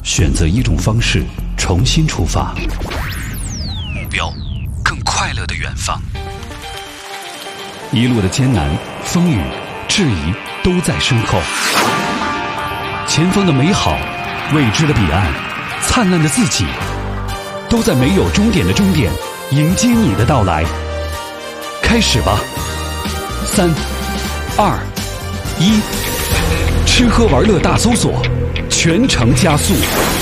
选择一种方式重新出发，目标更快乐的远方。一路的艰难、风雨、质疑都在身后，前方的美好、未知的彼岸、灿烂的自己，都在没有终点的终点迎接你的到来。开始吧，3、2、1，吃喝玩乐大搜索，全程加速。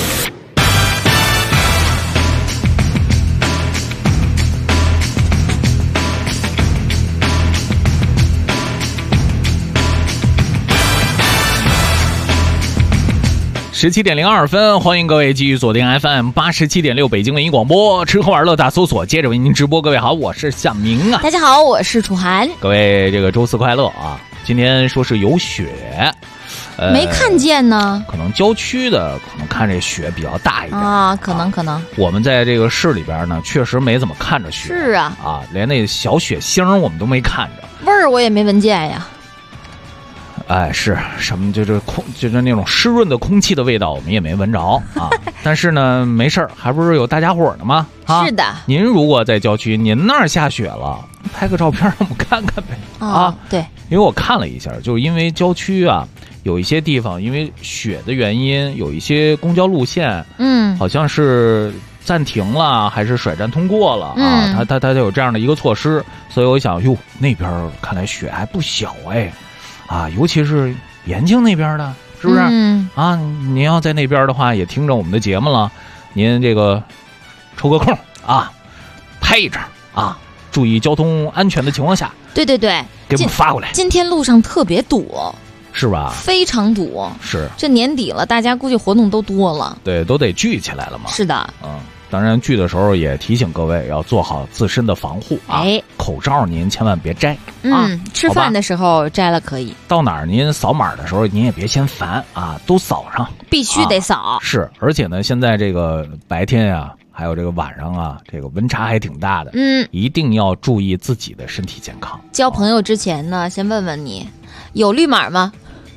17:02，欢迎各位继续锁定 FM 87.6北京文艺广播，吃喝玩乐大搜索，接着为您直播。各位好，我是向明啊。 大家好，我是楚涵。 各位这个周四快乐啊！今天说是有雪， 没看见呢。 可能郊区的可能看这雪比较大一点啊，可能。 我们在这个市里边呢，确实没怎么看着雪。 是啊， 连那小雪星我们都没看着， 味儿我也没闻见呀。 哎，是什么？就是那种湿润的空气的味道，我们也没闻着啊。但是呢，没事儿，还不是有大家伙呢吗？啊， 是的。 您如果在郊区，您那儿下雪了，拍个照片让我们看看呗。啊， 对， 因为我看了一下，就是因为郊区啊，有一些地方因为雪的原因，有一些公交路线，好像是暂停了，还是甩站通过了啊。它有这样的一个措施，所以我想，哟，那边看来雪还不小哎。啊，尤其是延庆那边的，是不是？啊，您要在那边的话，也听着我们的节目了，您这个抽个空啊，拍一张啊，注意交通安全的情况下， 对， 给我们发过来。 今天路上特别堵， 是吧？ 非常堵。是，这年底了，大家估计活动都多了， 对，都得聚起来了嘛。 是的， 当然聚的时候也提醒各位要做好自身的防护啊！口罩您千万别摘啊！ 吃饭的时候摘了可以。 到哪儿您扫码的时候您也别嫌烦啊，都扫上， 必须得扫。 是，而且呢，现在这个白天啊，还有这个晚上啊，这个温差还挺大的。一定要注意自己的身体健康。 交朋友之前呢，先问问你有绿码吗？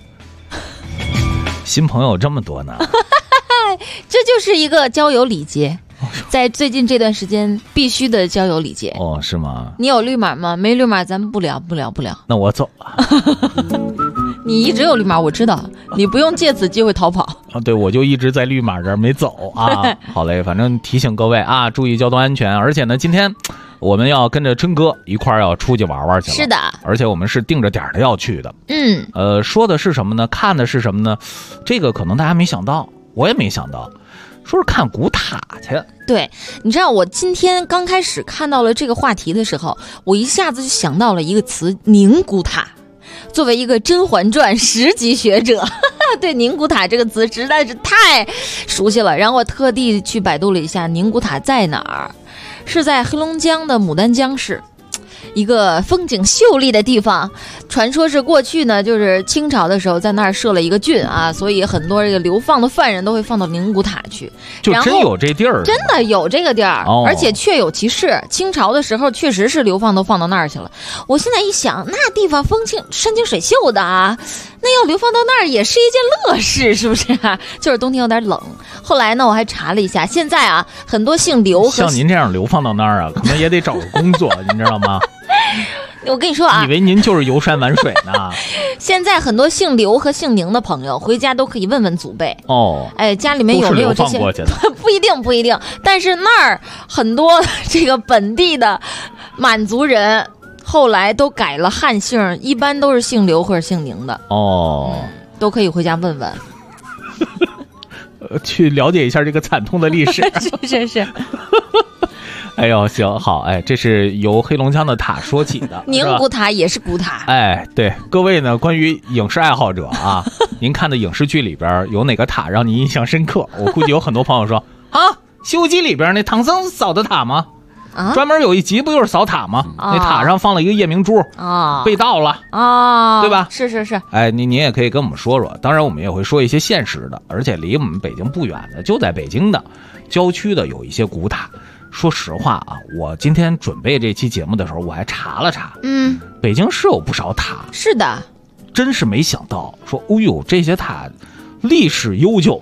新朋友这么多呢， 这就是一个交友礼节。在最近这段时间必须的交友礼节哦，是吗？ 你有绿码吗？没绿码咱们不聊。 那我走了。 你一直有绿码，我知道，你不用借此机会逃跑啊。对，我就一直在绿码这儿没走啊。好嘞，反正提醒各位啊，注意交通安全。而且呢，今天我们要跟着春哥一块儿要出去玩玩去了。 是的， 而且我们是定着点的要去的。说的是什么呢？看的是什么呢？这个可能大家没想到，我也没想到。说是看古塔去。 对，你知道我今天刚开始看到了这个话题的时候，我一下子就想到了一个词宁古塔。作为一个《甄嬛传》10级学者，对宁古塔这个词实在是太熟悉了。然后我特地去百度了一下宁古塔在哪儿，是在黑龙江的牡丹江市。一个风景秀丽的地方，传说是过去呢，就是清朝的时候在那儿设了一个郡啊，所以很多这个流放的犯人都会放到宁古塔去。 就真有这地儿？ 真的有这个地儿，而且确有其事。清朝的时候确实是流放都放到那儿去了。我现在一想，那地方山清水秀的啊，那要流放到那儿也是一件乐事，是不是啊？就是冬天有点冷。后来呢，我还查了一下，现在啊，很多姓刘和像您这样流放到那儿啊，可能也得找个工作，您知道吗？ 我跟你说啊， 以为您就是游山玩水呢。 现在很多姓刘和姓宁的朋友回家都可以问问祖辈哦。 哎，家里面有没有这些？ 过去的不一定。但是那儿很多这个本地的满族人后来都改了汉姓，一般都是姓刘或者姓宁的哦。都可以回家问问。 去了解一下这个惨痛的历史。 是。 哎呦，行好，哎，这是由黑龙江的塔说起的， 宁古塔也是古塔。 哎，对，各位呢，关于影视爱好者啊，您看的影视剧里边有哪个塔让你印象深刻？我估计有很多朋友说啊，《西游记》里边那唐僧扫的塔吗？专门有一集不就是扫塔吗？那塔上放了一个夜明珠被盗了对吧？ 是。 哎，您也可以跟我们说说，当然我们也会说一些现实的，而且离我们北京不远的，就在北京的郊区的有一些古塔。说实话啊，我今天准备这期节目的时候，我还查了查，北京是有不少塔， 是的， 真是没想到，说，哦呦，这些塔历史悠久啊，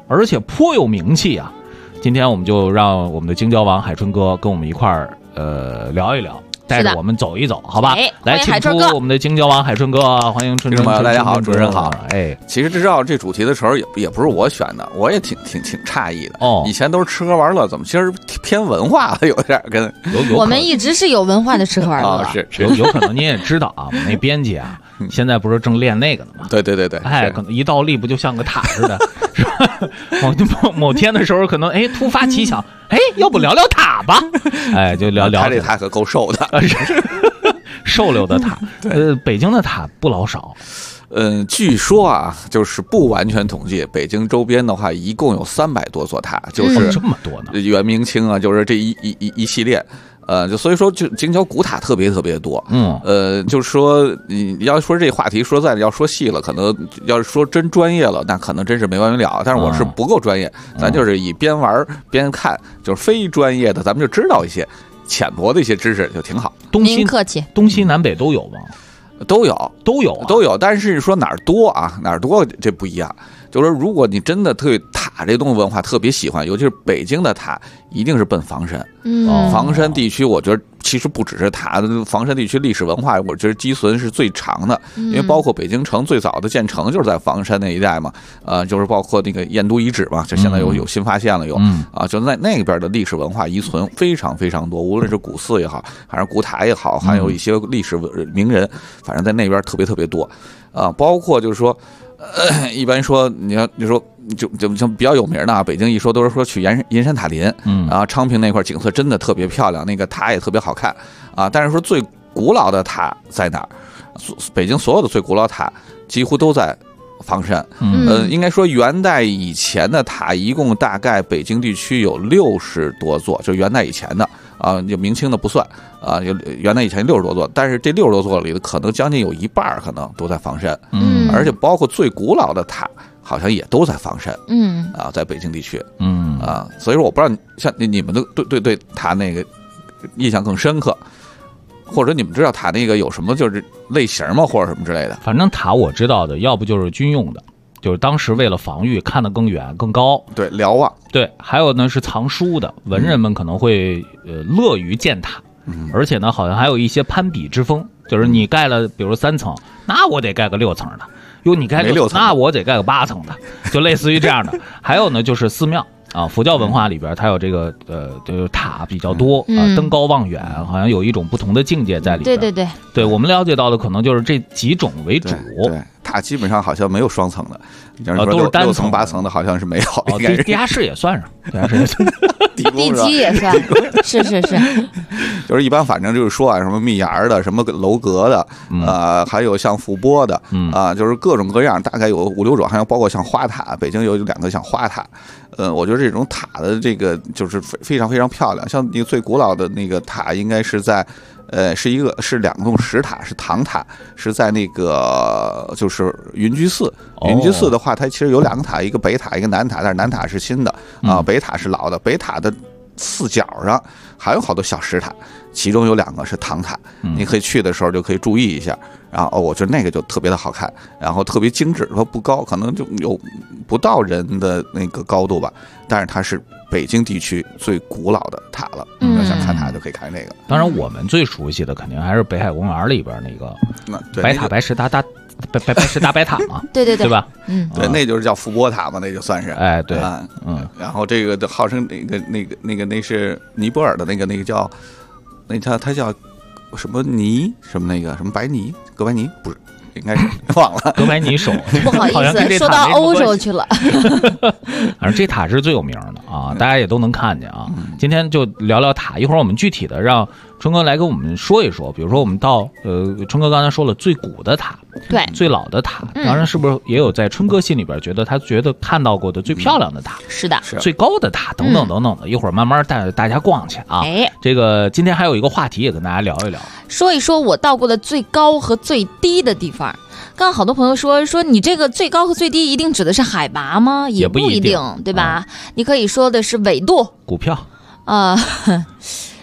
而且颇有名气啊。今天我们就让我们的京郊王海春哥跟我们一块儿聊一聊，带着我们走一走，好吧？来，请出我们的京郊王海春哥，欢迎春春。 大家好，主持人好。 哎， 其实知道这主题的时候也不是我选的，我也挺诧异的。 哦， 以前都是吃喝玩乐，怎么其实偏文化了，有点跟我们一直是有文化的吃喝玩乐。 是有可能您也知道啊，我们那编辑啊，现在不是正练那个呢吗？ 对， 哎，可能一倒立不就像个塔似的，是吧？某天的时候，可能突发奇想，要不聊聊塔吧？哎，就聊。 他这塔可够瘦的， 瘦溜的塔。北京的塔不老少。 据说啊，就是不完全统计，北京周边的话，一共有300多座塔，就是这么多呢。 元明清啊，就是这一系列。就所以说，就京郊古塔特别多。就是说，你要说这话题，说在要说细了，可能要是说真专业了，那可能真是没完没了。但是我是不够专业，咱就是以边玩边看，就是非专业的，咱们就知道一些浅薄的一些知识就挺好。 您客气， 东西南北都有吗？ 都有，但是说哪儿多啊？哪儿多这不一样。就是说，如果你真的对塔这东西文化特别喜欢，尤其是北京的塔，一定是奔房山。房山地区，我觉得其实不只是塔，房山地区历史文化，我觉得积存是最长的。因为包括北京城最早的建成就是在房山那一带嘛，就是包括那个燕都遗址嘛，就现在有新发现了就在那边的历史文化遗存非常多，无论是古寺也好，还是古塔也好，还有一些历史名人，反正在那边特别多包括就是说。一般说，你说就比较有名的啊，北京一说都是说去银山塔林，昌平那块景色真的特别漂亮，那个塔也特别好看啊。但是说最古老的塔在哪儿？北京所有的最古老塔几乎都在房山。应该说元代以前的塔一共大概北京地区有60多座，就元代以前的就明清的不算有元代以前60多座，但是这60多座里的可能将近有一半可能都在房山。而且包括最古老的塔好像也都在房山。在北京地区。所以说我不知道像你们对塔那个印象更深刻。或者你们知道塔那个有什么就是类型吗，或者什么之类的？ 反正塔我知道的，要不就是军用的，就是当时为了防御看得更远更高， 对，瞭望。 对，还有呢是藏书的，文人们可能会乐于建塔。而且呢好像还有一些攀比之风，就是你盖了比如3层，那我得盖个6层的，你盖6层，那我得盖个8层的，就类似于这样的。还有呢就是寺庙佛教文化里边它有这个就是塔比较多登高望远，好像有一种不同的境界在里边。对，我们了解到的可能就是这几种为主。 对，塔基本上好像没有双层的， 都是单层 6层8层的，好像是没有。 地下室也算上， 地基也算，是。 就是一般，反正就是说什么密檐的，什么楼阁的，还有像覆钵的，就是各种各样，大概有5、6种，还有包括像花塔，北京有2个像花塔。我觉得这种塔的这个就是非常漂亮。像那个最古老的那个塔，应该是在是2栋石塔，是唐塔，是在那个就是云居寺。云居寺的话，它其实有2个塔，一个北塔，一个南塔，但是南塔是新的北塔是老的。北塔的4角上还有好多小石塔，其中有2个是唐塔，你可以去的时候就可以注意一下。然后我觉得那个就特别的好看，然后特别精致，它不高，可能就有不到人的那个高度吧，但是它是北京地区最古老的塔了。要想看塔就可以看那个。 当然我们最熟悉的肯定还是北海公园里边那个白塔白石大白塔嘛。对吧？ 对，那就是叫覆钵塔嘛，那就算是。 哎，对， 然后这个号称那是尼泊尔的那个叫它叫什么泥什么那个什么白泥哥白尼，不是，应该是忘了。 哥白尼手， 不好意思，说到欧洲去了。 反正这塔是最有名的大家也都能看见今天就聊聊塔，一会儿我们具体的让春哥来跟我们说一说。比如说我们到春哥刚才说了最古的塔， 对， 最老的塔，当然是不是也有在春哥心里边觉得看到过的最漂亮的塔？ 是的， 最高的塔等等的，一会儿慢慢带着大家逛去这个今天还有一个话题也跟大家聊一聊， 说一说我到过的最高和最低的地方。刚刚好多朋友说你这个最高和最低一定指的是海拔吗？也不一定，对吧？你可以说的是纬度、 股票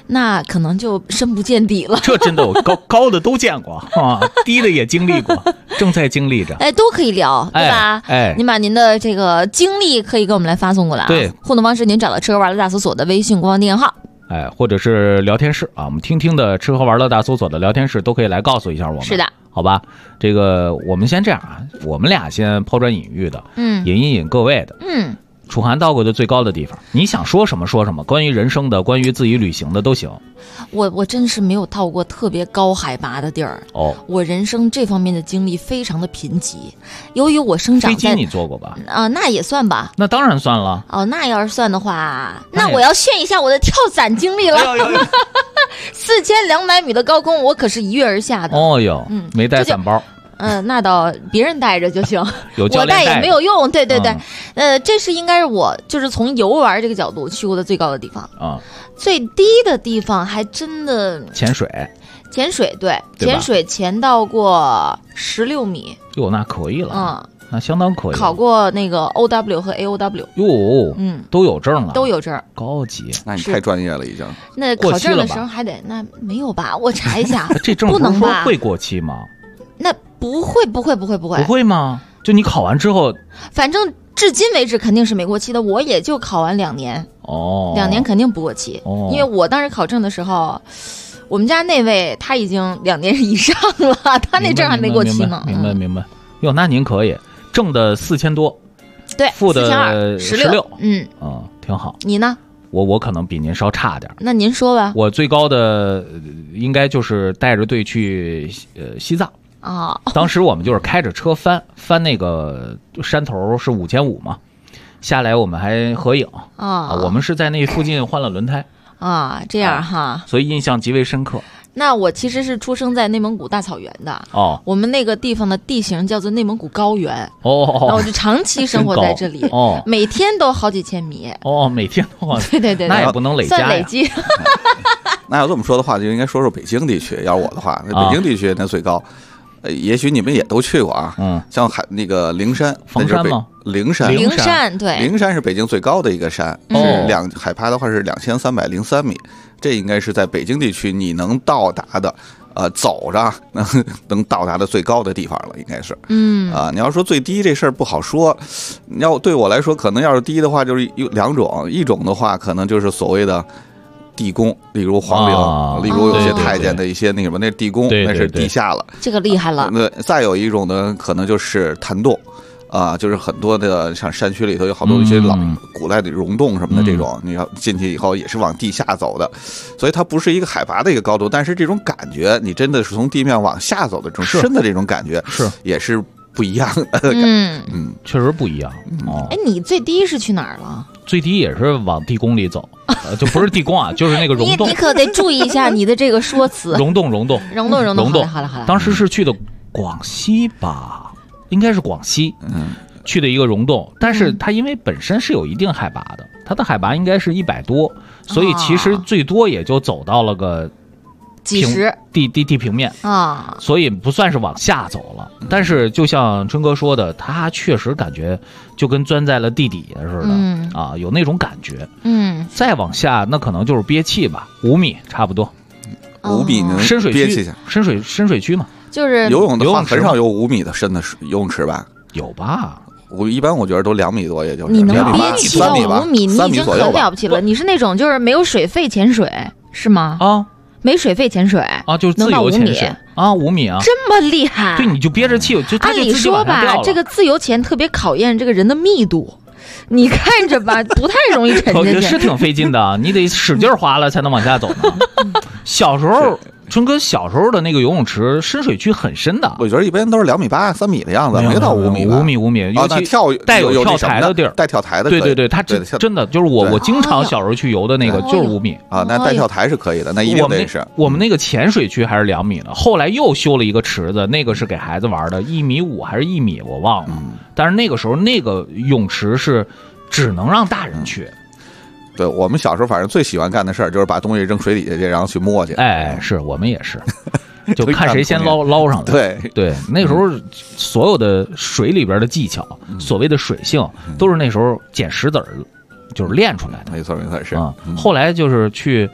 那可能就深不见底了。 这真的，我高的都见过啊，低的也经历过，正在经历着。 哎，都可以聊，对吧？ 哎， 您把您的这个经历可以给我们来发送过来啊。 对， 互动方式您找到吃喝玩乐大搜索的微信官方电号。 哎，或者是聊天室啊，我们听的吃喝玩乐大搜索的聊天室都可以来告诉一下我们。 是的， 好吧，这个我们先这样啊，我们俩先抛砖引玉的，引各位的，楚涵到过的最高的地方，你想说什么说什么，关于人生的，关于自己旅行的都行。 我真是没有到过特别高海拔的地儿哦，我人生这方面的经历非常的贫瘠。由于我生长在飞机你坐过吧？ 啊，那也算吧。 那当然算了。 哦，那要是算的话，那我要炫一下我的跳伞经历了。4200米的高空，我可是一跃而下的。 哦哟，没带伞包。 那倒别人带着就行， 有教练带我带也没有用。对对对，这是应该是我就是从游玩这个角度去过的最高的地方啊。最低的地方还真的潜水， 对，潜水潜到过16米。 哟，那可以了，那相当可以。 考过那个 OW 和 AOW。 哟，都有证了， 都有证， 高级。 那你太专业了，已经。 那考证的时候还得那没有吧？我查一下， 这证不能吧？ 会过期吗？ 那不会不会吗？就你考完之后， 反正至今为止肯定是没过期的。我也就考完2年哦，2年肯定不过期哦。因为我当时考证的时候，我们家那位他已经2年以上了，他那证还没过期呢。 明白。哟，那您可以挣的4000多， 对， 付的16，挺好。 你呢？ 我可能比您稍差点。 那您说吧。 我最高的应该就是带着队去西藏。当时我们就是开着车翻那个山头是5500嘛，下来我们还合影我们是在那附近换了轮胎这样哈， 所以印象极为深刻。 那我其实是出生在内蒙古大草原的我们那个地方的地形叫做内蒙古高原那我就长期生活在这里每天都好几千米每天都对， 那也不能累加呀， 算累积。 那要这么说的话，就应该说说北京地区。要是我的话，北京地区那最高。也许你们也都去过啊，像那个灵山， 房山吗？ 灵山对， 灵山是北京最高的一个山，海拔的话是2303米，这应该是在北京地区你能到达的，走着能到达的最高的地方了，应该是，你要说最低这事儿不好说，要对我来说，可能要是低的话，就是有2种，一种的话可能就是所谓的。地宫，例如皇陵，例如有些太监的一些那什么，那地宫那是地下了， 这个厉害了。 再有一种呢，可能就是潭洞，就是很多的像山区里头有好多一些老古代的溶洞什么的这种，你要进去以后也是往地下走的，所以它不是一个海拔的一个高度，但是这种感觉，你真的是从地面往下走的这种深的这种感觉，也是不一样的。 确实不一样。 你最低是去哪儿了？ 最低也是往地宫里走，就不是地宫啊，就是那个溶洞。 你可得注意一下你的这个说辞。 溶洞。 好了。 当时是去的广西吧，应该是广西，去的一个溶洞，但是它因为本身是有一定海拔的，它的海拔应该是100多，所以其实最多也就走到了个。 几十地平面所以不算是往下走了。但是就像春哥说的，他确实感觉就跟钻在了地底下似的有那种感觉。再往下那可能就是憋气吧，5米差不多。 5米能深水区， 憋气下， 深水区嘛， 就是游泳的话很少有5米的深的游泳池吧？ 有吧？ 一般我觉得都2米多，也就是你能憋气到5米，你已经很了不起了。你是那种就是没有水费潜水是吗？没水费潜水就是自由潜水5米这么厉害？ 对，你就憋着气，就按理说吧，这个自由潜特别考验这个人的密度，你看着吧，不太容易沉下去， 是挺费劲的，你得使劲划了才能往下走呢。小时候。春哥小时候的那个游泳池深水区很深的， 我觉得一般都是2米8、3米的样子，没到5米。 5米，尤其带有跳台的地儿， 带跳台的。 对，它真的就是我经常小时候去游的那个就是5米那带跳台是可以的，那一定得是。 我们那个潜水区还是2米的，后来又修了一个池子，那个是给孩子玩的，1.5米还是1米我忘了。但是那个时候那个泳池是只能让大人去。 对，我们小时候反正最喜欢干的事儿就是把东西扔水底下去，然后去摸去。 是我们也是，就看谁先捞上来。对，那时候所有的水里边的技巧，所谓的水性，都是那时候捡石子儿就是练出来的。 没错是。 后来就是去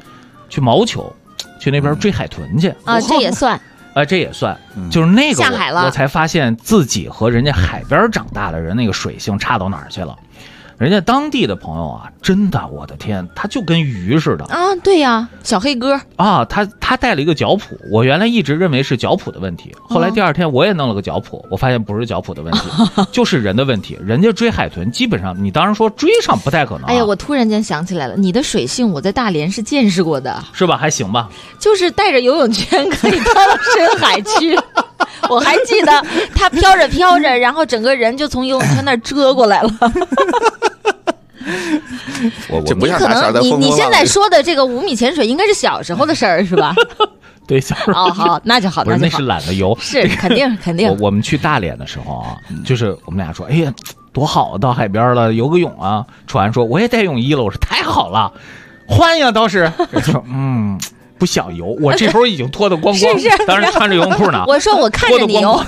去毛球，去那边追海豚去啊，这也算。 这也算，就是那个下海了， 我才发现自己和人家海边长大的人那个水性差到哪儿去了。人家当地的朋友啊，真的，我的天，他就跟鱼似的啊！对呀，小黑哥啊，他带了一个脚蹼，我原来一直认为是脚蹼的问题，后来第二天我也弄了个脚蹼，我发现不是脚蹼的问题，就是人的问题。人家追海豚，基本上你当然说追上不太可能。 哎呀，我突然间想起来了，你的水性我在大连是见识过的， 是吧？还行吧， 就是带着游泳圈可以飘到深海去。我还记得他飘着飘着，然后整个人就从游泳圈那儿遮过来了。 这不像大你现在说的这个5米潜水应该是小时候的事儿是吧？ 对，小时候。 哦，好，那就好， 不是，那是懒得游， 是肯定。 我们去大连的时候啊，就是我们俩说，哎呀，多好啊，到海边了，游个泳啊。楚安说我也带泳衣了，我说太好了，欢迎倒是。说不想游，我这时候已经脱得光光， 是当时穿着游泳裤呢。 我说我看着你游。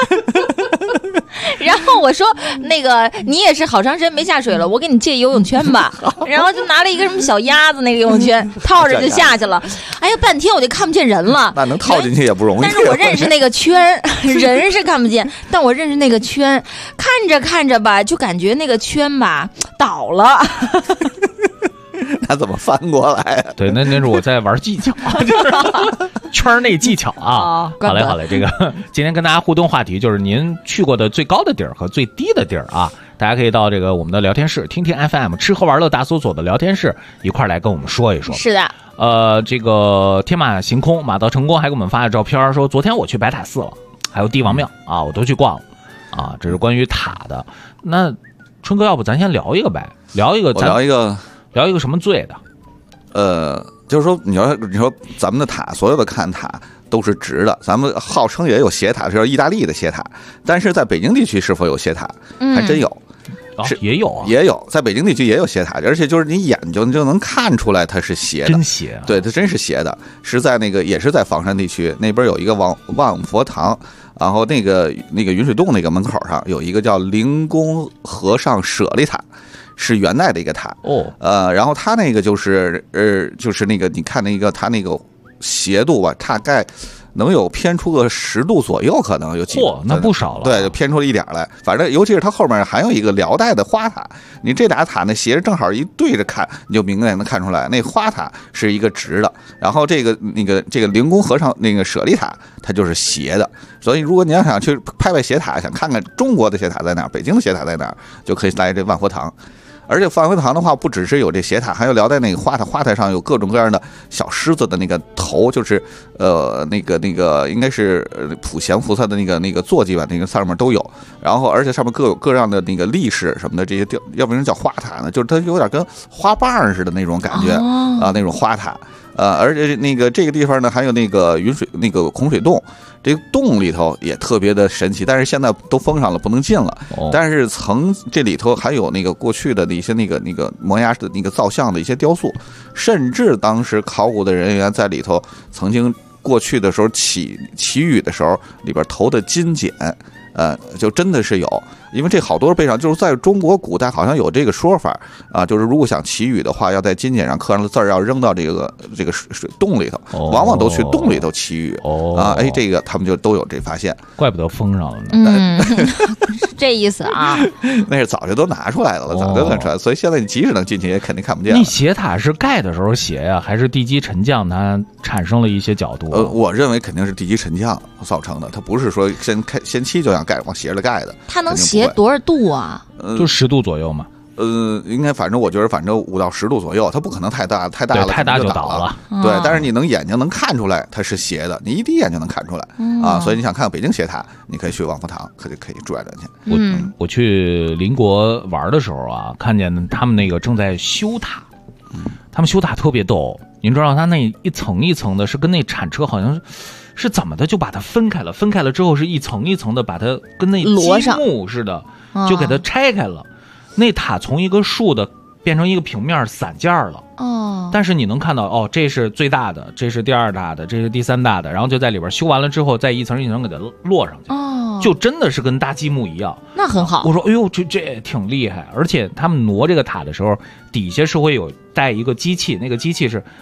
然后我说那个你也是好长时间没下水了，我给你借游泳圈吧。然后就拿了一个什么小鸭子那个游泳圈，套着就下去了。哎呀，半天我就看不见人了。 那能套进去也不容易。 但是我认识那个圈，人是看不见，但我认识那个圈，看着看着吧，就感觉那个圈吧倒了。 那怎么翻过来啊？ 对，那是我在玩技巧，就是圈内技巧啊。好嘞，这个今天跟大家互动话题就是您去过的最高的地儿和最低的地儿啊。大家可以到这个我们的聊天室，听听 FM 吃喝玩乐大搜索的聊天室，一块来跟我们说一说。 是的， 这个天马行空马到成功还给我们发了照片，说昨天我去白塔寺了，还有帝王庙啊，我都去逛了啊。这是关于塔的。那春哥，要不咱先聊一个呗？聊一个什么最的？ 就是说，你说咱们的塔，所有的看塔都是直的，咱们号称也有斜塔，这是意大利的斜塔，但是在北京地区是否有斜塔？还真有。 是也有啊， 也有，在北京地区也有斜塔，而且就是你眼睛就能看出来它是斜的， 真斜啊！ 对，它真是斜的，是在也是在房山地区那边有一个望佛堂，然后那个云水洞那个门口上有一个叫灵公和尚舍利塔，是元代的一个塔然后它那个就是那个你看那个它那个斜度吧，大概能有偏出个10度左右，可能有几度， 那不少了。 对，就偏出了一点来。反正尤其是它后面还有一个辽代的花塔，你这俩塔呢斜着正好一对着看，你就明显能看出来，那花塔是一个直的，然后这个灵公和尚那个舍利塔它就是斜的。所以如果你要想去拍斜塔，想看看中国的斜塔在哪儿，北京的斜塔在哪儿，就可以来这万佛堂。而且万佛堂的话，不只是有这斜塔，还有辽代那个花塔，花塔上有各种各样的小狮子的那个头，就是那个应该是普贤菩萨的那个坐骑吧，那个上面都有。然后而且上面各有各样的那个历史什么的，这些要不然叫花塔呢，就是它有点跟花瓣似的那种感觉那种花塔。而且这个地方呢，还有那个孔水洞，这个洞里头也特别的神奇，但是现在都封上了，不能进了。但是这里头还有那个过去的一些那个摩崖的那个造像的一些雕塑，甚至当时考古的人员在里头曾经过去的时候祈雨的时候，里边投的金简。就真的是有，因为这好多背上就是在中国古代好像有这个说法啊，就是如果想祈雨的话，要在金简上刻上的字儿，要扔到这个水洞里头，往往都去洞里头祈雨这个他们就都有这发现， 怪不得封上了呢。 这意思啊， 那是早就都拿出来了，早就拿出来，所以现在你即使能进去，也肯定看不见。 那斜塔是盖的时候斜呀，还是地基沉降它产生了一些角度？ 我认为肯定是地基沉降造成的，它不是说先期就想盖往斜着盖的。 它能斜多少度啊？ 就10度左右嘛。 应该反正我觉得5到10度左右，它不可能太大了，太大就倒了。对，但是你眼睛能看出来它是斜的，你一滴眼就能看出来啊。所以你想看北京斜塔，你可以去万佛堂，可以转去。 我去邻国玩的时候啊，看见他们那个正在修塔，他们修塔特别逗。您知道他那一层一层的，是跟那铲车好像是怎么的，就把它分开了。分开了之后是一层一层的，把它跟那积木似的，就给它拆开了。那塔从一个竖的变成一个平面散件了。但是你能看到这是最大的，这是第2大的，这是第3大的，然后就在里边修完了之后，再一层一层给它摞上去。就真的是跟搭积木一样。 那很好。 我说哎呦，这挺厉害。而且他们挪这个塔的时候，底下是会有带一个机器，那个机器是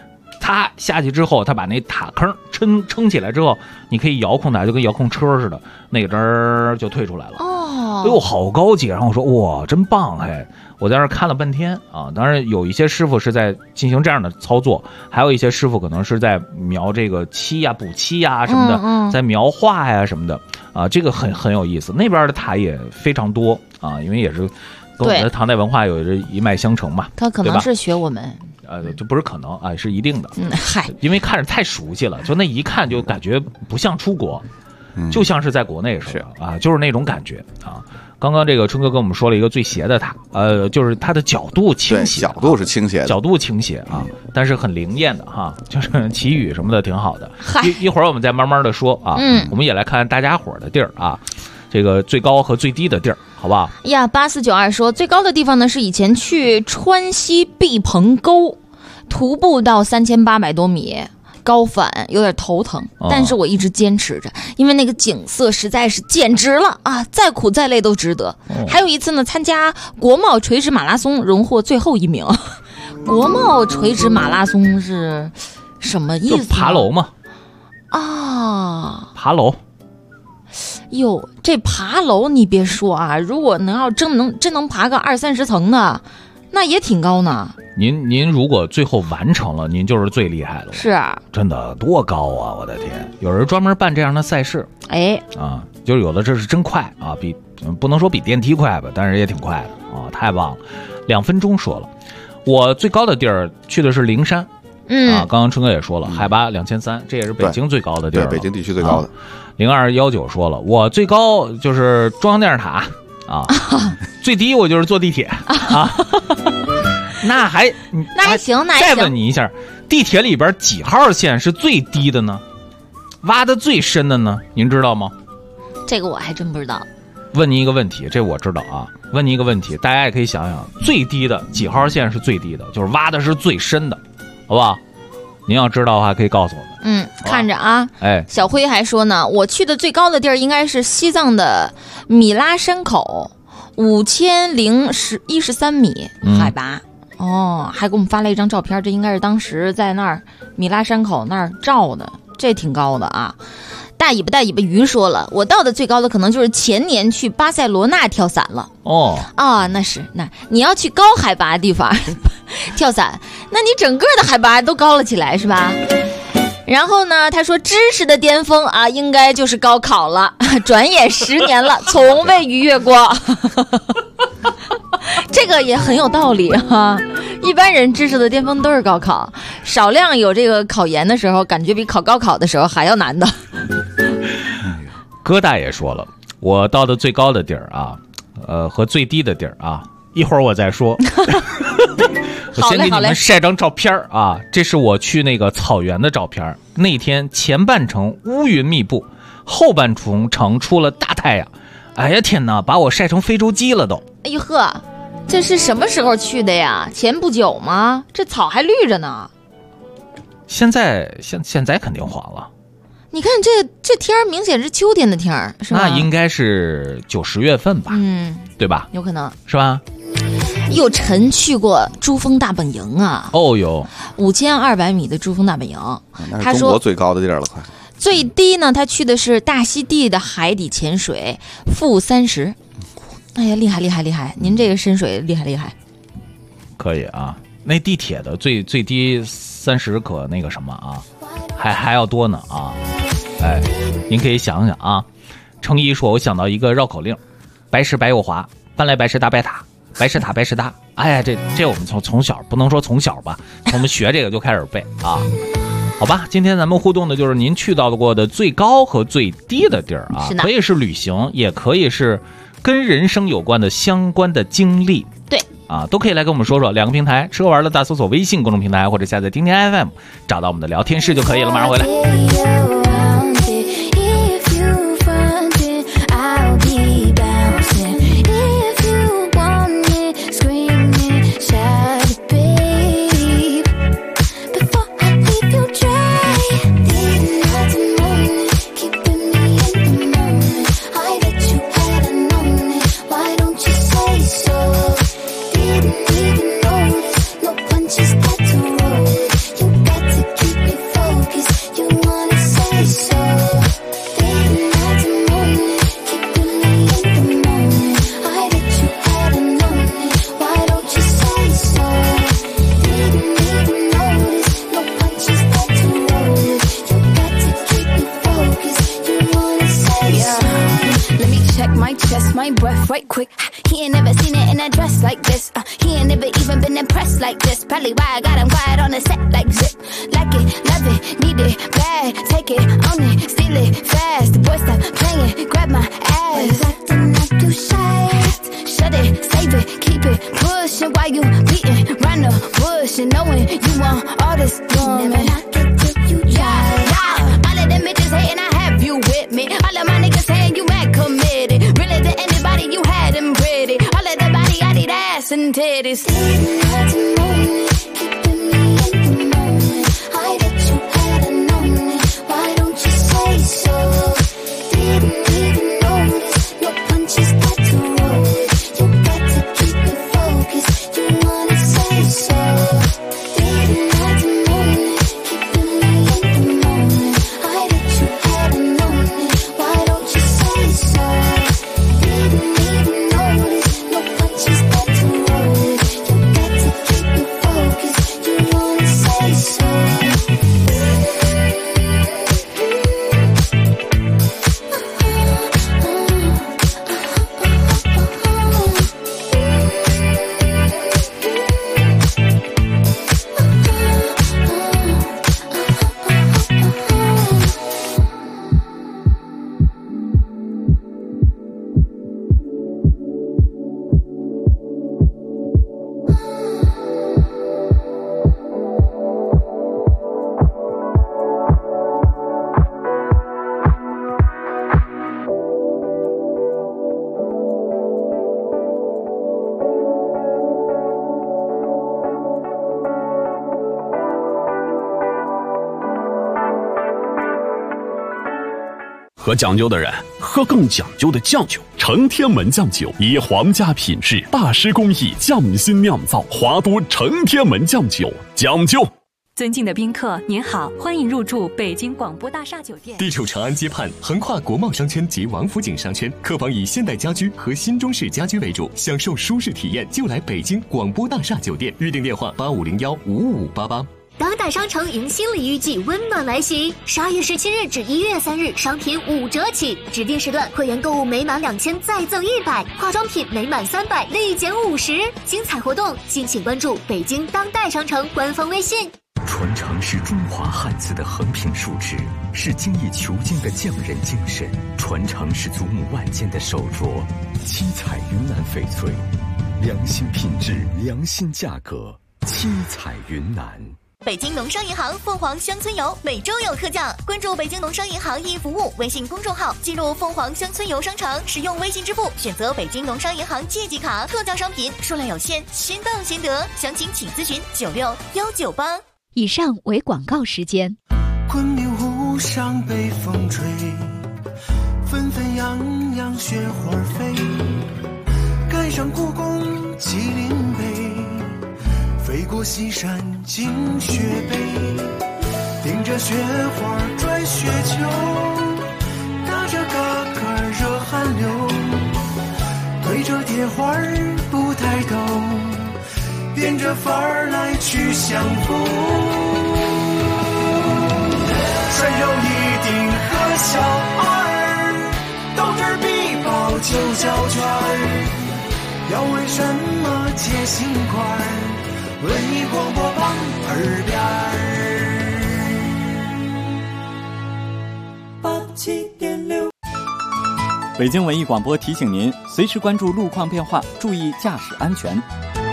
它下去之后，它把那塔坑撑起来之后，你可以遥控它，就跟遥控车似的，那个就退出来了。哎呦，好高级！然后我说哇，真棒！哎，我在那儿看了半天啊。当然有一些师傅是在进行这样的操作，还有一些师傅可能是在描这个漆呀、补漆呀什么的，在描画呀什么的啊，这个很有意思。那边的塔也非常多啊，因为也是跟我们的唐代文化有着一脉相承嘛。 他可能是学我们。 这不是可能啊，是一定的。因为看着太熟悉了，就那一看就感觉不像出国，就像是在国内似的啊，就是那种感觉啊。刚刚这个春哥跟我们说了一个最斜的塔，就是它的角度倾斜， 角度是倾斜的， 角度倾斜啊，但是很灵验的哈，就是祈雨什么的挺好的。一会儿我们再慢慢的说啊，我们也来看大家伙的地儿啊。这个最高和最低的地儿，好不好？ 呀，8492说最高的地方呢是以前去川西毕棚沟，徒步到3800多米，高反有点头疼，但是我一直坚持着，因为那个景色实在是简直了啊！再苦再累都值得。还有一次呢，参加国贸垂直马拉松，荣获最后1名。国贸垂直马拉松是什么意思？ 就爬楼嘛。 啊， 爬楼。 哟，这爬楼你别说啊，如果真能爬个20-30层的，那也挺高呢。 您如果最后完成了，您就是最厉害了。 是啊， 真的多高啊！我的天，有人专门办这样的赛事。就是有的这是真快啊，不能说比电梯快吧，但是也挺快的啊，太棒了。2分钟说了，我最高的地儿去的是灵山。刚刚春哥也说了，海拔2300，这也是北京最高的地儿， 对，北京地区最高的。 0219说了，我最高就是中央电视塔啊，最低我就是坐地铁啊。那还行， 再问你一下，地铁里边几号线是最低的呢？挖的最深的呢？您知道吗？ 这个我还真不知道。 问您一个问题，这我知道啊。问您一个问题，大家也可以想想，最低的几号线是最低的，就是挖的是最深的。好不好？您要知道的话，可以告诉我们。 看着啊，小辉还说呢，我去的最高的地儿应该是西藏的米拉山口，5013米海拔。还给我们发了一张照片，这应该是当时在那儿米拉山口那儿照的，这挺高的啊。大尾巴鱼说了，我到的最高的可能就是前年去巴塞罗那跳伞了。那你要去高海拔的地方跳伞，那你整个的海拔都高了起来，是吧？然后呢，他说知识的巅峰啊，应该就是高考了，转眼10年了，从未逾越过。这个也很有道理哈。一般人知识的巅峰都是高考，少量有这个考研的时候，感觉比考高考的时候还要难的。 哥大爷说了，我到的最高的地儿啊，和最低的地儿啊，一会儿我再说。我先给你们晒张照片啊，这是我去那个草原的照片。那天前半程乌云密布，后半程出了大太阳。哎呀天哪，把我晒成非洲鸡了都。 哎呦呵，这是什么时候去的呀？前不久吗？这草还绿着呢。 现在肯定黄了。 你看这天儿明显是秋天的天儿，是吧？ 那应该是9、10月份吧，对吧？ 有可能是吧？ 有陈去过珠峰大本营啊？ 有 5200米的珠峰大本营， 那是中国最高的地儿了，快。 最低呢，他去的是大溪地的海底潜水-30。哎呀，厉害！您这个深水厉害。 可以啊，那地铁的最低30可那个什么啊，还要多呢啊。您可以想想啊。程一说，我想到一个绕口令：白石白又滑，搬来白石搭白塔，白石塔白石搭。哎呀，这我们从小不能说从小吧，从我们学这个就开始背啊。好吧，今天咱们互动的就是您去到过的最高和最低的地儿啊，可以是旅行，也可以是跟人生有关的相关的经历。 对啊，都可以来跟我们说说。2个平台，吃喝玩乐大搜索微信公众平台或者下载听听 FM， 找到我们的聊天室就可以了。马上回来。 Just got to roll. You got to He ain't never even been impressed like this. Probably why I got him quiet on the set like zip. Like it, love it, need it, bad. Take it, own it, steal it, fast. The boy stop playing, grab my ass. Acting like you shy. Shut it, save it, keep it pushing while you beating round the bush and knowing you want all this woman. Never knock it till you try. Yeah. All of them bitches hating, I have you with me. All of my niggas saying you mad committed. Really to anybody, you had them pretty. All of the body, I need ass and titties. Didn't have to know me, keeping me in the moment. I bet you had known it. Why don't you say so? Didn't even notice your punches got to roll it. You got to keep it focused. You wanna say so? Didn't have to know me, keeping me in the moment. I bet you had known it. Why don't you say so? Didn't even notice your punches got to roll it. You got to keep it focused. You wanna say so? 喝讲究的人喝更讲究的酱酒，承天门酱酒以皇家品质、大师工艺匠心酿造，华都承天门酱酒讲究。 尊敬的宾客，您好，欢迎入住北京广播大厦酒店。 地处长安街畔，横跨国贸商圈及王府井商圈，客房以现代家居和新中式家居为主，享受舒适体验就来北京广播大厦酒店。预订电话8501-55588。 当代商城迎新礼遇季温暖来袭，12月17日至1月3日，商品5折起，指定时段会员购物每满2000再赠100，化妆品每满300立减50，精彩活动敬请关注北京当代商城官方微信。 传承是中华汉字的横平竖直，是精益求精的匠人精神；传承是祖母万间的手镯，七彩云南翡翠，良心品质，良心价格，七彩云南。 北京农商银行凤凰乡村游每周有特价，关注北京农商银行易服务微信公众号，进入凤凰乡村游商城，使用微信支付，选择北京农商银行借记卡，特价商品数量有限，先到先得，详情请咨询96198。 以上为广告时间。 昆明湖上北风吹，纷纷扬扬雪花飞，赶上故宫麒麟碑，飞过西山进雪北，顶着雪花转雪球，打着嘎嘎热汗流，对着蝶花不抬头，变着法儿来去相逢。穿上一顶和小二，斗智必报九角圈儿，要问什么接心块儿，文艺广播榜耳边儿。87.6。 北京文艺广播提醒您，随时关注路况变化，注意驾驶安全。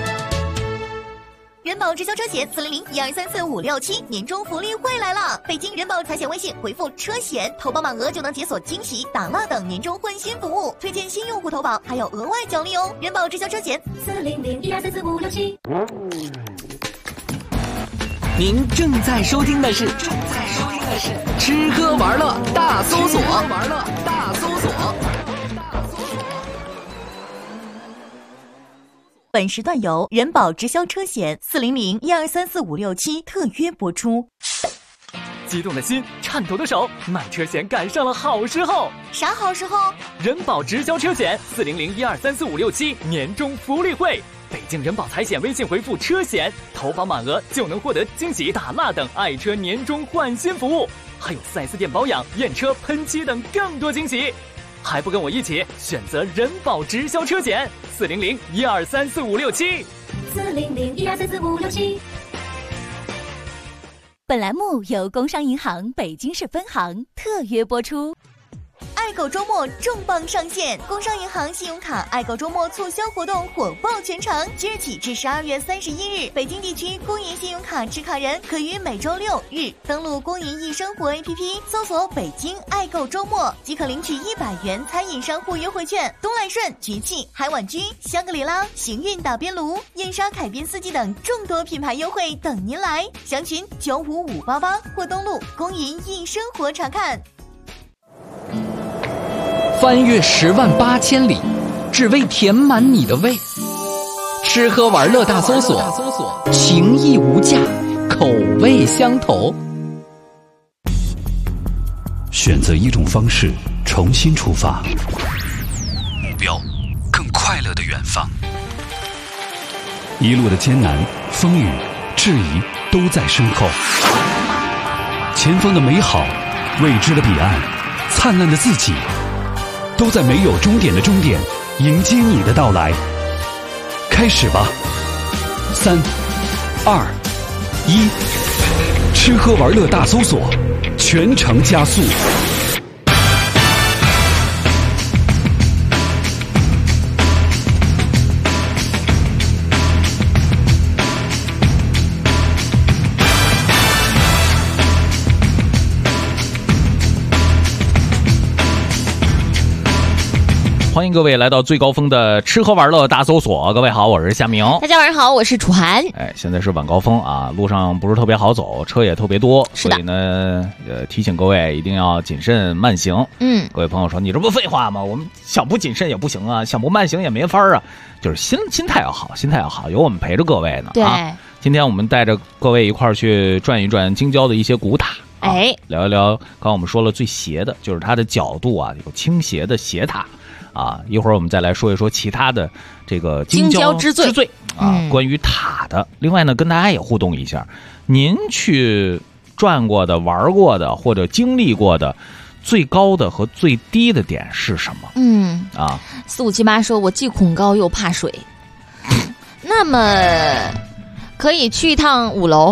人保直销车险400-1234567年终福利会来了！北京人保财险微信回复车险，投保满额就能解锁惊喜、打蜡等年终换新服务，推荐新用户投保还有额外奖励哦！人保直销车险400-1234567。 您正在收听的是吃喝玩乐大搜索。 本时段由人保直销车险400-1234567特约播出。 激动的心，颤抖的手，买车险赶上了好时候。 啥好时候？ 人保直销车险400-1234567年终福利会。北京人保财险微信回复车险，投保满额就能获得惊喜、打蜡等爱车年终换新服务，还有4S店保养、验车、喷漆等更多惊喜。还不跟我一起选择人保直销车险400-1234567。 400-1234567。 本栏目由工商银行北京市分行特约播出。 爱购周末重磅上线，工商银行信用卡爱购周末促销活动火爆全城，即日起至12月31日，北京地区工银信用卡持卡人可于每周6日登录工银易生活 APP， 搜索北京爱购周末，即可领取100元餐饮商户优惠券。东来顺、局气、海碗居、香格里拉、行运打边炉、燕莎凯宾四季等众多品牌优惠等您来，详询95588或登录工银易生活查看。 翻越108000里，只为填满你的胃。吃喝玩乐大搜索，情义无价，口味相投。 选择一种方式，重新出发，目标更快乐的远方。一路的艰难、风雨、质疑都在身后，前方的美好，未知的彼岸，灿烂的自己，都在没有终点的终点迎接你的到来。开始吧，3、2、1，吃喝玩乐大搜索，全程加速。 欢迎各位来到最高峰的吃喝玩乐大搜索。各位好，我是夏明。 大家晚上好，我是楚涵。 现在是晚高峰啊，路上不是特别好走，车也特别多，所以呢，提醒各位一定要谨慎慢行。各位朋友说你这不废话吗？我们想不谨慎也不行啊，想不慢行也没法啊。就是心态要好，心态要好，有我们陪着各位呢。 对， 今天我们带着各位一块儿去转一转京郊的一些古塔。聊一聊，刚刚我们说了最斜的，就是它的角度啊，有倾斜的斜塔。一会儿我们再来说一说其他的这个京郊之最关于塔的。另外呢，跟大家也互动一下，您去转过的、玩过的或者经历过的最高的和最低的点是什么 ？4578说，我既恐高又怕水，那么可以去一趟5楼。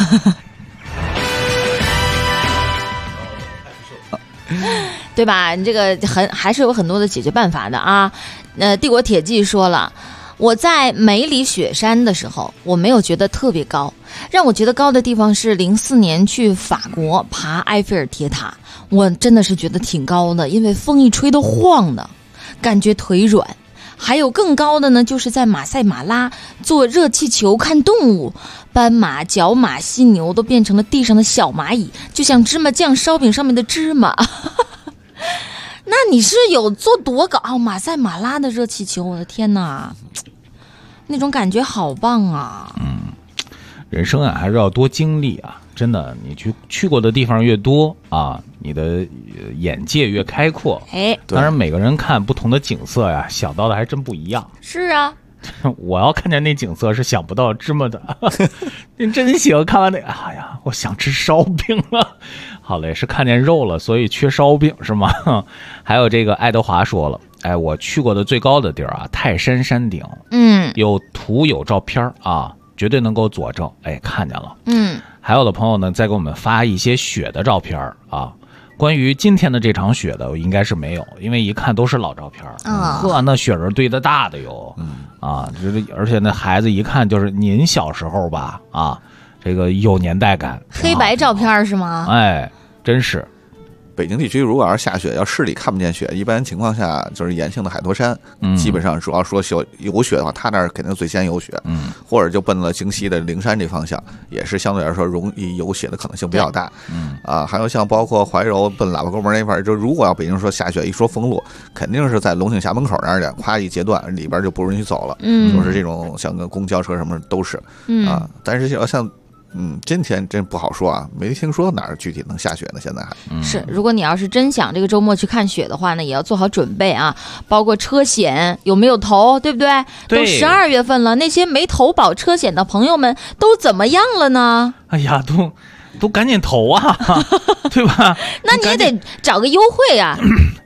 对吧？你这个还是有很多的解决办法的啊。帝国铁骑说了，我在梅里雪山的时候，我没有觉得特别高，让我觉得高的地方是04年去法国爬埃菲尔铁塔，我真的是觉得挺高的，因为风一吹都晃的，感觉腿软。还有更高的呢，就是在马赛马拉坐热气球看动物，斑马、角马、犀牛都变成了地上的小蚂蚁，就像芝麻酱烧饼上面的芝麻。那你是有做多高马赛马拉的热气球？我的天哪，那种感觉好棒啊！ 人生啊，还是要多经历啊！真的，你去过的地方越多啊，你的眼界越开阔。当然每个人看不同的景色呀，想到的还真不一样。 是啊。 我要看见那景色是想不到芝麻的。你真行，看完那哎呀，我想吃烧饼了。好嘞，是看见肉了，所以缺烧饼是吗？还有这个爱德华说了，我去过的最高的地儿啊，泰山山顶，有图有照片啊，绝对能够佐证，看见了。还有的朋友呢，再给我们发一些雪的照片啊。关于今天的这场雪的，应该是没有，因为一看都是老照片那雪人堆的大的有而且那孩子一看就是您小时候吧这个有年代感， 黑白照片是吗？ 真是。 北京地区如果要是下雪，要视里看不见雪，一般情况下就是延庆的海坨山，基本上主要说有雪的话，他那儿肯定最先有雪，或者就奔了京西的灵山这方向，也是相对来说容易有雪的可能性比较大。还有像包括怀柔奔喇叭沟门那块儿，就如果要北京说下雪，一说封路，肯定是在龙井峡门口那儿的，夸一截断，里边就不允许走了。就是这种像跟公交车什么都是但是要像。今天真不好说啊，没听说哪儿具体能下雪呢。现在还是，如果你要是真想这个周末去看雪的话呢，也要做好准备啊，包括车险有没有投，对不对？都12月份了，那些没投保车险的朋友们都怎么样了呢？ 哎呀，都赶紧投啊，对吧？ 那你也得找个优惠啊。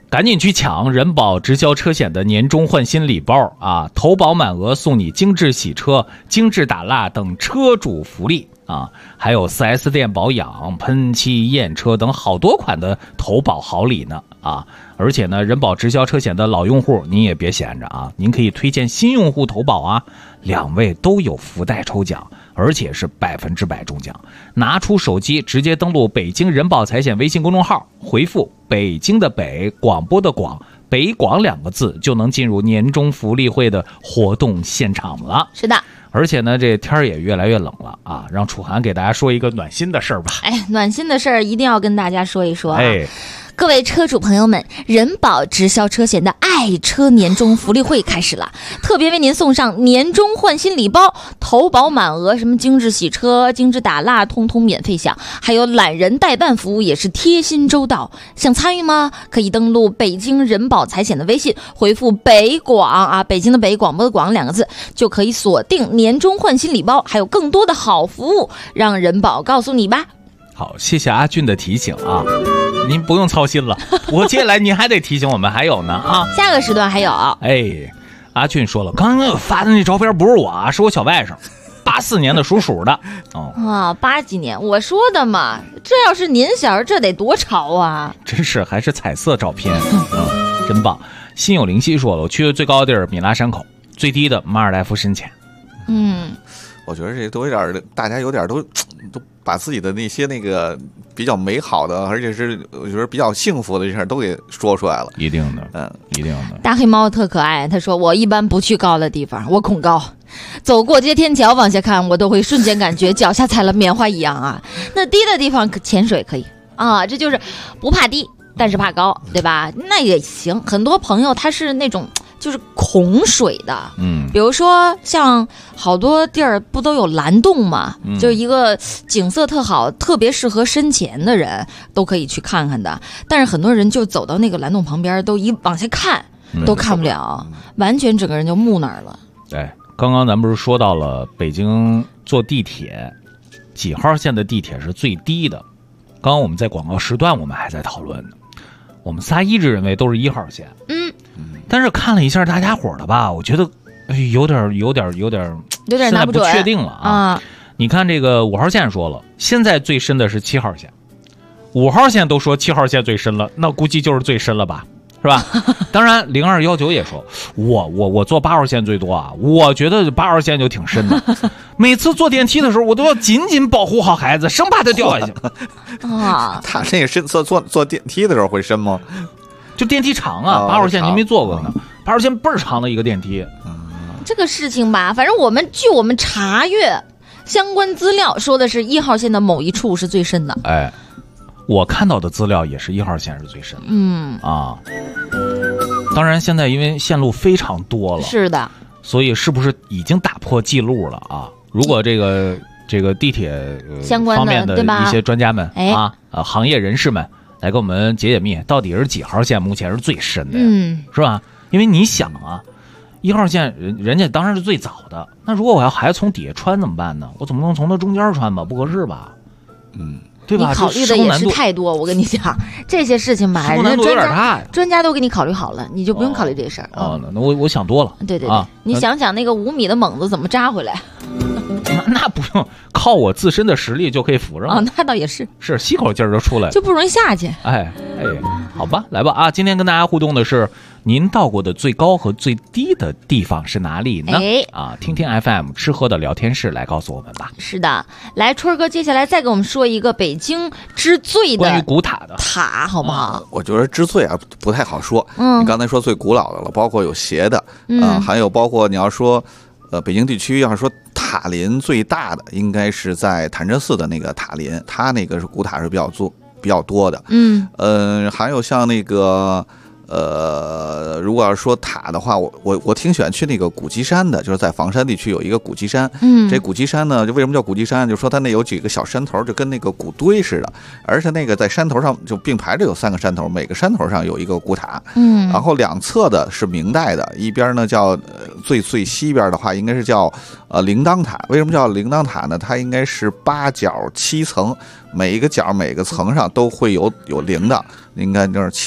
赶紧去抢人保直销车险的年终换新礼包啊！投保满额送你精致洗车、精致打蜡等车主福利啊，还有 4S 店保养、喷漆、验车等好多款的投保好礼呢啊！而且呢，人保直销车险的老用户您也别闲着啊，您可以推荐新用户投保啊，2位都有福袋抽奖，而且是100%中奖。拿出手机直接登录北京人保财险微信公众号，回复北京的北，广播的广，北广2个字，就能进入年终福利会的活动现场了。 是的。 而且呢，这天也越来越冷了啊，让楚涵给大家说一个暖心的事儿吧。 暖心的事儿一定要跟大家说一说啊。各位车主朋友们，人保直销车险的爱车年终福利会开始了，特别为您送上年终换新礼包，投保满额什么精致洗车、精致打蜡通通免费享，还有懒人代办服务也是贴心周到。想参与吗？可以登录北京人保财险的微信，回复北广啊，北京的北，广播的广2个字，就可以锁定年终换新礼包，还有更多的好服务，让人保告诉你吧。 好，谢谢阿俊的提醒啊，您不用操心了。我接下来您还得提醒我们，还有呢啊， 下个时段还有。 阿俊说了，刚刚发的那照片不是我啊，是我小外甥，84年的属鼠的。 80几年，我说的嘛，这要是您小时候，这得多潮啊！ 真是，还是彩色照片，真棒。心有灵犀说了，我去的最高的地儿米拉山口，最低的马尔代夫深浅。 我觉得这都有点，大家有点都把自己的那些那个比较美好的，而且是我觉得比较幸福的这事儿都给说出来了。 一定的，一定的。 大黑猫特可爱，他说我一般不去高的地方，我恐高，走过街天桥往下看，我都会瞬间感觉脚下踩了棉花一样啊。那低的地方潜水可以啊，这就是不怕低，但是怕高，对吧？那也行。很多朋友他是那种就是恐水的，比如说像好多地儿不都有蓝洞吗？就是一个景色特好，特别适合深潜的人都可以去看看的。但是很多人就走到那个蓝洞旁边，都一往下看都看不了，完全整个人就木那儿了。 刚刚咱不是说到了北京坐地铁几号线的地铁是最低的？刚刚我们在广告时段我们还在讨论呢，我们仨一致认为都是1号线。但是看了一下大家伙的吧，我觉得有点拿不准， 不确定了啊。你看这个5号线说了，现在最深的是7号线，5号线都说7号线最深了，那估计就是最深了吧，是吧？当然0219也说，我坐8号线最多啊，我觉得8号线就挺深的。每次坐电梯的时候，我都要紧紧保护好孩子，生怕他掉下去。 他这个深坐电梯的时候会深吗？ 就电梯长啊，8号线您没坐过呢，8号线倍儿长的一个电梯。 这个事情吧，反正据我们查阅相关资料说的是1号线的某一处是最深的。 我看到的资料也是1号线是最深的。当然现在因为线路非常多了， 是的， 所以是不是已经打破记录了啊？如果这个地铁相关的方面的一些专家们行业人士们来给我们解密，到底是几号线目前是最深的呀？是吧？因为你想啊，1号线人家当然是最早的，那如果我要还从底下穿怎么办呢？我总不能从它中间穿吧？不合适吧？对吧？ 你考虑的也是太多，我跟你讲，这些事情吧，人家专家都给你考虑好了，你就不用考虑这事儿。 那我想多了。 对，你想想那个5米的猛子怎么扎回来？ 那不用靠我自身的实力就可以扶上那倒也是吸口劲儿就出来了， 就不容易下去。 好吧，来吧啊！今天跟大家互动的是，您到过的最高和最低的地方是哪里呢？听听 FM 吃喝的聊天室来告诉我们吧。 是的，来春哥，接下来再给我们说一个北京之最的关于古塔的塔，好不好？ 我觉得之最啊不太好说。你刚才说最古老的了，包括有斜的，还有包括你要说。北京地区要是说塔林最大的，应该是在潭柘寺的那个塔林，它那个是古塔是比较多的。还有像那个如果要是说塔的话，我挺喜欢去那个古鸡山的，就是在房山地区有一个古鸡山。这古鸡山呢，就为什么叫古鸡山？就是说它那有几个小山头，就跟那个古堆似的，而且那个在山头上就并排着有3个山头，每个山头上有一个古塔。然后两侧的是明代的，一边呢叫最西边的话应该是叫铃铛塔。为什么叫铃铛塔呢？它应该是8角7层，每一个角每个层上都会有铃铛，应该就是7、8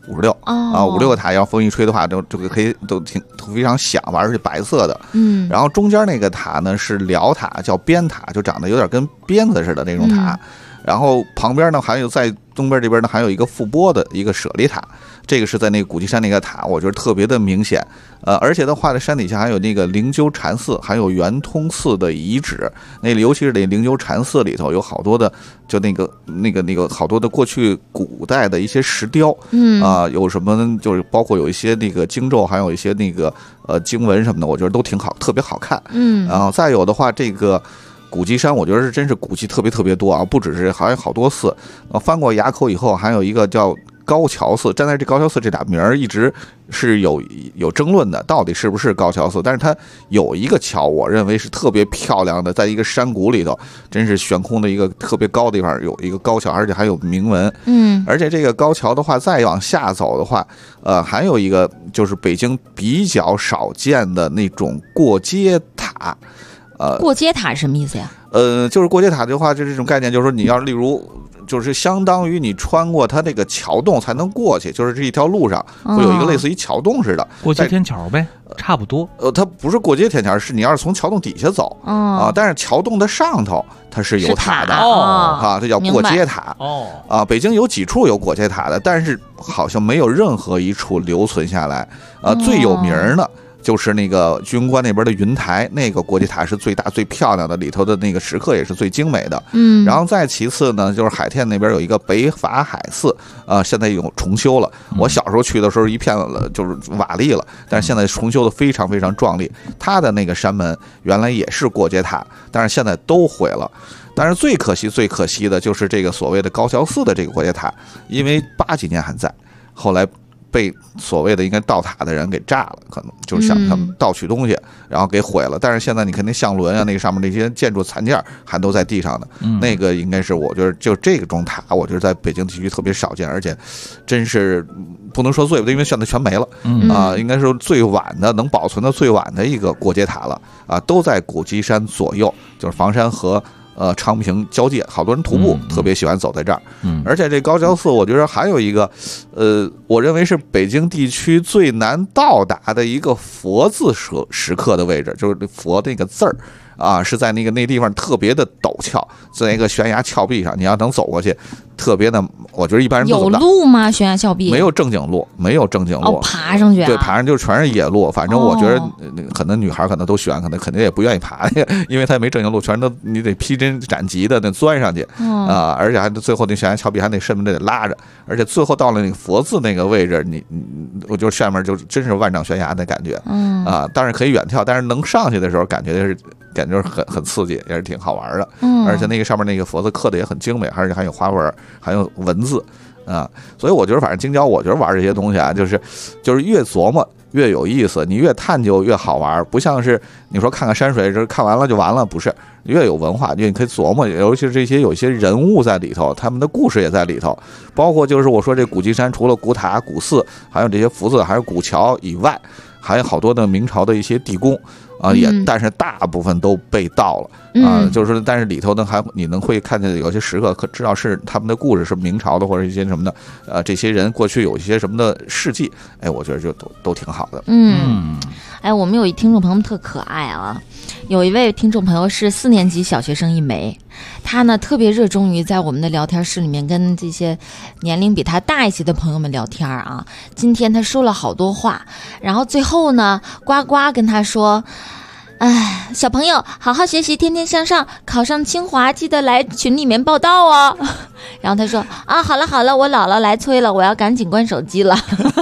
56啊，5、6个塔，要风一吹的话，这个可以都非常响吧，而且白色的。然后中间那个塔呢是辽塔，叫边塔，就长得有点跟鞭子似的那种塔。然后旁边呢还有在东边这边呢还有一个覆钵的一个舍利塔，这个是在那个古迹山那个塔，我觉得特别的明显。而且的话，在山底下还有那个灵鹫禅寺，还有圆通寺的遗址。那尤其是那灵鹫禅寺里头有好多的，就那个好多的过去古代的一些石雕，有什么就是包括有一些那个经咒，还有一些那个经文什么的，我觉得都挺好，特别好看。然后再有的话，这个古迹山，我觉得是真是古迹特别多啊，不只是还有好多寺。翻过垭口以后，还有一个叫高桥寺，站在这高桥寺这俩名儿一直是有争论的，到底是不是高桥寺？但是它有一个桥，我认为是特别漂亮的，在一个山谷里头，真是悬空的一个特别高的地方，有一个高桥，而且还有铭文。而且这个高桥的话，再往下走的话，还有一个就是北京比较少见的那种过街塔。 过街塔什么意思呀？ 就是过街塔的话，就是这种概念，就是说你要例如，就是相当于你穿过它这个桥洞才能过去，就是这一条路上会有一个类似于桥洞似的， 过街天桥呗，差不多。 它不是过街天桥，是你要是从桥洞底下走但是桥洞的上头它是有塔的这叫过街塔北京有几处有过街塔的，但是好像没有任何一处留存下来最有名的就是那个居庸关那边的云台，那个过街塔是最大最漂亮的，里头的那个石刻也是最精美的。然后再其次呢，就是海淀那边有一个北法海寺，现在有重修了。我小时候去的时候一片就是瓦砾了，但是现在重修的非常非常壮丽。它的那个山门原来也是过街塔，但是现在都毁了。但是最可惜的就是这个所谓的高桥寺的这个过街塔，因为80几年还在，后来被所谓的应该盗塔的人给炸了，可能就是想他们盗取东西，然后给毁了。但是现在你看那相轮啊，那个上面那些建筑残件还都在地上的，那个应该是我觉得就这种塔，我觉得在北京地区特别少见，而且真是不能说最，因为现在全没了应该是最晚的能保存的最晚的一个过街塔了都在古迹山左右，就是房山和昌平交界，好多人徒步特别喜欢走在这儿。而且这高桥寺我觉得还有一个我认为是北京地区最难到达的一个佛字石刻的位置，就是佛那个字儿是在那地方特别的陡峭，在一个悬崖峭壁上，你要能走过去特别的，我觉得一般人都走不到。 有路吗？悬崖峭壁没有正经路， 爬上去对，爬上就全是野路。反正我觉得可能女孩可能都选，肯定也不愿意爬，因为它没正经路，全都你得披荆斩棘的那钻上去而且还最后那悬崖峭壁还得甚至得拉着，而且最后到了那个佛字那个位置，我就下面就真是万丈悬崖的感觉当然可以远眺，但是能上去的时候感觉很刺激，也是挺好玩的而且那个上面那个佛字刻的也很精美，而且还有花纹，还有文字所以我觉得反正京郊我觉得玩这些东西就是越琢磨越有意思，你越探究越好玩，不像是你说看看山水这看完了就完了，不是，越有文化，你可以琢磨，尤其是这些有些人物在里头，他们的故事也在里头，包括就是我说这古迹山除了古塔古寺还有这些福字还有古桥以外，还有好多的明朝的一些地宫但是大部分都被盗了就是但是里头呢你能会看见有些石刻，可知道是他们的故事是明朝的或者一些什么的这些人过去有一些什么的事迹，我觉得就都挺好的。 我们有一听众朋友特可爱啊，有一位听众朋友是4年级小学生一枚，他呢特别热衷于在我们的聊天室里面跟这些年龄比他大一些的朋友们聊天啊。今天他说了好多话，然后最后呢呱呱跟他说，小朋友好好学习，天天向上，考上清华记得来群里面报到哦。然后他说好了，我姥姥来催了，我要赶紧关手机了。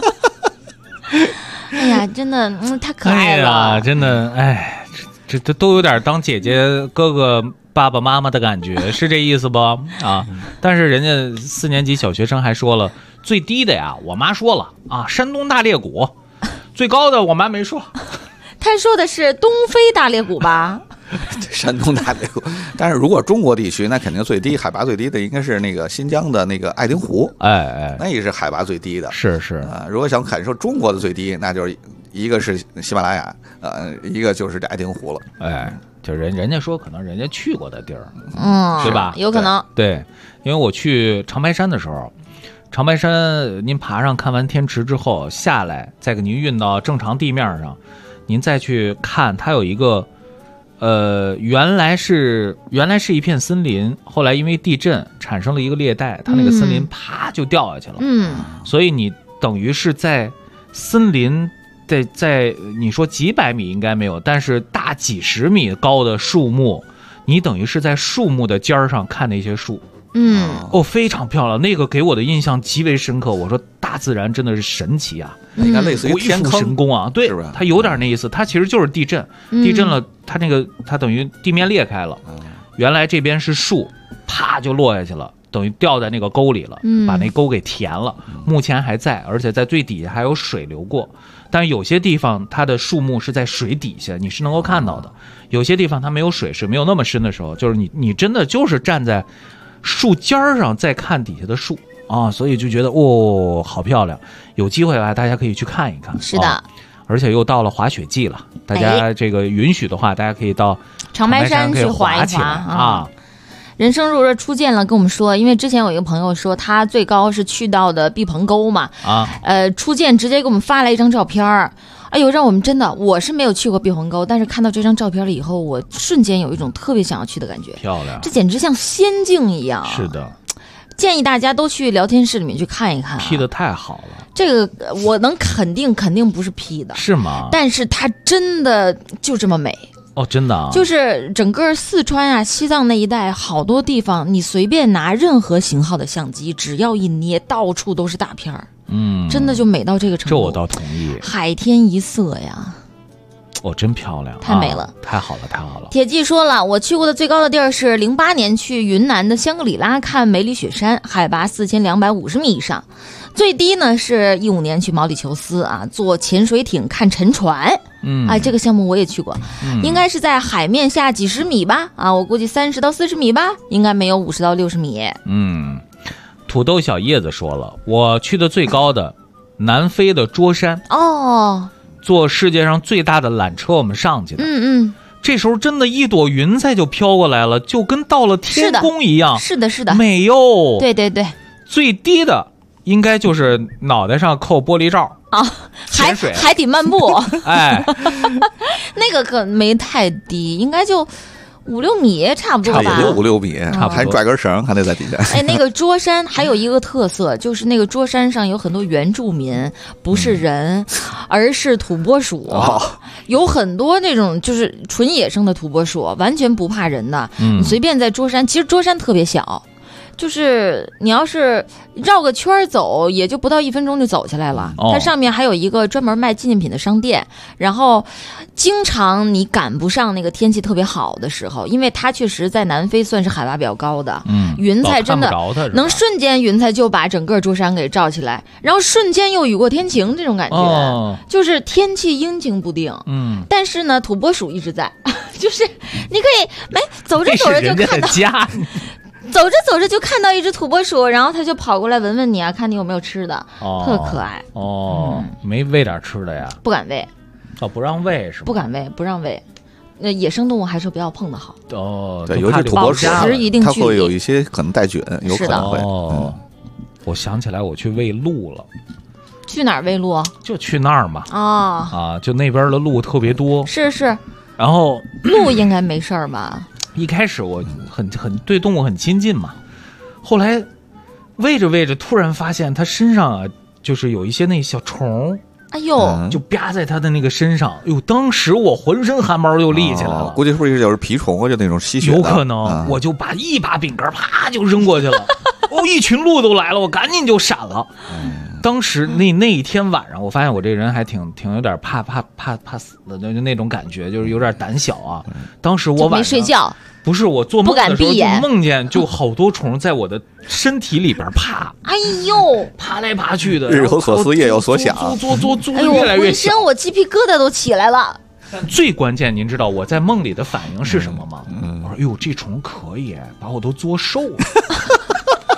哎呀，真的太可爱了， 真的这都有点当姐姐哥哥爸爸妈妈的感觉，是这意思不但是人家4年级小学生还说了，最低的呀我妈说了山东大裂谷，最高的我妈没说。 他说的是东非大裂谷吧？ 山东大裂谷，但是如果中国地区，那肯定海拔最低的应该是那个新疆的那个爱丁湖，那也是海拔最低的。 是如果想感受中国的最低，那就是一个是喜马拉雅，一个就是这爱丁湖了。 就人家说可能人家去过的地儿，对吧？ 有可能。 对，因为我去长白山的时候， 长白山您爬上看完天池之后下来，再给您运到正常地面上，您再去看，它有一个原来是一片森林，后来因为地震产生了一个裂带，它那个森林啪就掉下去了。所以你等于是在森林在你说几百米应该没有，但是大几十米高的树木，你等于是在树木的尖上看那些树。非常漂亮，那个给我的印象极为深刻。我说大自然真的是神奇啊， 应该类似于天坑神功啊，对，它有点那意思。它其实就是地震，地震了，它等于地面裂开了，原来这边是树，啪就落下去了，等于掉在那个沟里了，把那沟给填了。目前还在，而且在最底下还有水流过。但是有些地方它的树木是在水底下，你是能够看到的。有些地方它没有水没有那么深的时候，就是你真的就是站在树尖上再看底下的树啊，所以就觉得好漂亮。有机会的话，大家可以去看一看。 是的， 而且又到了滑雪季了，大家这个允许的话，大家可以到长白山去滑一滑啊。人生如若初见了跟我们说，因为之前有一个朋友说他最高是去到的毕棚沟嘛，初见直接给我们发来一张照片儿。哎呦，让我们真的，我是没有去过毕棚沟，但是看到这张照片了以后，我瞬间有一种特别想要去的感觉。 漂亮， 这简直像仙境一样。 是的， 建议大家都去聊天室里面去看一看。 P 的太好了， 这个我能肯定不是 P 的， 是吗？ 但是它真的就这么美。 真的啊， 就是整个四川啊、西藏那一带好多地方，你随便拿任何型号的相机，只要一捏，到处都是大片儿。真的就美到这个程度。 这我倒同意。 海天一色呀， 真漂亮， 太美了， 太好了，太好了。 铁记说了，我去过的最高的地儿是08年去云南的香格里拉看梅里雪山，海拔4250米以上。最低呢是15年去毛里求斯啊，坐潜水艇看沉船。这个项目我也去过，应该是在海面下几十米吧，我估计30到40米吧，应该没有50到60米。 土豆小叶子说了，我去的最高的南非的桌山，坐世界上最大的缆车我们上去的。这时候真的一朵云彩就飘过来了，就跟到了天宫一样。 是的美哟。 对对对， 最低的应该就是脑袋上扣玻璃罩海底漫步。那个可没太低，应该就5、6米差不多吧， 也就5、6米，还拽根绳，还得在底下。 那个桌山还有一个特色，就是那个桌山上有很多原住民，不是人，而是土拨鼠。有很多那种就是纯野生的土拨鼠，完全不怕人的。你随便在桌山，其实桌山特别小。就是你要是绕个圈走，也就不到1分钟就走下来了。它上面还有一个专门卖纪念品的商店，然后经常你赶不上那个天气特别好的时候，因为它确实在南非算是海拔比较高的，云彩真的能瞬间云彩就把整个桌山给罩起来，然后瞬间又雨过天晴，这种感觉，就是天气阴晴不定。但是呢，土拨鼠一直在，就是你可以走着走着就看到走着走着就看到一只土拨鼠，然后它就跑过来闻闻你啊，看你有没有吃的，特可爱。 没喂点吃的呀？ 不敢喂。 不让喂是吧？ 不敢喂，不让喂。野生动物还是不要碰的好。 对，尤其土拨鼠，它会有一些可能带菌，有可能会。 我想起来，我去喂鹿了。 去哪儿喂鹿？ 就去那儿嘛。就那边的鹿特别多。 是。 然后鹿应该没事儿吧？ 一开始我很对动物很亲近嘛，后来喂着喂着，突然发现它身上就是有一些那小虫，就啪在它的那个身上，当时我浑身汗毛就立起来了。 估计是不是就是蜱虫或者那种吸血的？ 有可能，我就把一把饼干啪就扔过去了，一群鹿都来了，我赶紧就闪了。当时那一天晚上，我发现我这人还挺有点怕死的，就那种感觉，就是有点胆小啊。当时我晚上没睡觉， 不是我做梦的时候就梦见就好多虫在我的身体里边爬，爬来爬去的， 日有所思夜有所想， 越来越小， 我鸡皮疙瘩都起来了。 但最关键，您知道我在梦里的反应是什么吗？我说：“这虫可以把我都作瘦了。”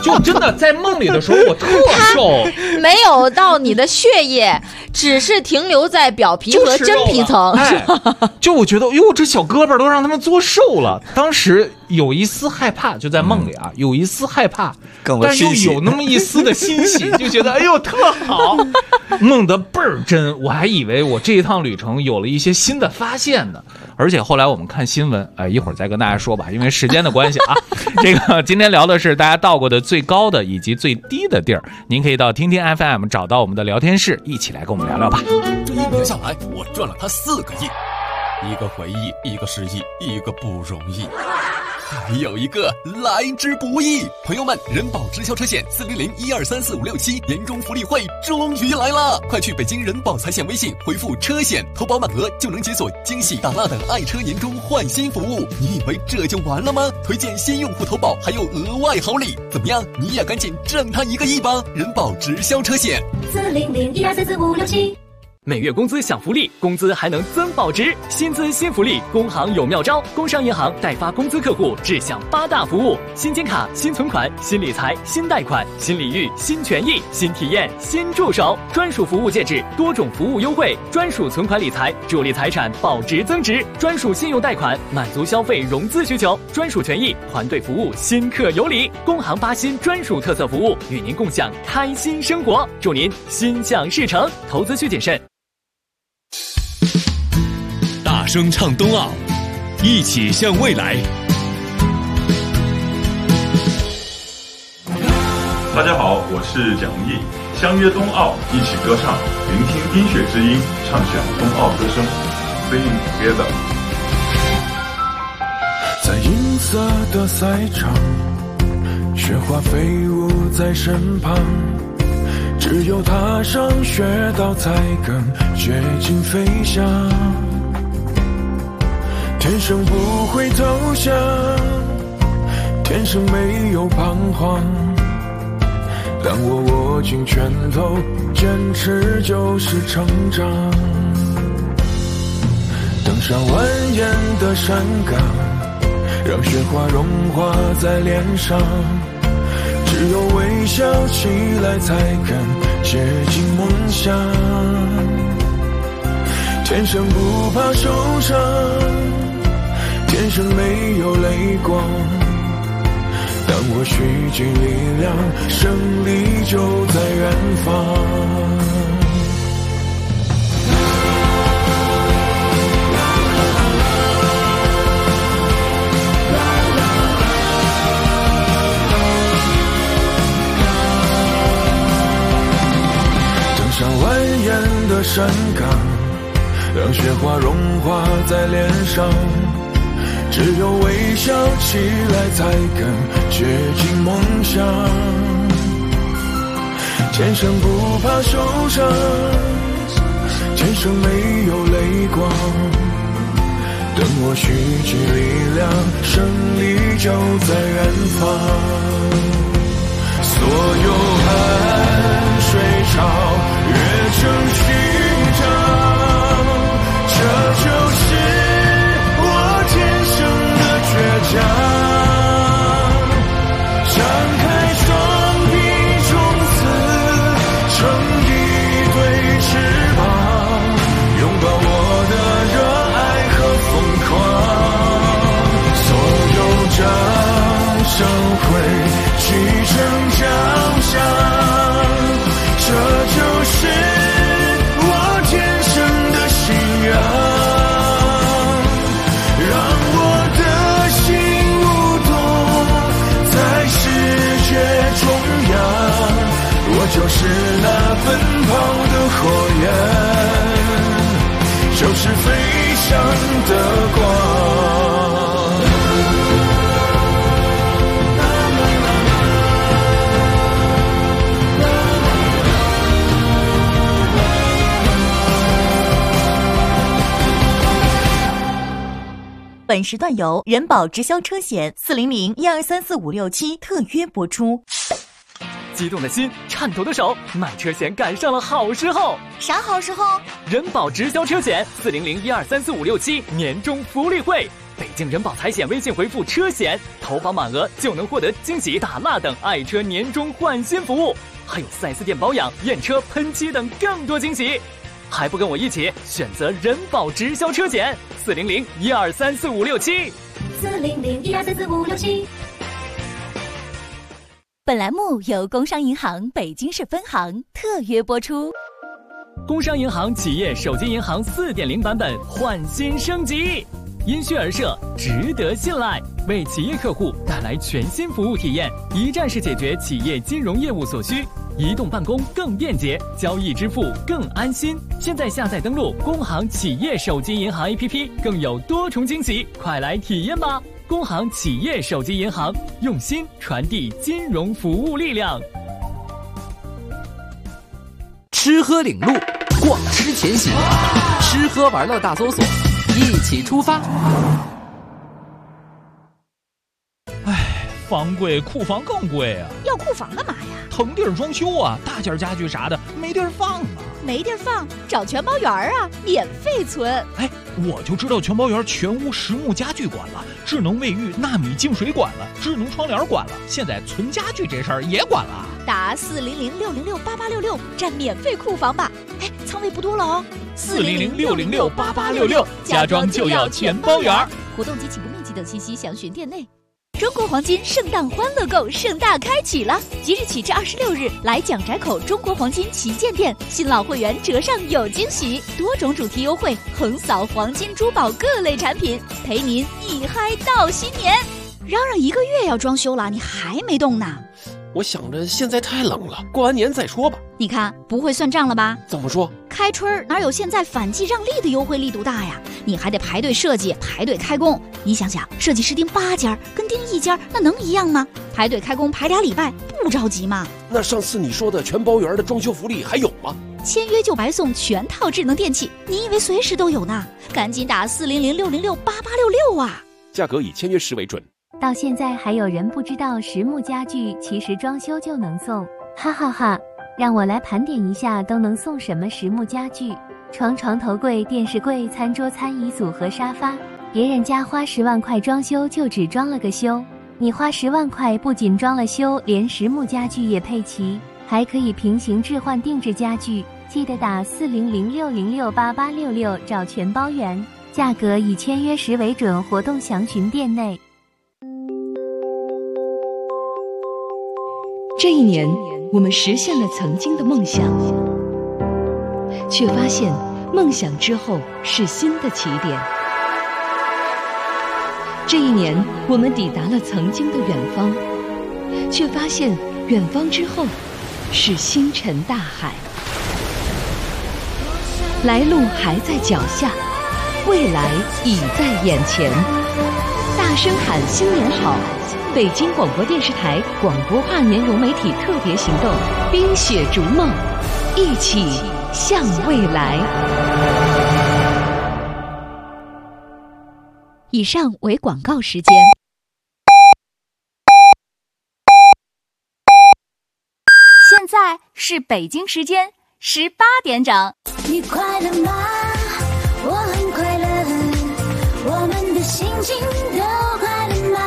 就真的在梦里的时候我特瘦， 没有到你的血液，只是停留在表皮和真皮层。 就我觉得，哟，这小胳膊都让他们做瘦了。当时有一丝害怕，就在梦里啊，有一丝害怕，但是又有那么一丝的欣喜，就觉得哎呦特好，梦得倍儿真。我还以为我这一趟旅程有了一些新的发现呢。而且后来我们看新闻，一会儿再跟大家说吧，因为时间的关系啊。这个今天聊的是大家到过的最高的以及最低的地儿，您可以到听听 FM 找到我们的聊天室，一起来跟我们聊聊吧。 这1年下来，我赚了他4个亿，一个回忆，一个失忆，一个不容易。还有一个来之不易，朋友们，人保直销车险400123456年终福利会终于来了，快去北京人保财险微信回复车险，投保满额就能解锁惊喜大辣的爱车年终换新服务。你以为这就完了吗？推荐新用户投保还有额外好礼，怎么样？你也赶紧挣他1个亿吧！人保直销车险 400123456 每月工资享福利，工资还能增保值，薪资新福利，工行有妙招。工商银行代发工资客户只享8大服务：新金卡、新存款、新理财、新贷款、新礼遇、新权益、新体验、新助手，专属服务戒指，多种服务优惠，专属存款理财，助力财产保值增值，专属信用贷款，满足消费融资需求，专属权益，团队服务，新客有礼。工行8新专属特色服务，与您共享开心生活，祝您心想事成。投资需谨慎。 大声唱冬奥，一起向未来。 大家好，我是蒋毅，相约冬奥，一起歌唱，聆听冰雪之音，畅想冬奥歌声 ，Sing together。 在银色的赛场，雪花飞舞在身旁，只有踏上雪道才更接近飞翔。天生不会投降，天生没有彷徨。当我握紧拳头，坚持就是成长。登上蜿蜒的山岗，让雪花融化在脸上。只有微笑起来才更接近梦想。天生不怕受伤，天生没有泪光。当我蓄积力量，胜利就在远方。上蜿蜒的山岗，让雪花融化在脸上。只有微笑起来才更接近梦想。天生不怕受伤，天生没有泪光。等我蓄积力量，胜利就在远方。所有汗水潮越成虚张，这就是我天生的倔强。张开双臂，从此成一对翅膀，拥抱我的热爱和疯狂。所有掌声会聚成奖项，这就是我天生的信仰。让我的心舞动在世界中央，我就是那奔跑的火焰，就是飞翔的光。 本时段由人保直销车险400123456特约播出。 激动的心，颤抖的手，买车险赶上了好时候。 啥好时候？ 人保直销车险400123456年终福利会， 北京人保财险微信回复车险，投保满额就能获得惊喜打蜡等爱车年终换新服务，还有 4S 店保养、验车、喷漆等更多惊喜。还不跟我一起选择人保直销车险？400-1234567，400-1234567。 本栏目由工商银行北京市分行特约播出。 工商银行企业手机银行 4.0 版本换新升级，因需而设，值得信赖，为企业客户带来全新服务体验，一站式解决企业金融业务所需，移动办公更便捷，交易支付更安心。现在下载登录工行企业手机银行 APP， 更有多重惊喜，快来体验吧！工行企业手机银行，用心传递金融服务力量。 吃喝领路，逛吃前行，吃喝玩乐大搜索，一起出发。 房贵，库房更贵啊！ 要库房干嘛呀？ 腾地儿装修啊，大件家具啥的没地儿放啊。 没地儿放，找全包园啊，免费存。 哎，我就知道全包园全屋实木家具管了，智能卫浴纳米净水管了，智能窗帘管了，现在存家具这事儿也管了。 打400-606-8866占免费库房吧。哎，仓位不多了哦。 400-606-8866，家装就要全包园。 活动及起步面积等信息详询店内。中国黄金圣诞欢乐购盛大开启了，即日起至26日，来蒋宅口中国黄金旗舰店，新老会员折上有惊喜，多种主题优惠，横扫黄金珠宝各类产品，陪您一嗨到新年。嚷嚷1个月要装修了，你还没动呢？ 我想着现在太冷了，过完年再说吧。 你看不会算账了吧？ 怎么说？ 开春哪有现在反季让利的优惠力度大呀？你还得排队设计，排队开工。你想想，设计师盯8家跟盯1家，那能一样吗？排队开工排2礼拜，不着急吗？ 那上次你说的全包园的装修福利还有吗？ 签约就白送全套智能电器，你以为随时都有呢？赶紧打400-606-8866啊！ 价格以签约时为准。 到现在还有人不知道实木家具其实装修就能送，哈哈哈！让我来盘点一下都能送什么实木家具：床、床头柜、电视柜、餐桌、餐椅组和沙发。别人家花10万块装修就只装了个修，你花10万块不仅装了修，连实木家具也配齐，还可以平行置换定制家具。记得打400-606-8866找全包园，价格以签约时为准，活动详询店内。 这一年，我们实现了曾经的梦想，却发现梦想之后是新的起点。这一年，我们抵达了曾经的远方，却发现远方之后是星辰大海。来路还在脚下，未来已在眼前。大声喊新年好！北京广播电视台广播跨年融媒体特别行动，冰雪逐梦，一起向未来。 以上为广告时间。 现在是北京时间18点整。 你快乐吗？我很快乐，我们的心情都快乐吗？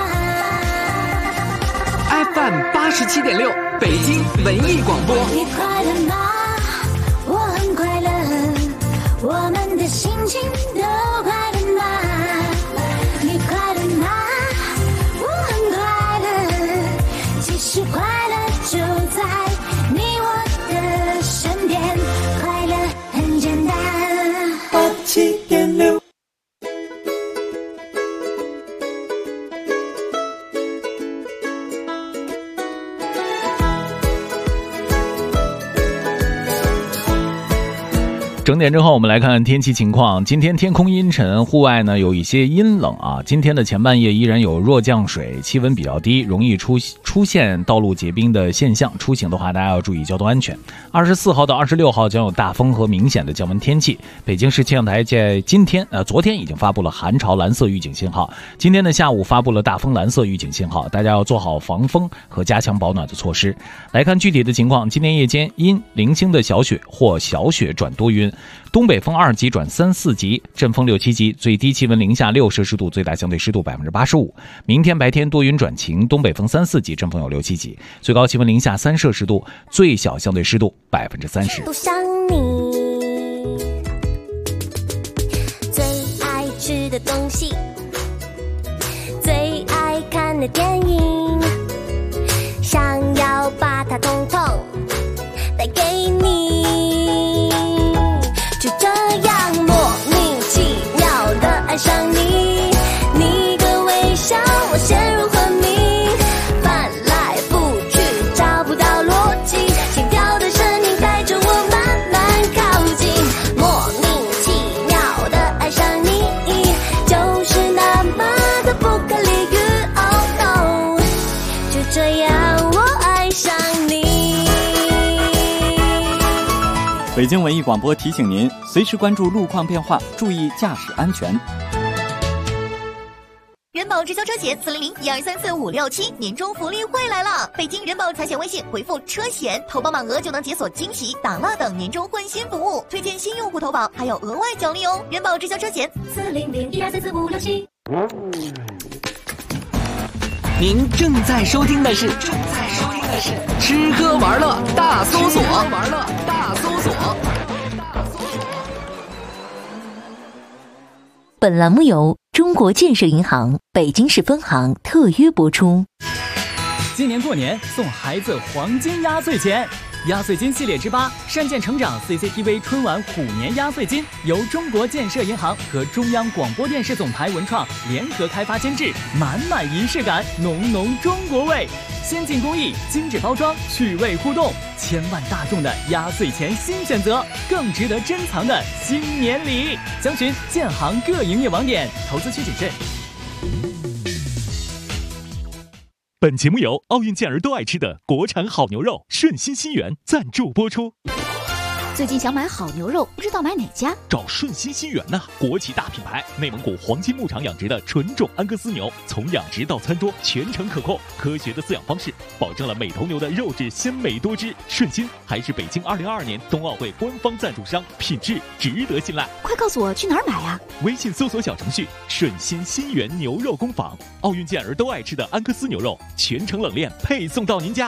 FM 87.6，北京文艺广播。 你快乐吗？我很快乐，我们的心情都快乐吗？你快乐吗？我很快乐，其实快乐就在你我的身边，快乐很简单。87.6。 整点之后，我们来看天气情况。今天天空阴沉，户外呢有一些阴冷啊。今天的前半夜依然有弱降水，气温比较低，容易出现道路结冰的现象。出行的话，大家要注意交通安全。24号到26号将有大风和明显的降温天气。北京市气象台在昨天已经发布了寒潮蓝色预警信号，今天的下午发布了大风蓝色预警信号，大家要做好防风和加强保暖的措施。来看具体的情况，今天夜间因零星的小雪或小雪转多云， 东北风2级转3、4级，阵风6、7级，最低气温零下6摄氏度，最大相对湿度85%。明天白天多云转晴，东北风3、4级，阵风有6、7级，最高气温零下3摄氏度，最小相对湿度30%。 不想你最爱吃的东西，最爱看的电影，想要把它统统带给你，就这样莫名其妙的爱上你，你的微笑我陷入昏迷，翻来覆去找不到逻辑，心跳的声音带着我慢慢靠近，莫名其妙的爱上你，就是那么的不可理喻。 Oh no， 就这样我爱上你。 北京文艺广播提醒您，随时关注路况变化，注意驾驶安全。 人保直销车险400-1234567年终福利会来了！北京人保财险微信回复车险，投保满额就能解锁惊喜、打蜡等年终换新服务，推荐新用户投保还有额外奖励哦！人保直销车险400-1234567。 您正在收听的是吃喝玩乐大搜索。 本栏目由中国建设银行北京市分行特约播出。 今年过年送孩子黄金压岁钱，压岁金系列之8善见成长 CCTV 春晚虎年压岁金由中国建设银行和中央广播电视总台文创联合开发监制，满满仪式感，浓浓中国味，先进工艺，精致包装，趣味互动，千万大众的压岁钱新选择，更值得珍藏的新年礼。详询建行各营业网点，投资需谨慎。 本节目由奥运健儿都爱吃的国产好牛肉顺心新源赞助播出。 最近想买好牛肉，不知道买哪家？ 找顺心新源呐，国际大品牌，内蒙古黄金牧场养殖的纯种安格斯牛，从养殖到餐桌全程可控，科学的饲养方式保证了每头牛的肉质鲜美多汁。顺心还是北京2022年冬奥会官方赞助商，品质值得信赖。 快告诉我去哪儿买呀？ 微信搜索小程序顺心新源牛肉工坊，奥运健儿都爱吃的安格斯牛肉，全程冷链配送到您家。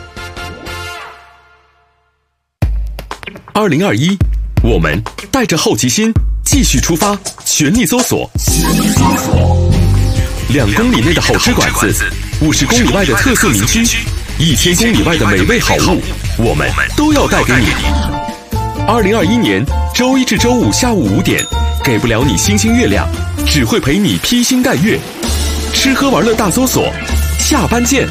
2021，我们带着好奇心继续出发，全力搜索。2公里内的好吃馆子，50公里外的特色名区，1000公里外的美味好物，我们都要带给你。2021年周一至周五下午5点，给不了你星星月亮，只会陪你披星戴月。吃喝玩乐大搜索，下班见。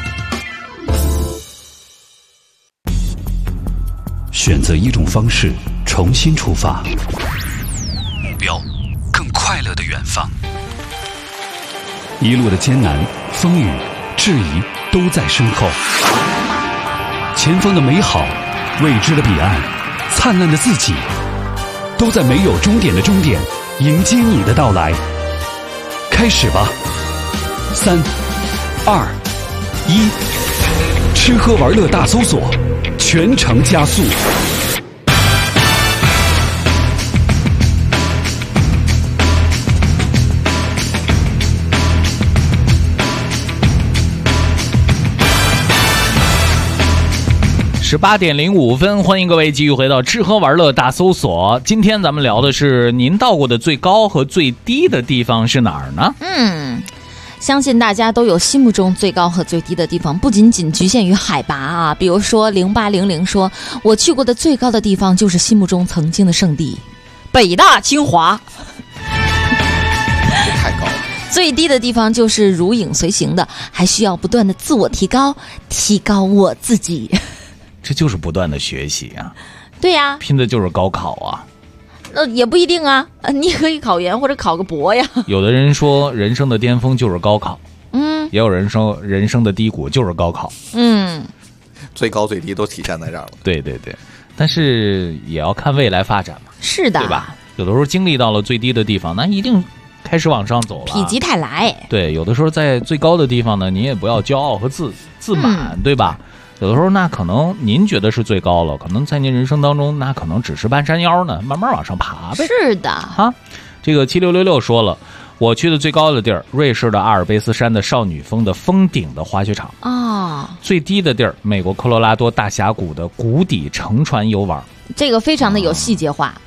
选择一种方式，重新出发，目标更快乐的远方。一路的艰难、风雨、质疑都在身后，前方的美好、未知的彼岸、灿烂的自己，都在没有终点的终点迎接你的到来。开始吧，3、2、1，吃喝玩乐大搜索，全程加速。 18点05分，欢迎各位继续回到吃喝玩乐大搜索。今天咱们聊的是您到过的最高和最低的地方是哪儿呢？ 相信大家都有心目中最高和最低的地方，不仅仅局限于海拔啊。比如说0800说，我去过的最高的地方就是心目中曾经的圣地北大清华。 太高了。 最低的地方就是如影随形的，还需要不断的自我提高，提高我自己。 这就是不断的学习啊。 对呀， 拼的就是高考啊。 也不一定啊，你可以考研或者考个博呀。 有的人说人生的巅峰就是高考，也有人说人生的低谷就是高考， 最高最低都体现在这儿了。 对对对，但是也要看未来发展嘛。 是的， 对吧？有的时候经历到了最低的地方，那一定开始往上走了， 否极泰来。 对，有的时候在最高的地方呢，你也不要骄傲和自满，对吧？ 有的时候那可能您觉得是最高了，可能在您人生当中那可能只是半山腰呢，慢慢往上爬呗。 是的啊， 这个7666说了，我去的最高的地儿，瑞士的阿尔卑斯山的少女峰的峰顶的滑雪场啊， 最低的地儿，美国科罗拉多大峡谷的谷底乘船游玩， 这个非常的有细节化，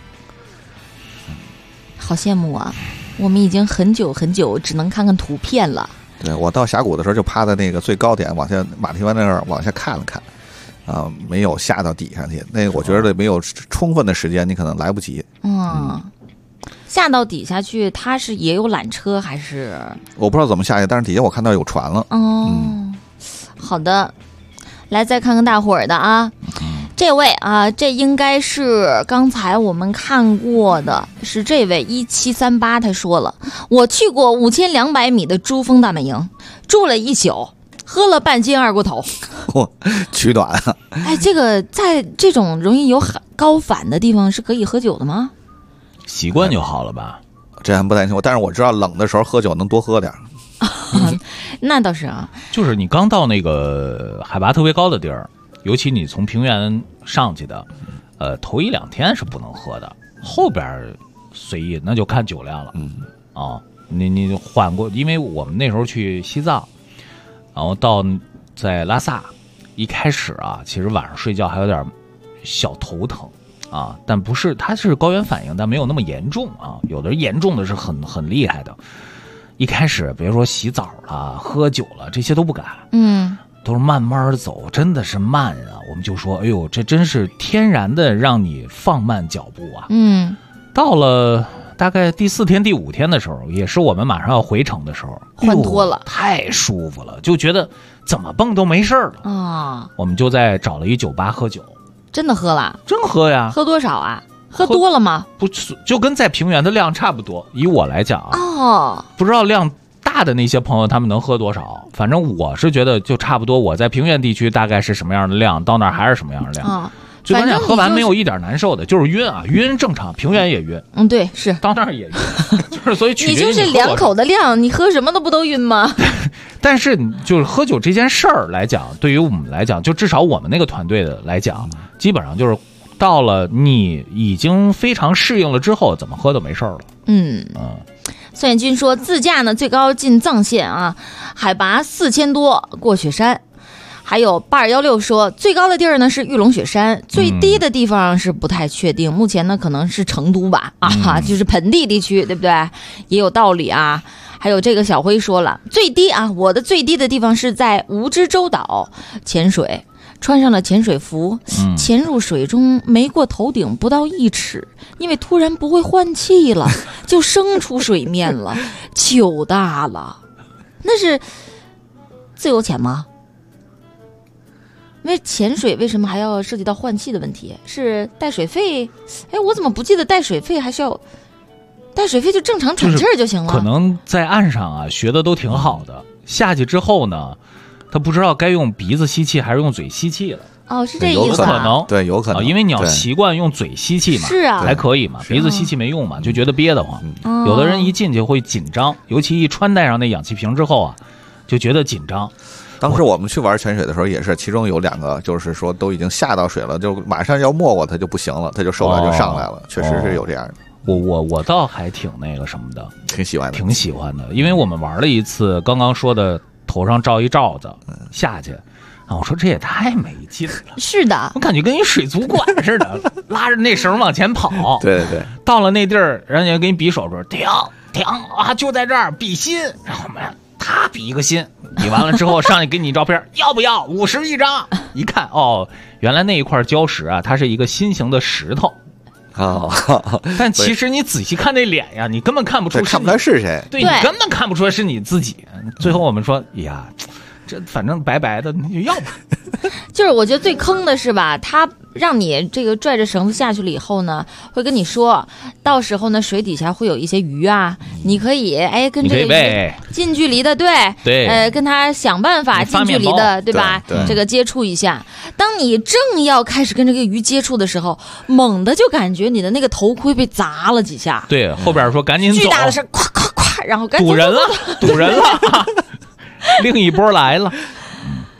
好羡慕啊！我们已经很久很久只能看看图片了。 对，我到峡谷的时候就趴在那个最高点往下马蹄湾那儿往下看了看，没有下到底上去。那个我觉得没有充分的时间，你可能来不及。 下到底下去，它是也有缆车还是？ 我不知道怎么下去，但是底下我看到有船了。 好的，来再看看大伙儿的啊。这位啊，这应该是刚才我们看过的，是这位1738，他说了，我去过5200米的珠峰大本营，住了一宿，喝了半斤二锅头， 取暖啊！ 哎，这个在这种容易有高反的地方是可以喝酒的吗？ 习惯就好了吧， 这还不担心我，但是我知道冷的时候喝酒能多喝点。 那倒是啊， 就是你刚到那个海拔特别高的地儿。尤其你从平原上去的，头1-2天是不能喝的，后边随意，那就看酒量了。你缓过，因为我们那时候去西藏，然后到在拉萨，一开始啊，其实晚上睡觉还有点小头疼啊，但不是，它是高原反应，但没有那么严重啊。有的严重的是很厉害的。一开始别说洗澡了、喝酒了，这些都不敢。都是慢慢走，真的是慢啊！我们就说，哎呦，这真是天然的让你放慢脚步啊。到了大概第4天、第5天的时候，也是我们马上要回城的时候， 换脱了， 太舒服了，就觉得怎么蹦都没事了啊。我们就在找了一酒吧喝酒， 真的喝了？ 真喝呀！ 喝多少啊？喝多了吗？ 不，就跟在平原的量差不多。以我来讲啊，不知道量。大的那些朋友他们能喝多少？反正我是觉得就差不多。我在平原地区大概是什么样的量，到那儿还是什么样的量。最关键喝完没有一点难受的，就是晕啊，晕正常，平原也晕。 对，是到那儿也晕，就是所以取决于你就是2口的量，你喝什么都不都晕吗？ 但是就是喝酒这件事儿来讲，对于我们来讲，就至少我们那个团队的来讲，基本上就是到了你已经非常适应了之后，怎么喝都没事了。 孙彦军说，自驾呢最高进藏线啊，海拔4000多，过雪山。还有8216说，最高的地儿呢是玉龙雪山，最低的地方是不太确定，目前呢可能是成都吧，就是盆地地区，对不对？也有道理啊。还有这个小辉说了，最低啊，我的最低的地方是在蜈支洲岛潜水。穿上了潜水服，潜入水中没过头顶不到1尺，因为突然不会换气了，就升出水面了，糗大了。那是自由潜吗？因为潜水为什么还要涉及到换气的问题？是带水费？哎，我怎么不记得带水费还需要？带水费就正常喘气儿就行了。 可能在岸上啊学的都挺好的，下去之后呢，他不知道该用鼻子吸气还是用嘴吸气了。 是这意思啊？ 有可能， 对，有可能， 因为你要习惯用嘴吸气嘛， 是啊， 还可以嘛，鼻子吸气没用嘛，就觉得憋得慌。有的人一进去会紧张，尤其一穿戴上那氧气瓶之后啊，就觉得紧张。 当时我们去玩潜水的时候也是，其中有2个就是说都已经下到水了，就马上要没过他就不行了，他就受不了就上来了，确实是有这样的。 我倒还挺那个什么的， 挺喜欢的，因为我们玩了一次，刚刚说的头上罩一罩子下去。我说这也太没劲了。 是的， 我感觉跟一水族馆似的，拉着那绳往前跑。 对， 到了那地儿，人家给你比手说停啊，就在这儿比心，然后我们他比一个心，比完了之后上去给你照片，要不要50一张？一看原来那一块礁石啊，它是一个心形的石头。但其实你仔细看那脸呀，你根本看不出来是谁， 对，你根本看不出来是你自己。最后我们说，呀，这反正白白的，你就要吧。 就是我觉得最坑的是吧，他让你这个拽着绳子下去了以后呢，会跟你说，到时候呢水底下会有一些鱼啊，你可以跟这个鱼近距离的对，跟他想办法近距离的对吧？这个接触一下。当你正要开始跟这个鱼接触的时候，猛的就感觉你的那个头盔被砸了几下。 对，后边说赶紧走， 巨大的声，咵咵咵，然后赶紧堵人了，另一波来了。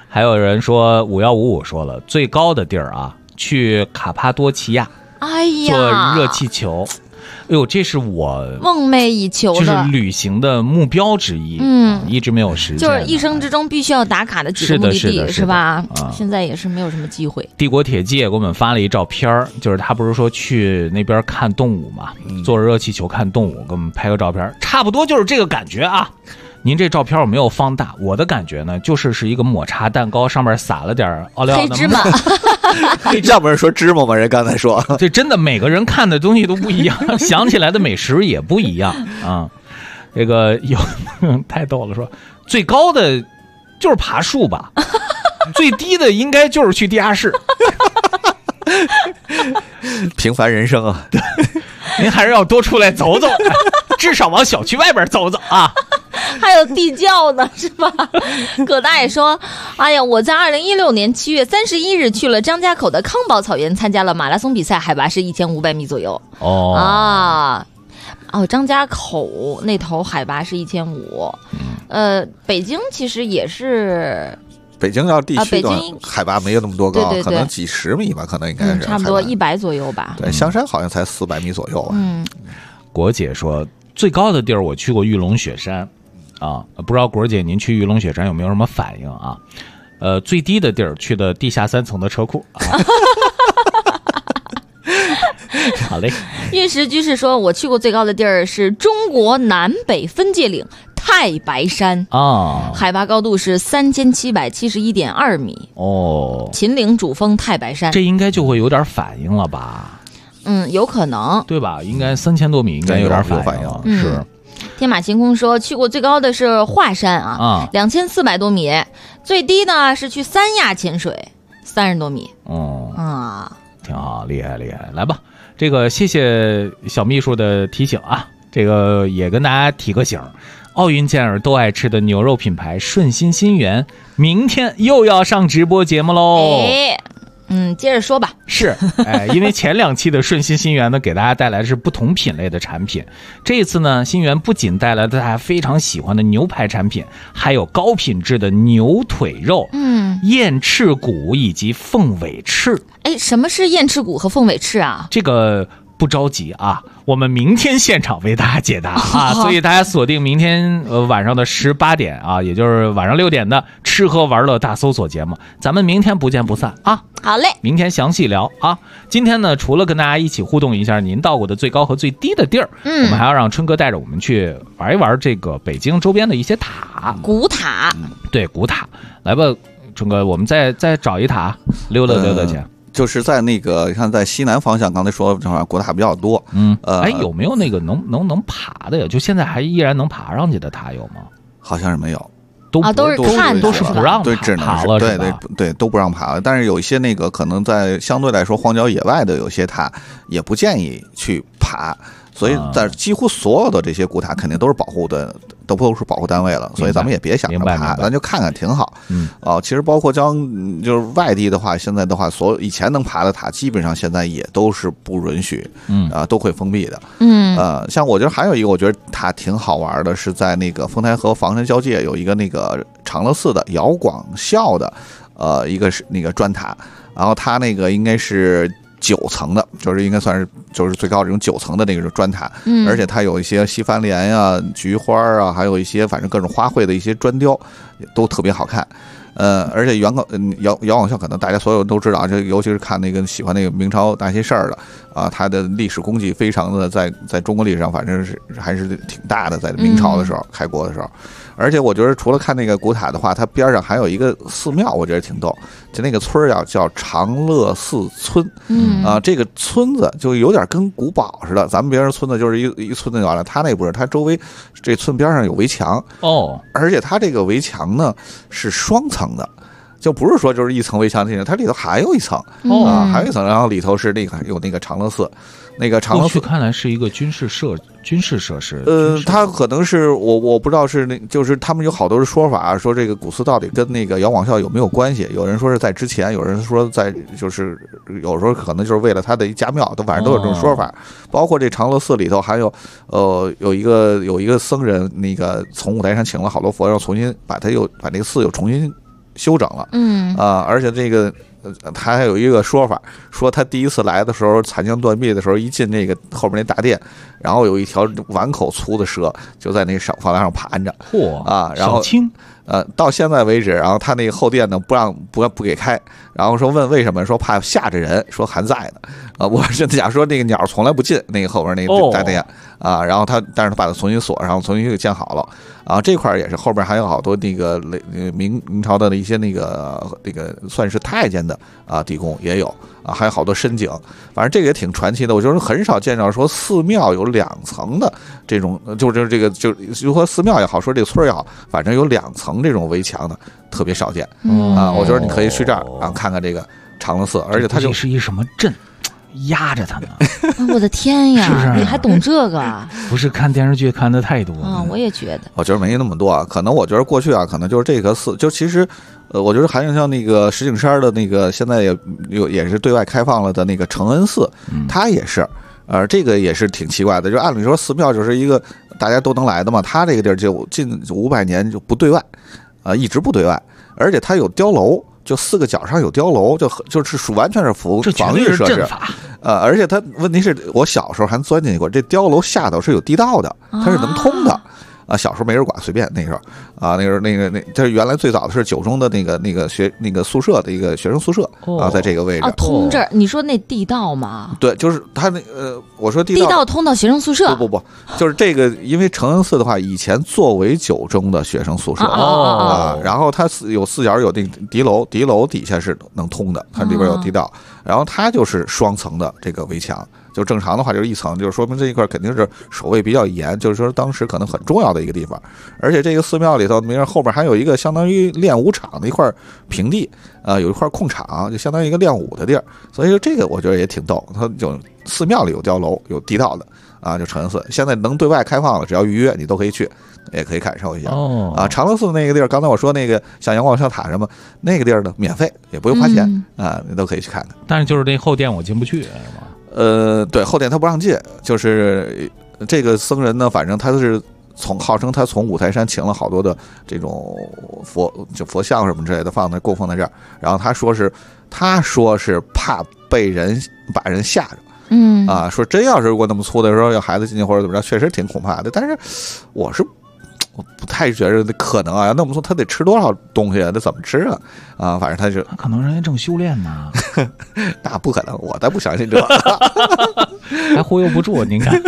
还有人说5155说了，最高的地儿啊，去卡帕多奇亚， 哎呀， 坐热气球。哎呦，这是我梦寐以求的， 就是旅行的目标之一。一直没有实现， 就是一生之中必须要打卡的几个目的地，是吧？现在也是没有什么机会。 帝国铁骑也给我们发了一照片，就是他不是说去那边看动物嘛，坐着热气球看动物，给我们拍个照片，差不多就是这个感觉啊。您这照片我没有放大，我的感觉呢，就是一个抹茶蛋糕，上面撒了点奥利奥的黑芝麻。 要不然说芝麻吗？人刚才说， 这真的每个人看的东西都不一样，想起来的美食也不一样啊。这个有太逗了，说最高的就是爬树吧，最低的应该就是去地下室。 平凡人生啊， 您还是要多出来走走，至少往小区外边走走啊。 还有地窖呢，是吧？葛大爷说：“哎呀，我在2016年7月31日去了张家口的康宝草原，参加了马拉松比赛，海拔是1500米左右。”张家口那头海拔是1500。北京其实也是。 北京要地区的海拔没有那么多高，可能几十米吧，可能应该是差不多100左右吧。 对，香山好像才400米左右吧。 国姐说最高的地儿我去过玉龙雪山。不知道果儿姐您去玉龙雪山有没有什么反应啊？最低的地儿去的地下3层的车库。好嘞。 运石居士说，我去过最高的地儿是中国南北分界岭太白山海拔高度是3771.2米。秦岭主峰太白山， 这应该就会有点反应了吧？ 有可能， 对吧？应该3000多米，应该有点反应。是。 天马行空说，去过最高的是华山2400多米，最低呢是去三亚潜水30多米。 挺好，厉害厉害。来吧，这个谢谢小秘书的提醒啊，这个也跟大家提个醒，奥运健儿都爱吃的牛肉品牌顺心新源明天又要上直播节目喽。 接着说吧。 是，因为前2期的顺心新源呢，给大家带来的是不同品类的产品。这一次呢，新源不仅带来了大家非常喜欢的牛排产品，还有高品质的牛腿肉、燕翅骨以及凤尾翅。 什么是燕翅骨和凤尾翅啊？ 这个不着急啊，我们明天现场为大家解答啊，所以大家锁定明天晚上的18点啊，也就是晚上6点的吃喝玩乐大搜索节目，咱们明天不见不散啊！ 好嘞， 明天详细聊啊。今天呢，除了跟大家一起互动一下您到过的最高和最低的地儿，我们还要让春哥带着我们去玩一玩这个北京周边的一些塔， 古塔。 对，古塔，来吧，春哥，我们再找一塔溜达溜达去。 就是在那个，你看在西南方向，刚才说正好古塔比较多。 有没有那个能爬的呀？就现在还依然能爬上去的塔有吗？ 好像是没有， 都是看都是不让对，只能爬了， 对都不让爬了。但是有一些那个可能在相对来说荒郊野外的有些塔也不建议去爬。所以在几乎所有的这些古塔肯定都是保护的，都是保护单位了，所以咱们也别想着爬，咱就看看挺好。其实包括就是外地的话，现在的话，以前能爬的塔，基本上现在也都是不允许，都会封闭的。像我觉得还有一个，我觉得塔挺好玩的，是在那个丰台河房山交界有一个那个长乐寺的姚广孝的，一个是那个砖塔，然后它那个应该是9层的，就是应该算是就是最高这种9层的那个砖塔，而且它有一些西番莲呀、菊花啊，还有一些反正各种花卉的一些砖雕，都特别好看。而且姚广孝可能大家所有人都知道，这尤其是看那个喜欢那个明朝那些事儿的啊，他的历史功绩非常的在中国历史上反正是还是挺大的，在明朝的时候开国的时候。而且我觉得除了看那个古塔的话，它边上还有一个寺庙，我觉得挺逗，就那个村叫长乐寺村。这个村子就有点跟古堡似的，咱们别人村子就是一村子完了，他那不是，他周围这村边上有围墙而且它这个围墙呢是双层的，就不是说就是一层围墙进去，它里头还有一层还有一层，然后里头是那个有那个长乐寺。那个长乐寺看来是一个军事设施。 它可能是我不知道是就是他们有好多的说法，说这个古寺到底跟那个姚广孝有没有关系？有人说是在之前，有人说在就是有时候可能就是为了他的一家庙，反正都有这种说法。包括这长乐寺里头还有有一个僧人，那个从五台山请了好多佛，然后重新把那个寺又重新修整了，而且这个他还有一个说法，说他第一次来的时候残江断壁的时候，一进那个后边那大殿，然后有一条碗口粗的蛇就在那房梁上盘着，然后到现在为止，然后他那个后殿呢不给开，然后说问为什么，说怕吓着人，说还在呢，我是想说那个鸟从来不进那个后边那个大殿然后但是他把它重新锁上，重新给建好了这块也是后边还有好多那个明朝的一些那个算是太监的地宫也有还有好多深井，反正这个也挺传奇的。我就是很少见到说寺庙有2层的这种，就是这个就说寺庙也好，说这个村也好，反正有2层这种围墙的特别少见我觉得你可以去这儿看看这个长乐寺，而且它就是一什么镇压着他呢我的天呀， 是不是你还懂这个？ 不是看电视剧看的太多我也觉得， 我觉得没那么多可能我觉得过去可能就是这个寺，就其实我觉得还有像那个石景山的那个现在也是对外开放了的那个承恩寺，它也是这个也是挺奇怪的，就按理说寺庙就是一个大家都能来的嘛，它这个地儿就近500年就不对外一直不对外，而且它有碉楼，就4个角上有碉楼，就是完全是防御设施而且它问题是我小时候还钻进去过，这碉楼下头是有地道的，它是能通的小时候没人管，随便那时候这原来最早的是9中的那个宿舍的一个学生宿舍在这个位置通这儿。你说那地道吗？ 对，就是他我说地道通到学生宿舍， 不，就是这个，因为承恩寺的话，以前作为9中的学生宿舍然后它有4角有那敌楼底下是能通的，它里边有地道，然后它就是双层的这个围墙。就正常的话就是1层，就是说明这一块肯定是守卫比较严，就是说当时可能很重要的一个地方。而且这个寺庙里头，后边还有一个相当于练武场的一块平地有一块空场，就相当于一个练武的地儿。所以说这个我觉得也挺逗，它就寺庙里有碉楼有地道的就承恩寺现在能对外开放了，只要预约你都可以去，也可以感受一下长乐寺那个地儿，刚才我说那个像阳光小塔什么那个地儿呢，免费也不用花钱你都可以去看看。 但是就是这后殿我进不去是吗？ 对，后殿他不让进，就是这个僧人呢，反正他是号称他从五台山请了好多的这种佛像什么之类的放在供奉在这儿，然后他说是怕把人吓着，说真要是如果那么粗的时候要孩子进去或者怎么着，确实挺恐怕的。但是我不太觉得可能那么说他得吃多少东西得怎么吃反正他可能人家正修炼呢那不可能，我才不相信这还忽悠不住您看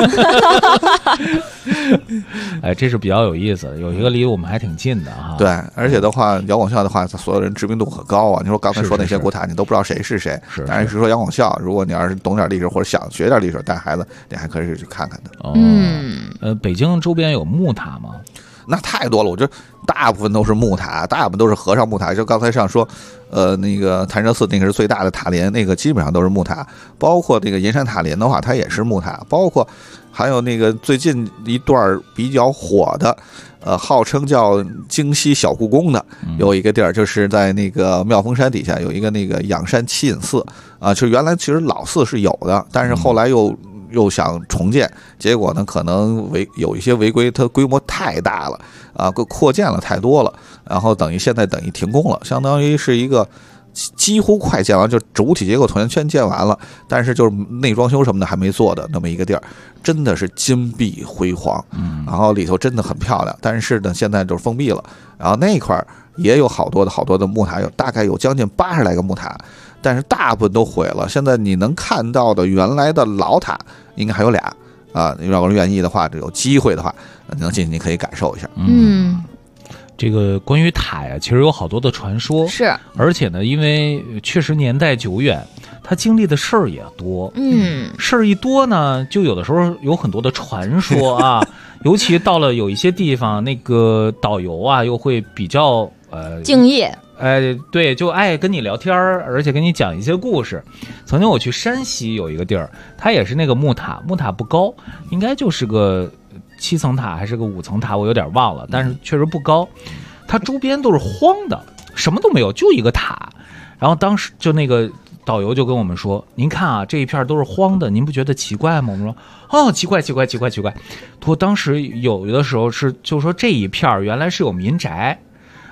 这是比较有意思的，有一个离我们还挺近的对，而且的话姚广孝的话所有人知名度很高你说刚才说那些古塔你都不知道谁是谁，但是说姚广孝，如果你要是懂点历史或者想学点历史带孩子，你还可以去看看的北京周边有木塔吗？ 那太多了，我觉得大部分都是木塔，大部分都是和尚木塔。就刚才上说，那个潭柘寺那个是最大的塔林，那个基本上都是木塔。包括那个银山塔林的话，它也是木塔。包括还有那个最近一段比较火的，号称叫京西小故宫的，有一个地儿就是在那个妙峰山底下有一个那个仰山七隐寺就原来其实老寺是有的，但是后来又想重建，结果呢可能有一些违规，它规模太大了扩建了太多了，然后现在等于停工了，相当于是一个几乎快建完，就主体结构全建完了，但是就是内装修什么的还没做的那么一个地儿，真的是金碧辉煌，然后里头真的很漂亮，但是呢现在就是封闭了，然后那块也有好多的木塔，大概有将近80来个木塔，但是大部分都毁了。现在你能看到的原来的老塔应该还有俩如果愿意的话，有机会的话你能进去你可以感受一下。 这个关于塔呀，其实有好多的传说， 是， 而且呢，因为确实年代久远，他经历的事儿也多，事儿一多呢，就有的时候有很多的传说尤其到了有一些地方，那个导游又会比较敬业。 对，就爱跟你聊天，而且跟你讲一些故事。曾经我去山西有一个地儿，它也是那个木塔不高，应该就是个7层塔还是个5层塔，我有点忘了，但是确实不高。它周边都是荒的，什么都没有，就一个塔。然后当时就那个导游就跟我们说：“您看这一片都是荒的，您不觉得奇怪吗？”我们说：“奇怪。”他说当时有的时候就说这一片原来是有民宅。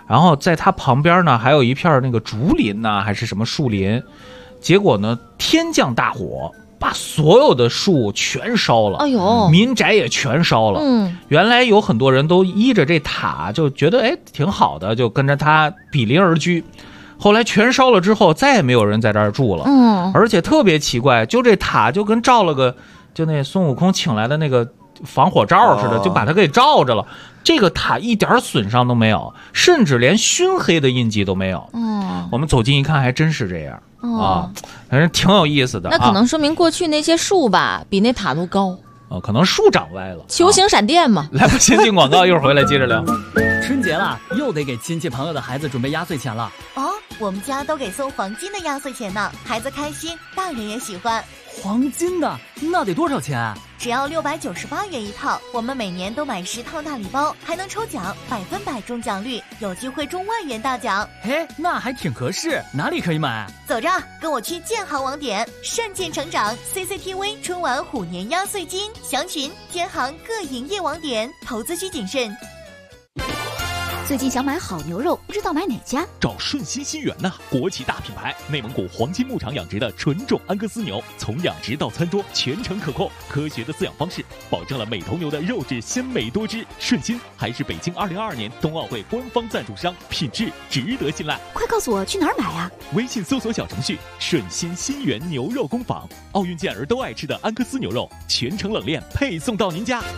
然后在它旁边呢还有一片那个竹林呢，还是什么树林，结果呢天降大火，把所有的树全烧了， 哎呦， 民宅也全烧了。原来有很多人都依着这塔就觉得挺好的，就跟着它比邻而居。后来全烧了之后，再也没有人在这儿住了。而且特别奇怪，就这塔就跟照了个，就那孙悟空请来的那个防火罩似的，就把它给罩着了。这个塔一点损伤都没有，甚至连熏黑的印记都没有。我们走近一看，还真是这样啊，反正挺有意思的。 那可能说明过去那些树吧，比那塔都高。 可能树长歪了， 球形闪电嘛。 来吧，先进广告，一会儿回来接着聊。 春节了，又得给亲戚朋友的孩子准备压岁钱了。 哦，我们家都给送黄金的压岁钱呢，孩子开心，大人也喜欢。 黄金的那得多少钱？ 只要698元一套，我们每年都买10套大礼包，还能抽奖，100%中奖率，有机会中万元大奖。 那还挺合适，哪里可以买？ 走着，跟我去建行网点，善建成长 CCTV 春晚虎年压岁金，详询建行各营业网点，投资需谨慎。 最近想买好牛肉，不知道买哪家？ 找顺心新源呐，国企大品牌，内蒙古黄金牧场养殖的纯种安格斯牛，从养殖到餐桌全程可控，科学的饲养方式保证了每头牛的肉质鲜美多汁。顺心还是北京2022年冬奥会官方赞助商，品质值得信赖。 快告诉我去哪儿买啊？ 微信搜索小程序顺心新源牛肉工坊，奥运健儿都爱吃的安格斯牛肉，全程冷链配送到您家。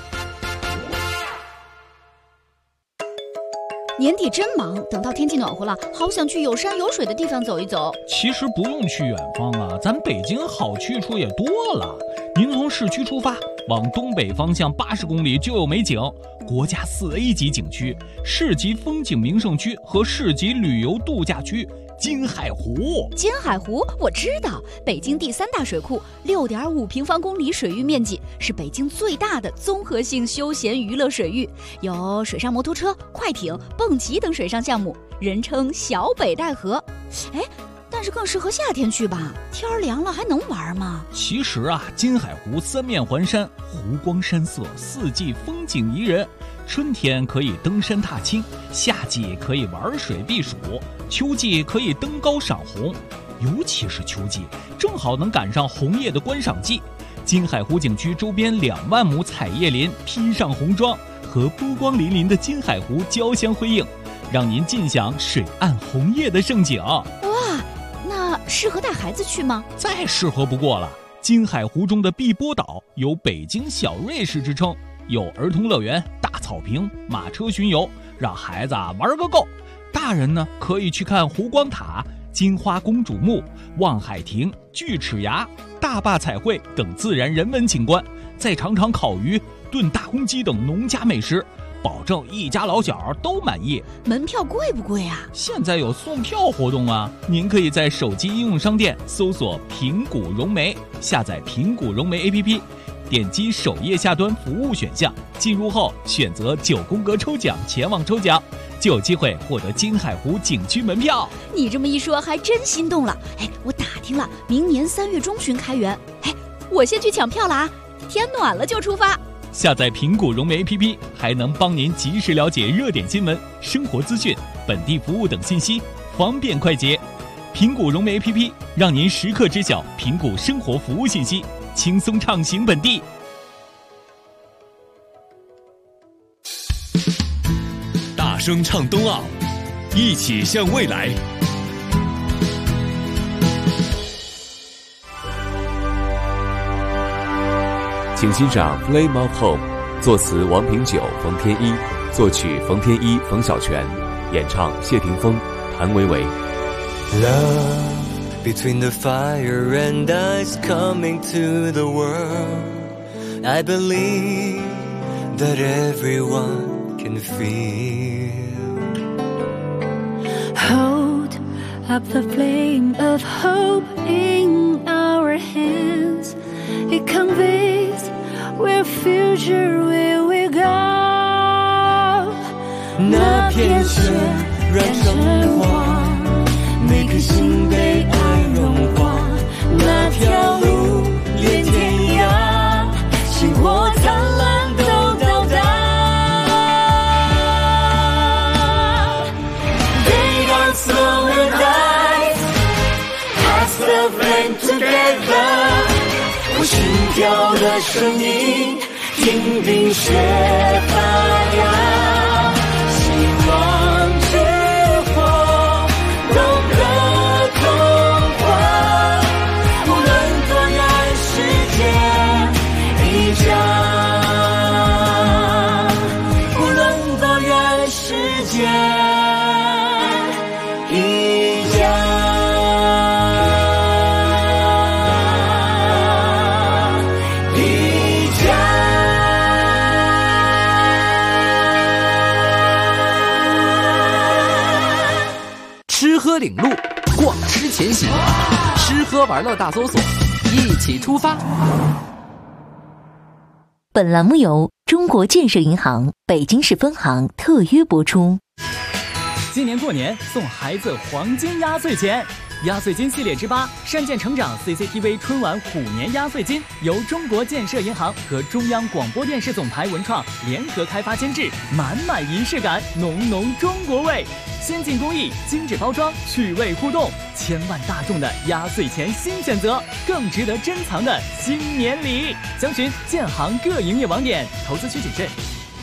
年底真忙，等到天气暖和了，好想去有山有水的地方走一走。 其实不用去远方啊，咱北京好去处也多了。您从市区出发，往东北方向80公里就有美景，国家4A 级景区、市级风景名胜区和市级旅游度假区金海湖。 金海湖我知道，北京第3大水库，6.5平方公里水域面积，是北京最大的综合性休闲娱乐水域，有水上摩托车、快艇、蹦极等水上项目，人称小北戴河。但是更适合夏天去吧，天凉了还能玩吗？ 其实啊，金海湖3面环山，湖光山色，4季风景宜人。春天可以登山踏青，夏季可以玩水避暑，秋季可以登高赏红，尤其是秋季，正好能赶上红叶的观赏季。金海湖景区周边2万亩彩叶林披上红装，和波光粼粼的金海湖交相辉映，让您尽享水岸红叶的盛景。 哇，那适合带孩子去吗？ 再适合不过了。金海湖中的碧波岛有北京小瑞士之称，有儿童乐园、大草坪、马车巡游，让孩子玩个够。大人呢，可以去看湖光塔、金花公主墓、望海亭、锯齿崖、大坝彩绘等自然人文景观，再尝尝烤鱼、炖大公鸡等农家美食，保证一家老小都满意。 门票贵不贵啊？ 现在有送票活动啊！您可以在手机应用商店搜索平谷融媒，下载平谷融媒 APP， 点击首页下端服务选项，进入后选择9宫格抽奖前往抽奖，就有机会获得金海湖景区门票。 你这么一说还真心动了。我打听了，明年3月中旬开园。我先去抢票了啊！天暖了就出发。 下载平谷融媒 APP， 还能帮您及时了解热点新闻、生活资讯、本地服务等信息，方便快捷。平谷融媒 APP 让您时刻知晓平谷生活服务信息，轻松畅行本地。 大声唱冬奥，一起向未来。 请欣赏《Flame of Home》，作词王平久、冯天一，作曲冯天一、冯小泉，演唱谢霆锋、谭维维。 Love between the fire and ice coming to the world. I believe that everyone can feel. Hold up the flame of hope in our hands. It conveys where future will we go. 那片雪染成黄，每颗心被爱融化。那条路连天涯，星火灿烂都到达。 together， 我心跳的声音听冰雪发芽，希望之火懂得空话，无论多远世界一家，无论多远世界一家。 吃喝领路，逛吃前行，吃喝玩乐大搜索，一起出发。 本栏目由中国建设银行北京市分行特约播出。 今年过年送孩子黄金压岁钱，压岁金系列之8善见成长 CCTV 春晚虎年压岁金由中国建设银行和中央广播电视总台文创联合开发监制，满满仪式感，浓浓中国味，先进工艺，精致包装，趣味互动，千万大众的压岁钱新选择，更值得珍藏的新年礼。详询建行各营业网点，投资需谨慎。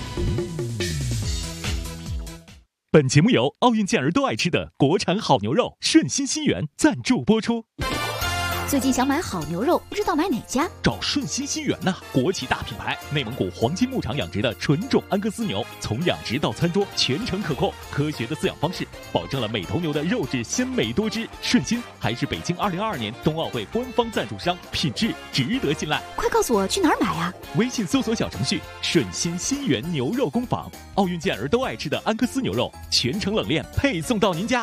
本节目由奥运健儿都爱吃的国产好牛肉顺心新源赞助播出。 最近想买好牛肉，不知道买哪家？ 找顺心新源呐，国际大品牌，内蒙古黄金牧场养殖的纯种安格斯牛，从养殖到餐桌全程可控，科学的饲养方式保证了每头牛的肉质鲜美多汁。顺心还是北京2022年冬奥会官方赞助商，品质值得信赖。 快告诉我去哪儿买啊？ 微信搜索小程序顺心新源牛肉工坊，奥运健儿都爱吃的安格斯牛肉，全程冷链配送到您家。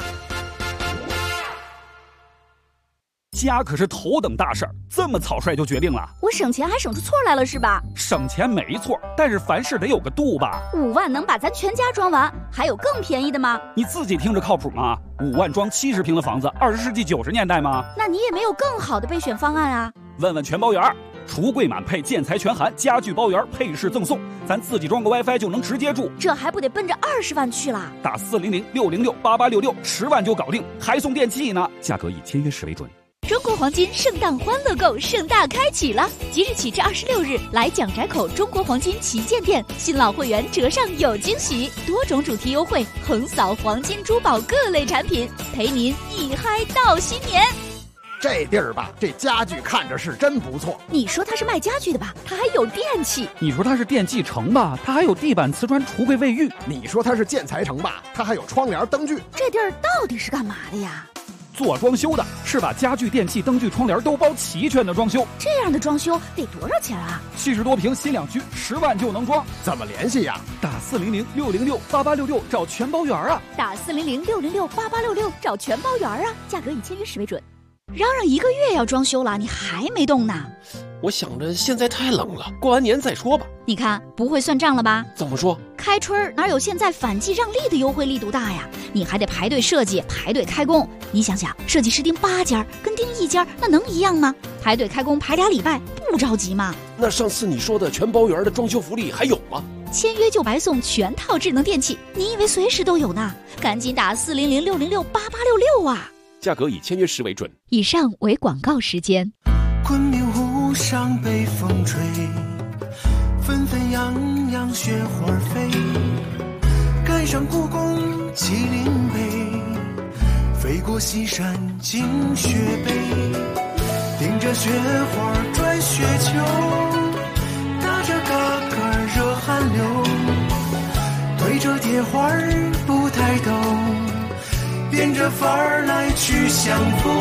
家可是头等大事儿，这么草率就决定了？ 我省钱还省出错来了是吧？ 省钱没错，但是凡事得有个度吧。 5万能把咱全家装完，还有更便宜的吗？ 你自己听着靠谱吗？5万装70平的房子，20世纪90年代吗？ 那你也没有更好的备选方案啊？ 问问全包园，橱柜满配，建材全含，家具包圆，配饰赠送，咱自己装个 WiFi 就能直接住， 这还不得奔着20万去啦？ 打400-606-8866，10万就搞定，还送电器呢，价格以签约时为准。 中国黄金圣诞欢乐购盛大开启了，即日起至26日，来蒋宅口中国黄金旗舰店，新老会员折上有惊喜，多种主题优惠，横扫黄金珠宝各类产品，陪您一嗨到新年。 这地儿吧，这家具看着是真不错。 你说它是卖家具的吧，它还有电器。 你说它是电器城吧，它还有地板、瓷砖、橱柜、卫浴。 你说它是建材城吧，它还有窗帘、灯具。 这地儿到底是干嘛的呀？ 做装修的，是把家具、电器、灯具、窗帘都包齐全的装修。 这样的装修得多少钱啊 ？70多平新两居，10万就能装。 怎么联系呀？ 打400-606-8866找全包圆啊！ 打400-606-8866找全包圆啊！价格以签约时为准。嚷嚷1个月要装修了，你还没动呢？ 我想着现在太冷了，过完年再说吧。 你看不会算账了吧？ 怎么说？ 开春哪有现在反季让利的优惠力度大呀？你还得排队设计，排队开工。你想想，设计师订8家跟订1家那能一样吗？排队开工排2礼拜，不着急吗？ 那上次你说的全包圆的装修福利还有吗？ 签约就白送全套智能电器，你以为随时都有呢？赶紧打400-606-8866啊！ 价格以签约时为准。 以上为广告时间。 昆明湖上北风吹，纷纷扬扬雪花飞，赶上故宫麒麟碑，飞过西山进雪北，顶着雪花转雪球，打着嘎嘎热汗流，对着蝶花不抬头，变着法儿来去相逢，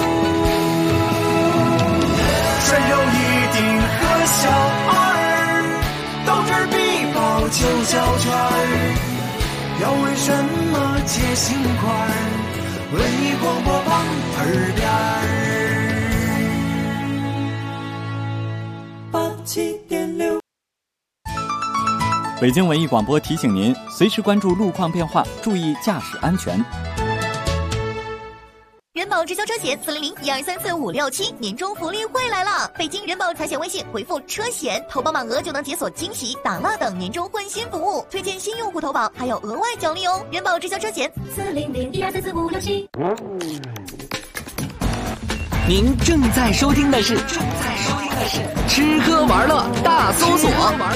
山有一定和小二，斗智必报9小圈，要问什么解心宽，文艺广播旁耳边87.6。 北京文艺广播提醒您，随时关注路况变化，注意驾驶安全。 人保直销车险400-1234567年终福利会来了！北京人保财险微信回复车险，投保满额就能解锁惊喜、打蜡等年终换新服务，推荐新用户投保还有额外奖励哦！人保直销车险400-1234567。 您正在收听的是吃喝玩乐大搜索。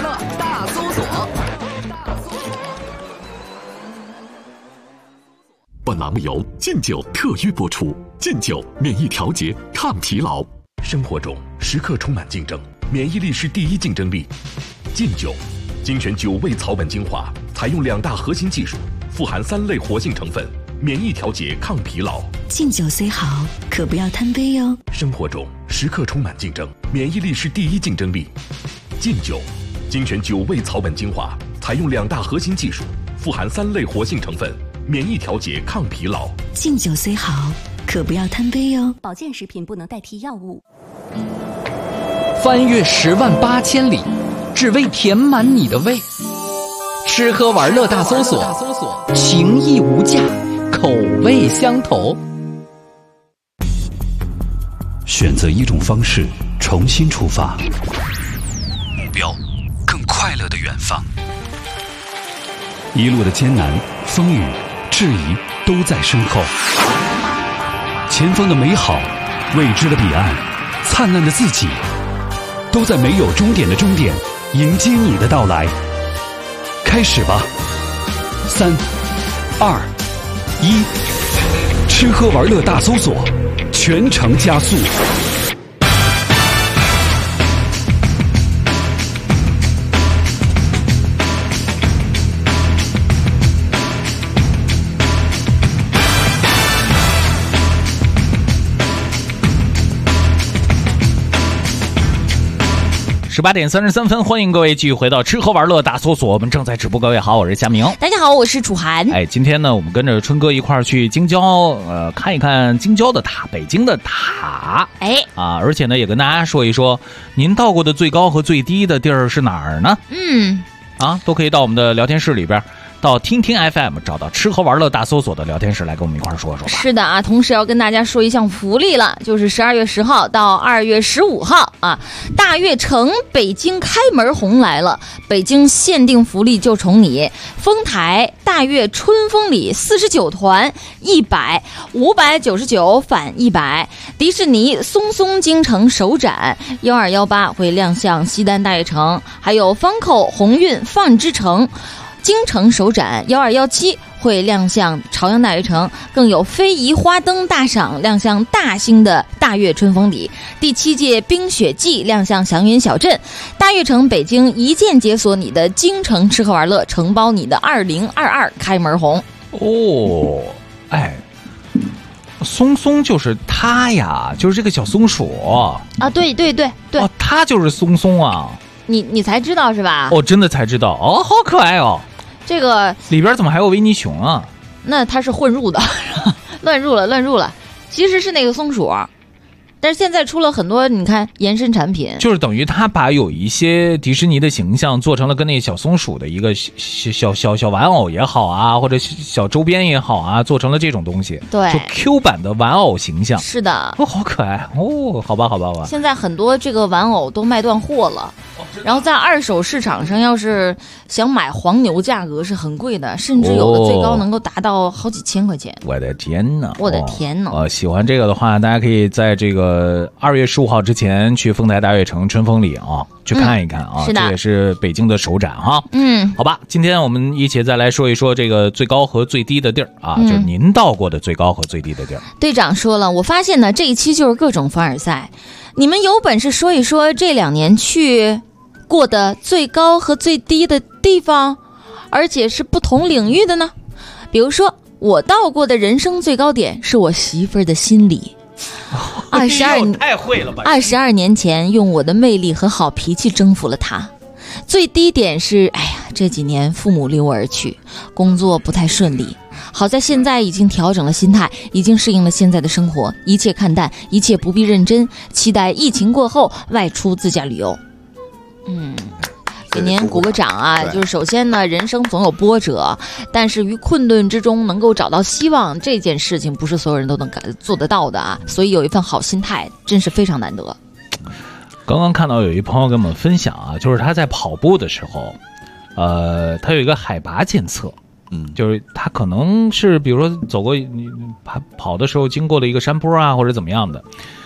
本栏目由劲酒特约播出。劲酒免疫调节抗疲劳。生活中时刻充满竞争，免疫力是第一竞争力。劲酒精选9味草本精华，采用2大核心技术，富含3类活性成分，免疫调节抗疲劳。 劲酒虽好，可不要贪杯哟。 生活中时刻充满竞争，免疫力是第一竞争力。劲酒精选9味草本精华，采用2大核心技术，富含3类活性成分，免疫调节抗疲劳。 劲酒虽好，可不要贪杯哟。 保健食品不能代替药物。 翻越10万8千里，只为填满你的胃。吃喝玩乐大搜索，情义无价，口味相投。 选择一种方式，重新出发，目标更快乐的远方。一路的艰难、风雨、质疑都在身后，前方的美好、未知的彼岸、灿烂的自己，都在没有终点的终点迎接你的到来。开始吧，3、2、1，吃喝玩乐大搜索，全程加速。 18点33分，欢迎各位继续回到吃喝玩乐大搜索，我们正在直播。各位好，我是佳明。 大家好，我是楚涵。 今天呢，我们跟着春哥一块儿去京郊，看一看京郊的塔，北京的塔。而且呢，也跟大家说一说，您到过的最高和最低的地儿是哪儿呢？都可以到我们的聊天室里边。到听听 FM 找到吃喝玩乐大搜索的聊天室来跟我们一块儿说说吧。 是的啊，同时要跟大家说一项福利了，就是12月10号到2月15号啊，大悦城北京开门红来了，北京限定福利就宠你，丰台大悦春风里49团100 599返100，迪士尼松松京城首展1218会亮相西单大悦城，还有方扣鸿运放之城京城首展1217会亮相朝阳大悦城，更有非遗花灯大赏亮相大兴的大悦春风里，第7届冰雪季亮相祥云小镇，大悦城北京一键解锁你的京城吃喝玩乐，承包你的2022开门红。 松松就是它呀，就是这个小松鼠啊，对， 它就是松松啊。 你才知道是吧？ 真的才知道好可爱哦。 这个里边怎么还有维尼熊啊？ 那它是混入的，乱入了。其实是那个松鼠，但是现在出了很多，你看延伸产品， 就是等于他把有一些迪士尼的形象做成了跟那小松鼠的一个小玩偶也好啊，或者小周边也好啊，做成了这种东西。 对， 就 Q 版的玩偶形象。 是的， 好可爱好吧。 现在很多这个玩偶都卖断货了。然后在二手市场上，要是想买黄牛，价格是很贵的，甚至有的最高能够达到好几千块钱。 我的天哪！喜欢这个的话，大家可以在这个2月15号之前去丰台大悦城春风里去看一看啊。 是的， 这也是北京的首展哈。好吧，今天我们一起再来说一说这个最高和最低的地儿啊，就是您到过的最高和最低的地儿。 队长说了，我发现呢这一期就是各种凡尔赛，你们有本事说一说这2年去过的最高和最低的地方，而且是不同领域的呢。比如说我到过的人生最高点是我媳妇儿的心里。 太会了吧 ！22年前用我的魅力和好脾气征服了她。最低点是，这几年父母离我而去，工作不太顺利。好在现在已经调整了心态，已经适应了现在的生活，一切看淡，一切不必认真，期待疫情过后外出自驾旅游。给您鼓个掌啊！就是首先呢，人生总有波折，但是于困顿之中能够找到希望，这件事情不是所有人都能做得到的啊！所以有一份好心态真是非常难得。 刚刚看到有一朋友跟我们分享啊，就是他在跑步的时候，他有一个海拔检测，就是他可能是比如说走过跑的时候经过了一个山坡啊，或者怎么样的。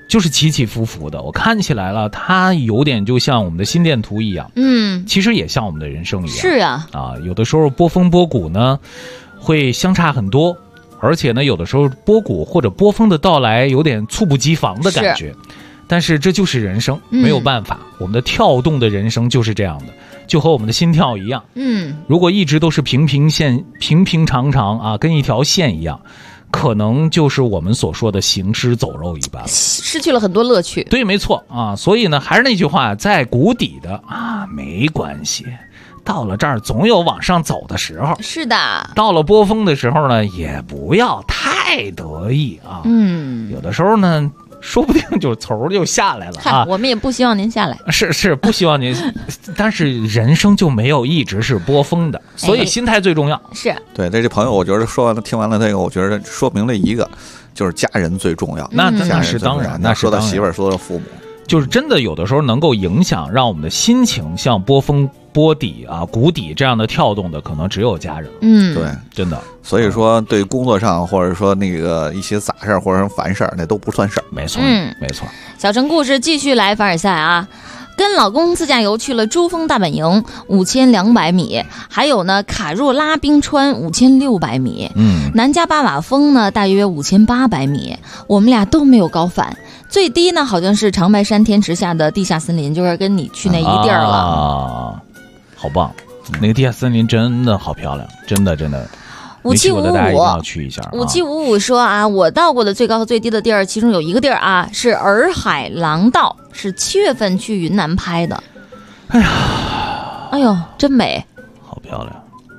就是起起伏伏的。我看起来了，它有点就像我们的心电图一样，其实也像我们的人生一样。 是啊， 有的时候波峰波谷呢，会相差很多，而且呢，有的时候波谷或者波峰的到来有点猝不及防的感觉。但是这就是人生，没有办法，我们的跳动的人生就是这样的，就和我们的心跳一样。如果一直都是平平常常啊，跟一条线一样，可能就是我们所说的行尸走肉一般， 失去了很多乐趣。 对，没错啊。所以呢，还是那句话，在谷底的啊，没关系，到了这儿总有往上走的时候。 是的， 到了波峰的时候呢，也不要太得意啊。有的时候呢，说不定就头就下来了啊！ 我们也不希望您下来， 是不希望您，但是人生就没有一直是波峰的，所以心态最重要。 是对，这朋友，我觉得说完了，听完了这个，我觉得说明了一个，就是家人最重要。 那是当然，那说到媳妇儿，说到父母， 就是真的有的时候能够影响，让我们的心情像波峰波底啊、谷底这样的跳动的，可能只有家人。 对， 真的。 所以说，对工作上或者说那个一些杂事儿或者烦事儿，那都不算事儿。 没错，没错。 小城故事继续来凡尔赛啊！跟老公自驾游去了珠峰大本营5200米，还有呢卡若拉冰川5600米，南迦巴瓦峰呢大约5800米，我们俩都没有高反。最低呢好像是长白山天池下的地下森林，就是跟你去那一地儿了。 好棒，那个地下森林真的好漂亮，真的。 5755说啊，我到过的最高和最低的地儿，其中有一个地儿啊是洱海廊道，是7月份去云南拍的。哎呦，真美， 好漂亮。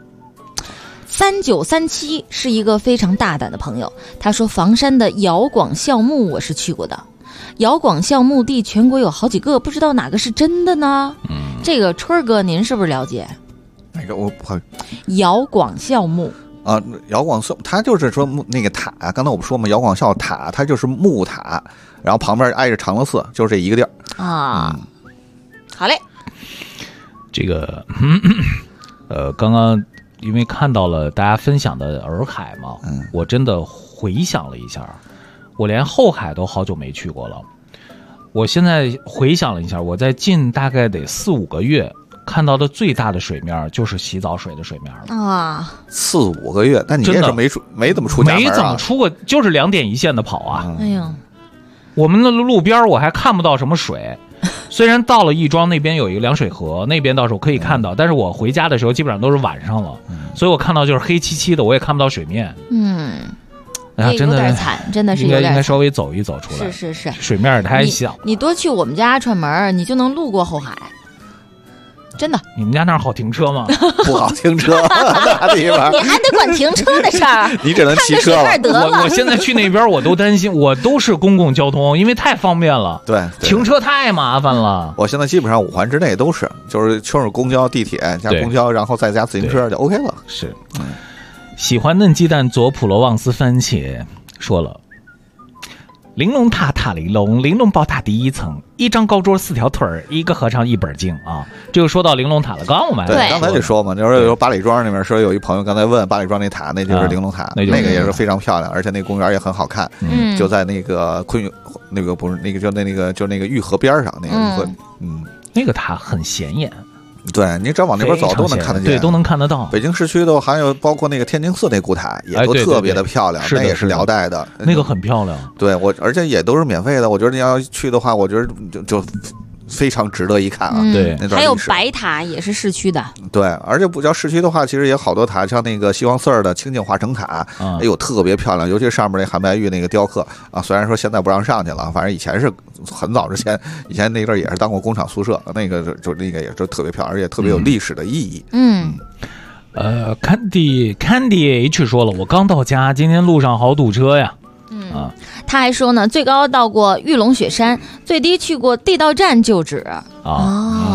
3937是一个非常大胆的朋友，他说房山的瑶广孝墓我是去过的，瑶广孝墓地全国有好几个，不知道哪个是真的呢？这个春儿哥您是不是了解？ 哪个我不瑶广孝墓啊，瑶广孝，它就是说那个塔，刚才我们说嘛，瑶广孝塔，它就是木塔，然后旁边挨着长乐寺，就是这一个地儿啊。好嘞， 这个刚刚因为看到了大家分享的洱海嘛，我真的回想了一下，我连后海都好久没去过了。我现在回想了一下，我在近大概得4-5个月。看到的最大的水面就是洗澡水的水面了啊 ！4-5个月，但你也是没怎么出家门啊？ 没怎么出过，就是2点一线的跑啊！ 哎呀， 我们的路边我还看不到什么水，虽然到了亦庄那边有一个凉水河，那边到时候可以看到，但是我回家的时候基本上都是晚上了，所以我看到就是黑漆漆的，我也看不到水面。哎呀，真的有点惨，真的是有点惨， 应该稍微走一走出来。 是， 水面太小。 你多去我们家串门，你就能路过后海。真的， 你们家那儿好停车吗？ 不好停车，那地方你还得管停车的事儿。 你只能骑车了。我现在去那边，我都担心，我都是公共交通，因为太方便了。 对， 停车太麻烦了。 我现在基本上5环之内都是，就是公交、地铁加公交，然后再加自行车就 OK 了。 是，喜欢嫩鸡蛋佐普罗旺斯番茄说了。玲珑塔塔玲珑，玲珑宝塔第1层，一张高桌4条腿儿，一个和尚1本经啊。这就说到玲珑塔了，刚才就说嘛，就是有八里庄那边说有一朋友刚才问八里庄那塔，那就是玲珑塔，那个也是非常漂亮，而且那公园也很好看，就在那个那个不是那个就那个玉河边上那个那个塔很显眼。 对，你只要往那边走都能看得见， 对，都能看得到。 北京市区都还有包括那个天津寺那古塔，也都特别的漂亮，那也是辽代的， 那个很漂亮。 对，而且也都是免费的。我觉得你要去的话，我觉得就非常值得一看啊。 对， 还有白塔也是市区的。 对，而且不叫市区的话，其实也好多塔，像那个西黄寺的清净化成塔，哎呦特别漂亮，尤其上面那韩白玉那个雕刻啊，虽然说现在不让上去了，反正以前是很早之前，以前那阵也是当过工厂宿舍，那个就那个也是特别漂亮，而且特别有历史的意义。 Candy H 说了，我刚到家，今天路上好堵车呀。 他还说呢，最高到过玉龙雪山，最低去过地道站旧址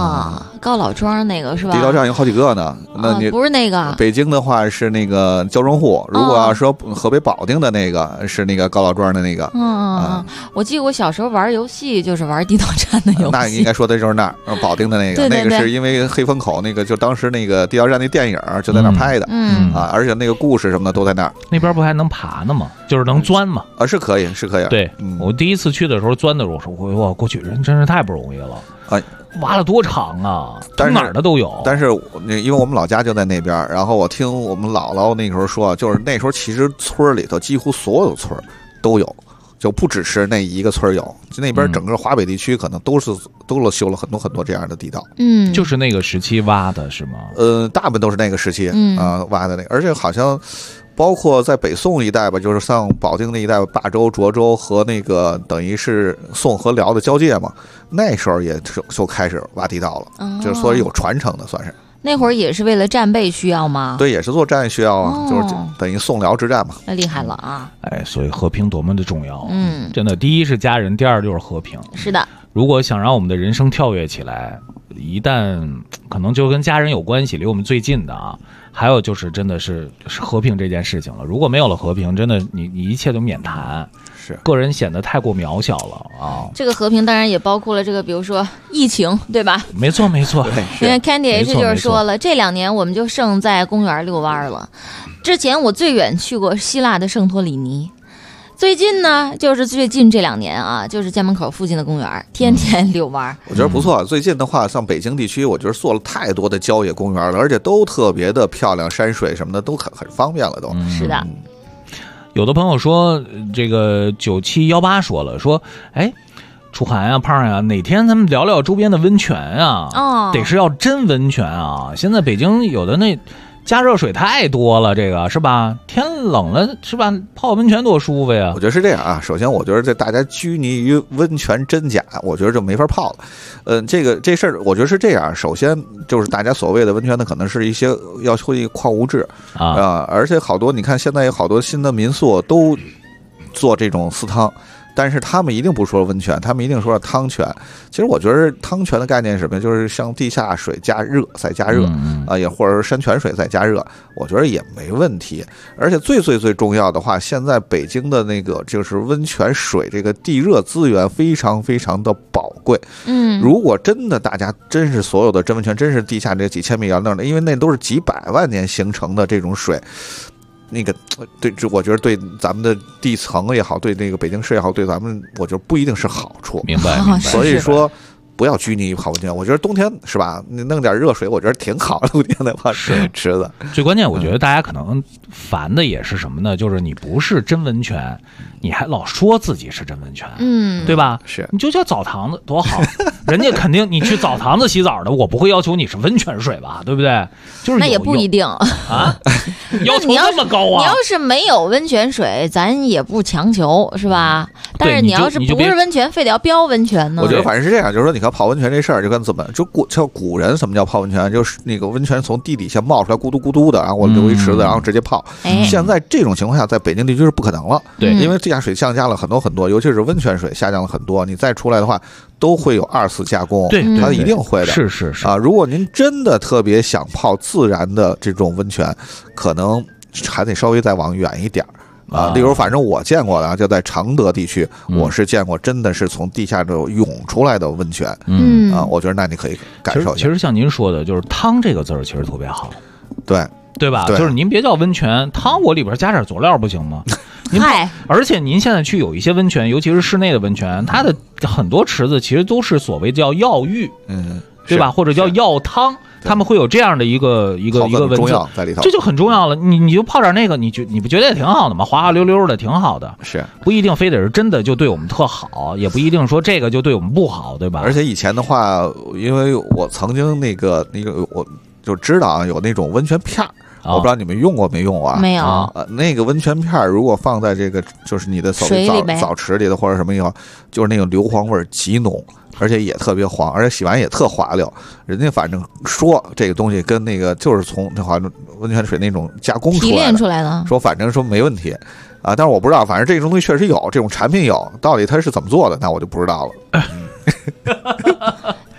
啊，高老庄那个是吧？ 地道站有好几个呢。那你不是那个？ 北京的话是那个焦庄户，如果要说河北保定的那个是那个高老庄的那个。 我记得我小时候玩游戏就是玩地道战的游戏。 那应该说的就是那儿保定的那个，那个是因为黑风口那个就当时那个地道战那电影就在那儿拍的，而且那个故事什么的都在那儿。 那边不还能爬呢吗？就是能钻吗？ 是可以，是可以。 对，我第一次去的时候钻的时候，我说哇，过去人真是太不容易了。挖了多长啊！哪儿的都有。 但是因为我们老家就在那边，然后我听我们姥姥那时候说，就是那时候其实村里头几乎所有村都有，就不只是那一个村有，就那边整个华北地区可能都修了很多很多这样的地道。 就是那个时期挖的是吗？ 大部分都是那个时期挖的那个，而且好像。包括在北宋一带吧，就是像保定那一带，霸州、涿州和那个等于是宋和辽的交界嘛，那时候也就开始挖地道了，就是所以有传承的，算是。 那会儿也是为了战备需要吗？ 对，也是做战需要啊，就是等于宋辽之战嘛。 那厉害了啊！ 所以和平多么的重要。真的，第一是家人，第二就是和平。 是的。 如果想让我们的人生跳跃起来，一旦可能就跟家人有关系，离我们最近的啊。还有就是真的是和平这件事情了，如果没有了和平，真的你一切都免谈， 是个人显得太过渺小了啊。 这个和平当然也包括了这个，比如说疫情，对吧？ 没错。 因为 Candy H 就是说了，这2年我们就剩在公园遛弯了。之前我最远去过希腊的圣托里尼。最近呢，就是最近这2年啊，就是家门口附近的公园，天天遛弯。 我觉得不错。最近的话，像北京地区，我觉得做了太多的郊野公园了，而且都特别的漂亮，山水什么的都很方便了，都。 是的。 有的朋友说，这个9718说了，说，楚涵啊，胖啊，哪天咱们聊聊周边的温泉啊？得是要真温泉啊！现在北京有的那。加热水太多了，这个是吧？天冷了是吧？泡温泉多舒服呀！ 我觉得是这样啊。首先，我觉得这大家拘泥于温泉真假，我觉得就没法泡了。这事儿，我觉得是这样。首先就是大家所谓的温泉呢，可能是一些要会矿物质而且好多你看现在有好多新的民宿都做这种私汤。但是他们一定不说温泉，他们一定说汤泉。其实我觉得汤泉的概念是什么？就是像地下水加热再加热也或者是山泉水再加热，我觉得也没问题。而且最重要的话，现在北京的那个就是温泉水这个地热资源非常非常的宝贵。如果真的大家真是所有的真温泉，真是地下这几千米那的，因为那都是几百万年形成的这种水。那个对，我觉得对咱们的地层也好，对那个北京市也好，对咱们我觉得不一定是好处。 明白。 所以说不要拘泥于泡温泉。我觉得冬天是吧，你弄点热水，我觉得挺好的。冬天的话是池子。 最关键，我觉得大家可能烦的也是什么呢？就是你不是真温泉，你还老说自己是真温泉，对吧？ 是， 你就叫澡堂子多好，人家肯定你去澡堂子洗澡的，我不会要求你是温泉水吧，对不对？就是那也不一定啊，要求这么高啊！ 你要是没有温泉水，咱也不强求，是吧？但是你要是不是温泉，非得要标温泉呢？ 我觉得反正是这样，就是说，你看泡温泉这事儿，就跟怎么像古人什么叫泡温泉，就是那个温泉从地底下冒出来，咕嘟咕嘟的，然后我留一池子，然后直接泡。现在这种情况下，在北京地区是不可能了， 对， 因为地下水降价了很多，尤其是温泉水下降了很多，你再出来的话，都会有2次加工， 对， 它一定会的。 是啊，如果您真的特别想泡自然的这种温泉，可能还得稍微再往远一点例如反正我见过的就在常德地区，我是见过真的是从地下就涌出来的温泉我觉得那你可以感受一下。 其实像您说的，就是汤这个字儿其实特别好，对吧？ 对， 就是您别叫温泉汤，我里边加点佐料不行吗？而且您现在去有一些温泉，尤其是室内的温泉，它的很多池子其实都是所谓叫药浴，对吧？或者叫药汤，他们会有这样的一个文字在里头， 这就很重要了。你就泡点那个，你不觉得也挺好的吗？滑滑溜溜的，挺好的。 是不一定非得是真的就对我们特好，也不一定说这个就对我们不好，对吧？ 而且以前的话，因为我曾经那个我就知道有那种温泉片儿。我不知道你们用过没用啊？ 没有。 那个温泉片如果放在这个就是你的澡池里的或者什么以后，就是那个硫磺味极浓，而且也特别黄，而且洗完也特滑溜。人家反正说这个东西跟那个就是从那好像温泉水那种加工提炼出来的， 说反正说没问题但是我不知道，反正这种东西确实有，这种产品有，到底它是怎么做的，那我就不知道了。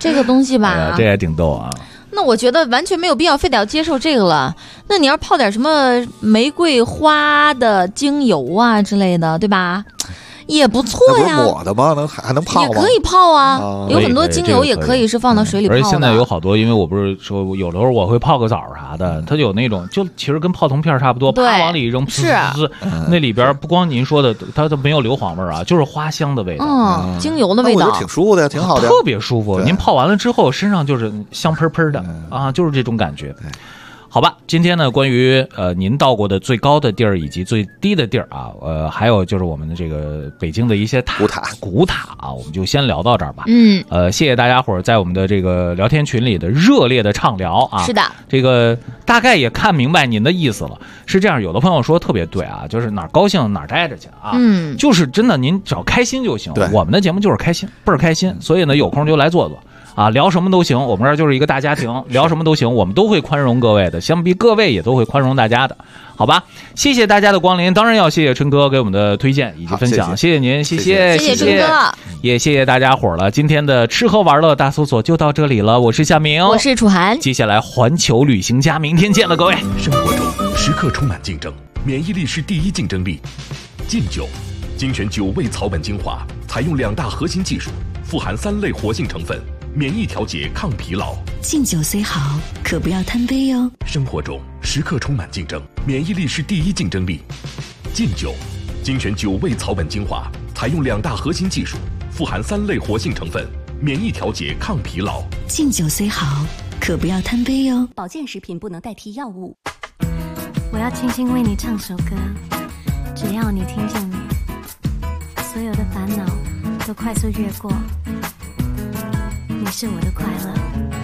这个东西吧， 这也挺逗啊。 那我觉得完全没有必要非得要接受这个了。那你要泡点什么玫瑰花的精油啊之类的，对吧？也不错呀。 那不是抹的吗？还能泡吗？ 也可以泡啊，有很多精油也可以是放到水里泡的。 而且现在有好多，因为我不是说有的时候我会泡个澡啥的，它有那种就其实跟泡腾片差不多，啪往里一扔， 是那里边不光您说的，它都没有硫磺味啊，就是花香的味道， 精油的味道， 我觉得挺舒服的，挺好的， 特别舒服。您泡完了之后，身上就是香喷喷的啊，就是这种感觉。好吧，今天呢，关于您到过的最高的地儿以及最低的地儿啊，还有就是我们的这个北京的一些古塔啊，我们就先聊到这儿吧。谢谢大家伙儿在我们的这个聊天群里的热烈的畅聊啊。 是的， 这个大概也看明白您的意思了。是这样，有的朋友说特别对啊，就是哪儿高兴哪儿待着去啊。就是真的，您只要开心就行。我们的节目就是开心，倍儿开心，所以呢，有空就来坐坐。啊，聊什么都行，我们这儿就是一个大家庭，聊什么都行，我们都会宽容各位的，想必各位也都会宽容大家的，好吧？谢谢大家的光临，当然要谢谢春哥给我们的推荐以及分享，谢谢您，谢谢春哥， 也谢谢大家伙了。今天的吃喝玩乐大搜索就到这里了，我是夏明， 我是楚涵， 接下来环球旅行家，明天见了各位。 生活中时刻充满竞争，免疫力是第一竞争力。劲酒，精选9味草本精华，采用2大核心技术，富含3类活性成分。免疫调节，抗疲劳。 敬酒虽好，可不要贪杯哟。 生活中时刻充满竞争，免疫力是第一竞争力。劲酒，精选9味草本精华，采用2大核心技术，富含3类活性成分，免疫调节，抗疲劳。 敬酒虽好，可不要贪杯哟。 保健食品不能代替药物。 我要轻轻为你唱首歌，只要你听见你，所有的烦恼都快速越过。你是我的快乐。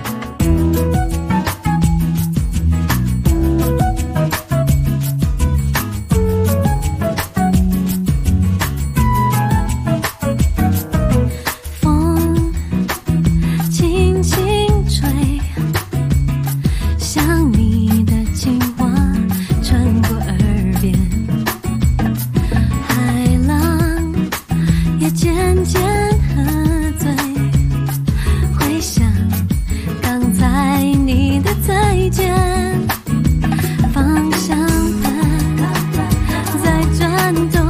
风轻轻吹，像你的情话穿过耳边，海浪也渐渐喝醉。想刚才你的再见，方向盘在转动，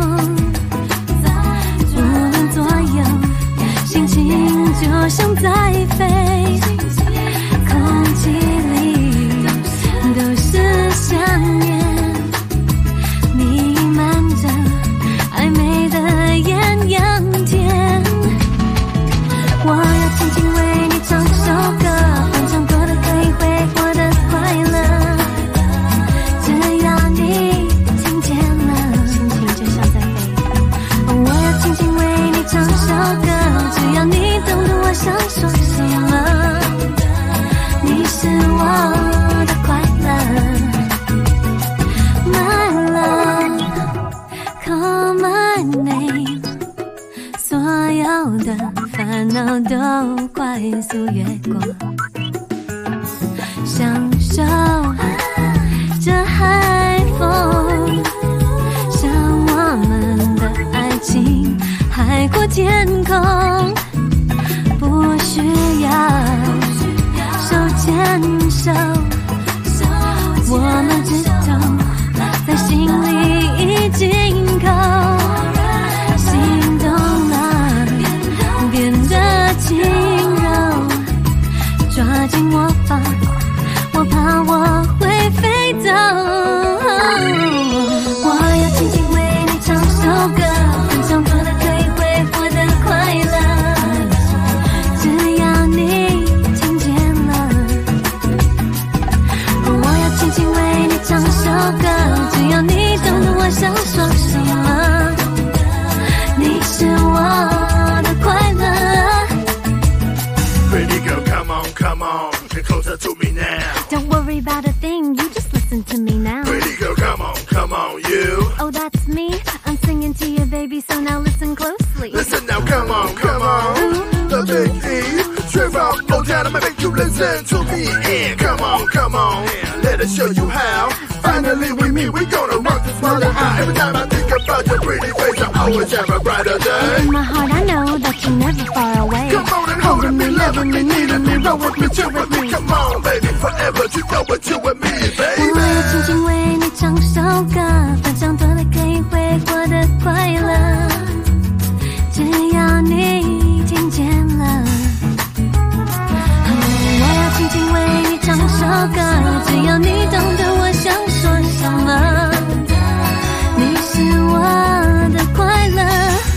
无论左右，心情就像在飞，空气里都是想念，弥漫着暧昧的艳阳天。我要轻轻为你唱首歌，翻唱过的可以挥霍的快乐，只要你听见了，心情就像在飞。我要轻轻为你唱首歌，只要你懂得我想说什么，你是我的快乐。My love, call my name， 所有的烦恼都快速越过，享受这海风，像我们的爱情海阔天空，不需要手牵手，我们只懂在心里已经扣，心动了变得轻柔，抓紧我吧，我怕我会飞走。我要轻轻为你唱首歌，翻唱过的可以挥霍的快乐，只要你听见了。我要轻轻为你唱首歌，只要你懂得我想说什么，你是我的快乐。 Pretty girl, come on, come on, get closer to me now. Don't worry about a thing, you just listen to me now. Pretty girl, come on, you. Oh, that's me, I'm singing to you, baby, so now listen closely. Listen now, come on, the Big E. Straight from Montana, make you listen to me. And come on, let us show you how. Finally we meet, we gonna rock this world out. Every time I think about your pretty face, I always have a brighter day. In my heart I know that you're never far away. Come on and hold me, loving me, needing Roll with me, chill with me, come on, baby, forever. You know what you and me, baby. 我要轻轻为你唱首歌，分享多的可以挥霍的快乐，只要你听见了。我要轻轻为你唱首歌，只要你懂得我想说什么。你是我的快乐。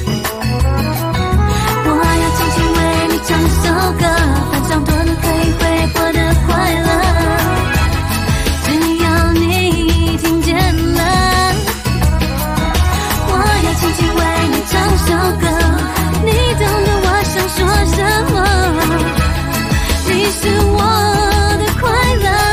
我要轻轻为你唱首歌，分享多的可以挥霍的快乐，只要你听见了。我要轻轻为你唱首歌，你懂得我想说什么。你是我的快乐。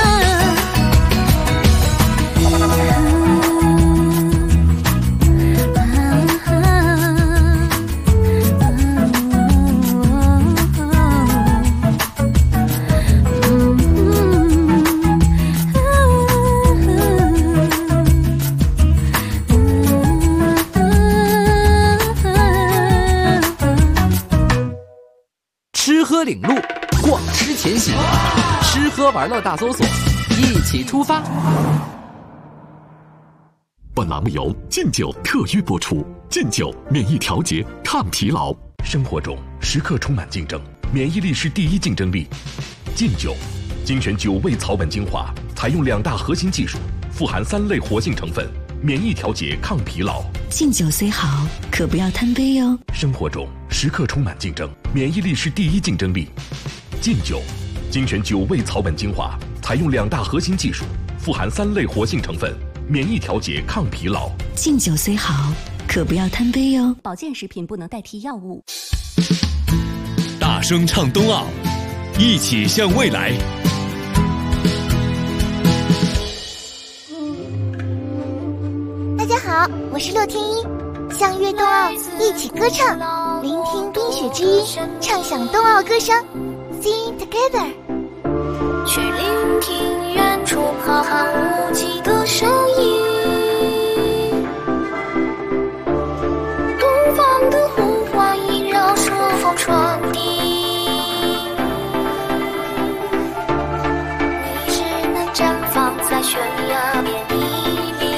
吃喝领路，逛吃前行，吃喝玩乐大搜索，一起出发。 本栏目由劲酒特约播出。劲酒免疫调节，抗疲劳。生活中时刻充满竞争，免疫力是第一竞争力。劲酒精选9味草本精华，采用2大核心技术，富含3类活性成分，免疫调节，抗疲劳。 敬酒虽好，可不要贪杯哟。 生活中时刻充满竞争，免疫力是第一竞争力。劲酒精选9味草本精华，采用2大核心技术，富含3类活性成分，免疫调节，抗疲劳。 敬酒虽好，可不要贪杯哟。 保健食品不能代替药物。 大声唱冬奥，一起向未来。 大家好，我是6天一，向悦冬奥一起歌唱，聆听冰雪之音，畅享冬奥歌声 ，Sing together。 去聆听远处浩瀚无际的声音，东方的呼唤萦绕顺风传递，你只能绽放在悬崖边屹立。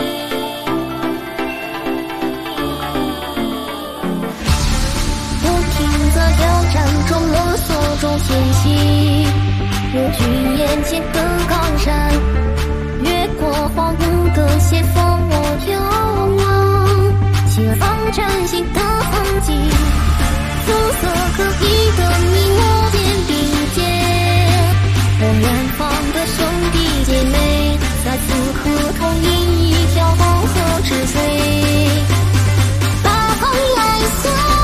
不停在挑战中摸索中前行，如君眼前的高山，越过荒芜的斜峰，我眺望前方崭新的痕迹，肤色各异的你我肩并肩，我远方的兄弟姐妹在此刻同饮一条黄河之水，大航来向。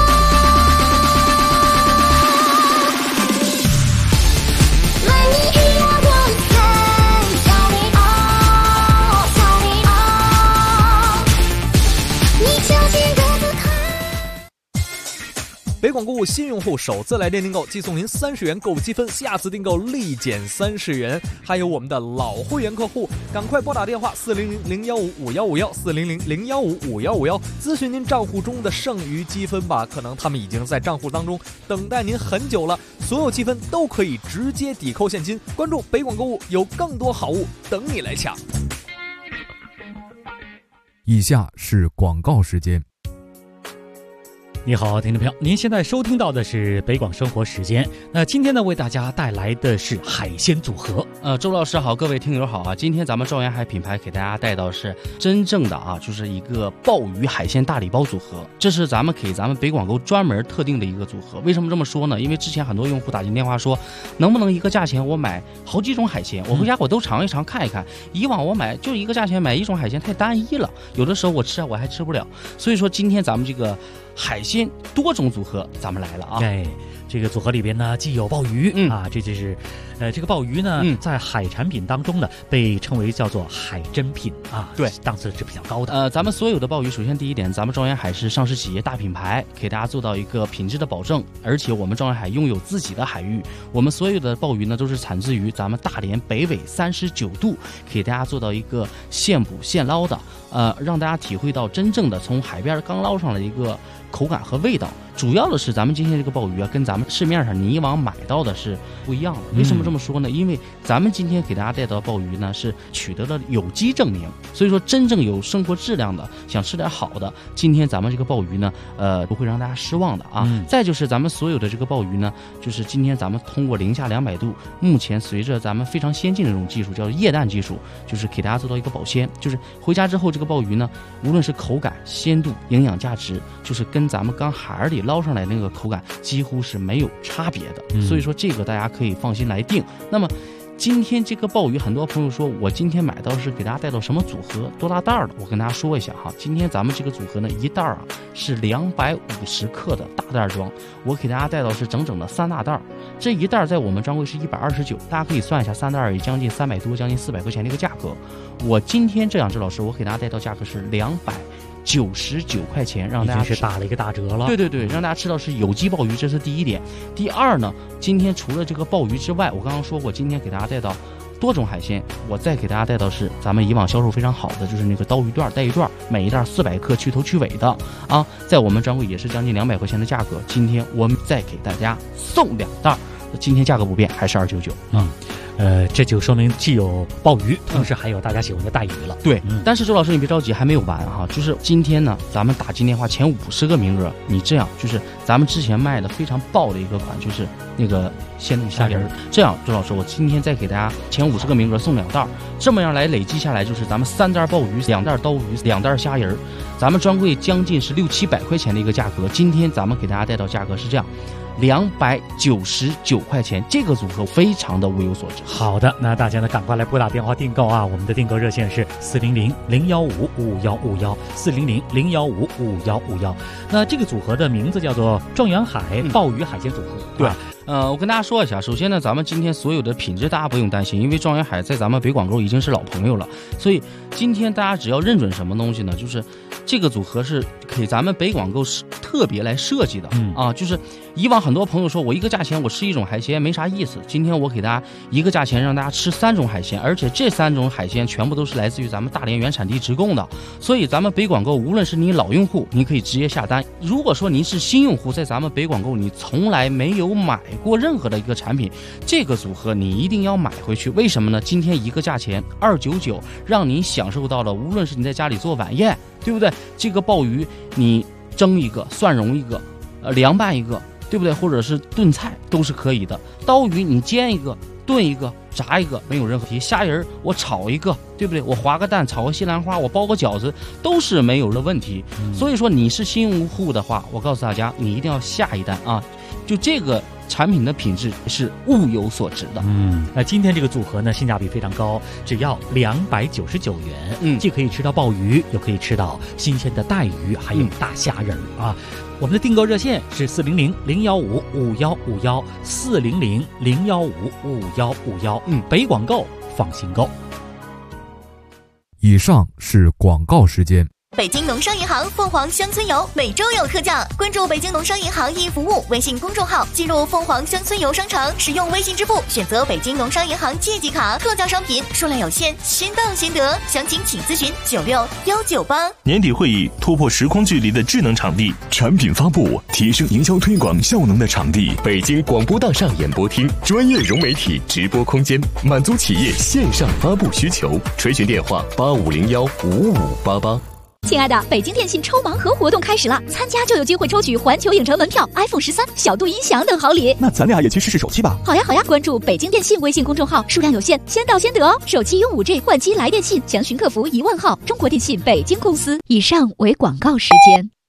北广购物新用户首次来电订购即送您30元购物积分，下次订购立减30元。还有我们的老会员客户，赶快拨打电话400-015-5151 400-015-5151，咨询您账户中的剩余积分吧，可能他们已经在账户当中等待您很久了，所有积分都可以直接抵扣现金。关注北广购物，有更多好物等你来抢。 以下是广告时间。 你好，听众朋友，您现在收听到的是北广生活时间。那今天呢，为大家带来的是海鲜组合。 周老师好，各位听友好啊！今天咱们兆元海品牌给大家带到是真正的就是一个鲍鱼海鲜大礼包组合，这是咱们北广购专门特定的一个组合。为什么这么说呢？因为之前很多用户打进电话说，能不能一个价钱我买好几种海鲜，我回家我都尝一尝看一看。以往我买就一个价钱买一种海鲜太单一了，有的时候我吃我还吃不了。所以说今天咱们这个海鲜多种组合咱们来了啊！ 对，这个组合里边呢，既有鲍鱼这就是这个鲍鱼呢，在海产品当中呢，被称为叫做海珍品啊， 对， 档次是比较高的。 咱们所有的鲍鱼，首先第一点，咱们兆元海是上市企业大品牌，给大家做到一个品质的保证，而且我们兆元海拥有自己的海域，我们所有的鲍鱼呢都是产自于咱们大连北纬39度，给大家做到一个现捕现捞的，让大家体会到真正的从海边刚捞上来的一个口感和味道。主要的是咱们今天这个鲍鱼跟咱们们市面上你以往买到的是不一样的。为什么这么说呢？因为咱们今天给大家带到的鲍鱼呢是取得了有机证明，所以说真正有生活质量的，想吃点好的，今天咱们这个鲍鱼呢不会让大家失望的啊。再就是咱们所有的这个鲍鱼呢，就是今天咱们通过零下200度，目前随着咱们非常先进的这种技术叫做液氮技术，就是给大家做到一个保鲜，就是回家之后这个鲍鱼呢，无论是口感、鲜度、营养价值，就是跟咱们刚海里捞上来那个口感几乎是没有差别的。所以说这个大家可以放心来定。那么今天这个鲍鱼，很多朋友说我今天买到是给大家带到什么组合多大袋的，我跟大家说一下哈。今天咱们这个组合呢，一袋啊是250克的大袋装，我给大家带到是整整的3大袋，这一袋在我们专柜是129，大家可以算一下，3袋也将近300多，将近400块钱的一个价格。我今天这样，周老师我给大家带到价格是299块钱，让大家是打了一个大折了。 对对对，让大家吃到是有机鲍鱼，这是第一点。第二呢，今天除了这个鲍鱼之外，我刚刚说过，今天给大家带到多种海鲜，我再给大家带到是咱们以往销售非常好的，就是那个刀鱼段带一段，每一袋400克，去头去尾的啊，在我们专柜也是将近200块钱的价格。今天我们再给大家送2袋，今天价格不变，还是299。 这就说明既有鲍鱼，同时还有大家喜欢的带鱼了。 对，但是周老师你别着急，还没有完哈。就是今天呢，咱们打进电话前50个名额，你这样就是咱们之前卖的非常爆的一个款，就是那个鲜嫩虾仁。这样，周老师，我今天再给大家前50个名额送2袋，这么样来累积下来，就是咱们3袋鲍鱼、2袋刀鱼、2袋虾仁，咱们专柜将近是600-700块钱的一个价格。今天咱们给大家带到价格是这样。299块钱，这个组合非常的物有所值。 好的，那大家呢赶快来拨打电话订购啊！我们的订购热线是400-015-5151，400-015-5151。那这个组合的名字叫做状元海鲍鱼海鲜组合。 对。我跟大家说一下，首先呢，咱们今天所有的品质大家不用担心，因为状元海在咱们北广州已经是老朋友了，所以今天大家只要认准什么东西呢，就是这个组合是给咱们北广州特别来设计的啊，就是以往很多朋友说我一个价钱我吃一种海鲜没啥意思，今天我给大家一个价钱让大家吃3种海鲜，而且这3种海鲜全部都是来自于咱们大连原产地直供的，所以咱们北广州无论是你老用户，你可以直接下单；如果说您是新用户，在咱们北广州你从来没有买过任何的一个产品，这个组合你一定要买回去。为什么呢？今天一个价钱299，让你享受到了无论是你在家里做晚宴，对不对？这个鲍鱼你蒸一个，蒜蓉一个，凉拌一个，对不对？或者是炖菜都是可以的。刀鱼你煎一个，炖一个，炸一个，没有任何问题。虾仁我炒一个，对不对？我划个蛋，炒个西兰花，我包个饺子，都是没有的问题。所以说你是新用户的话，我告诉大家，你一定要下一单啊！就这个产品的品质是物有所值的。 那今天这个组合呢，性价比非常高，只要299元，既可以吃到鲍鱼，又可以吃到新鲜的带鱼，还有大虾仁啊。我们的订购热线是400-015-5151，400-015-5151。北广购，放心购。 以上是广告时间。 北京农商银行凤凰乡村游每周有特价，关注北京农商银行易服务微信公众号，进入凤凰乡村游商城，使用微信支付，选择北京农商银行借记卡，特价商品数量有限，先到先得，详情请咨询96198。 年底会议突破时空距离的智能场地，产品发布提升营销推广效能的场地， 北京广播大厦演播厅，专业融媒体直播空间，满足企业线上发布需求，垂询电话85015588。 亲爱的，北京电信抽盲盒活动开始了，参加就有机会抽取环球影城门票、iPhone 13、小度音响等好礼。 那咱俩也去试试手气吧。 好呀好呀，关注北京电信微信公众号，数量有限，先到先得哦。手机用5G 换机来电信，详询客服10000号。中国电信北京公司。以上为广告时间。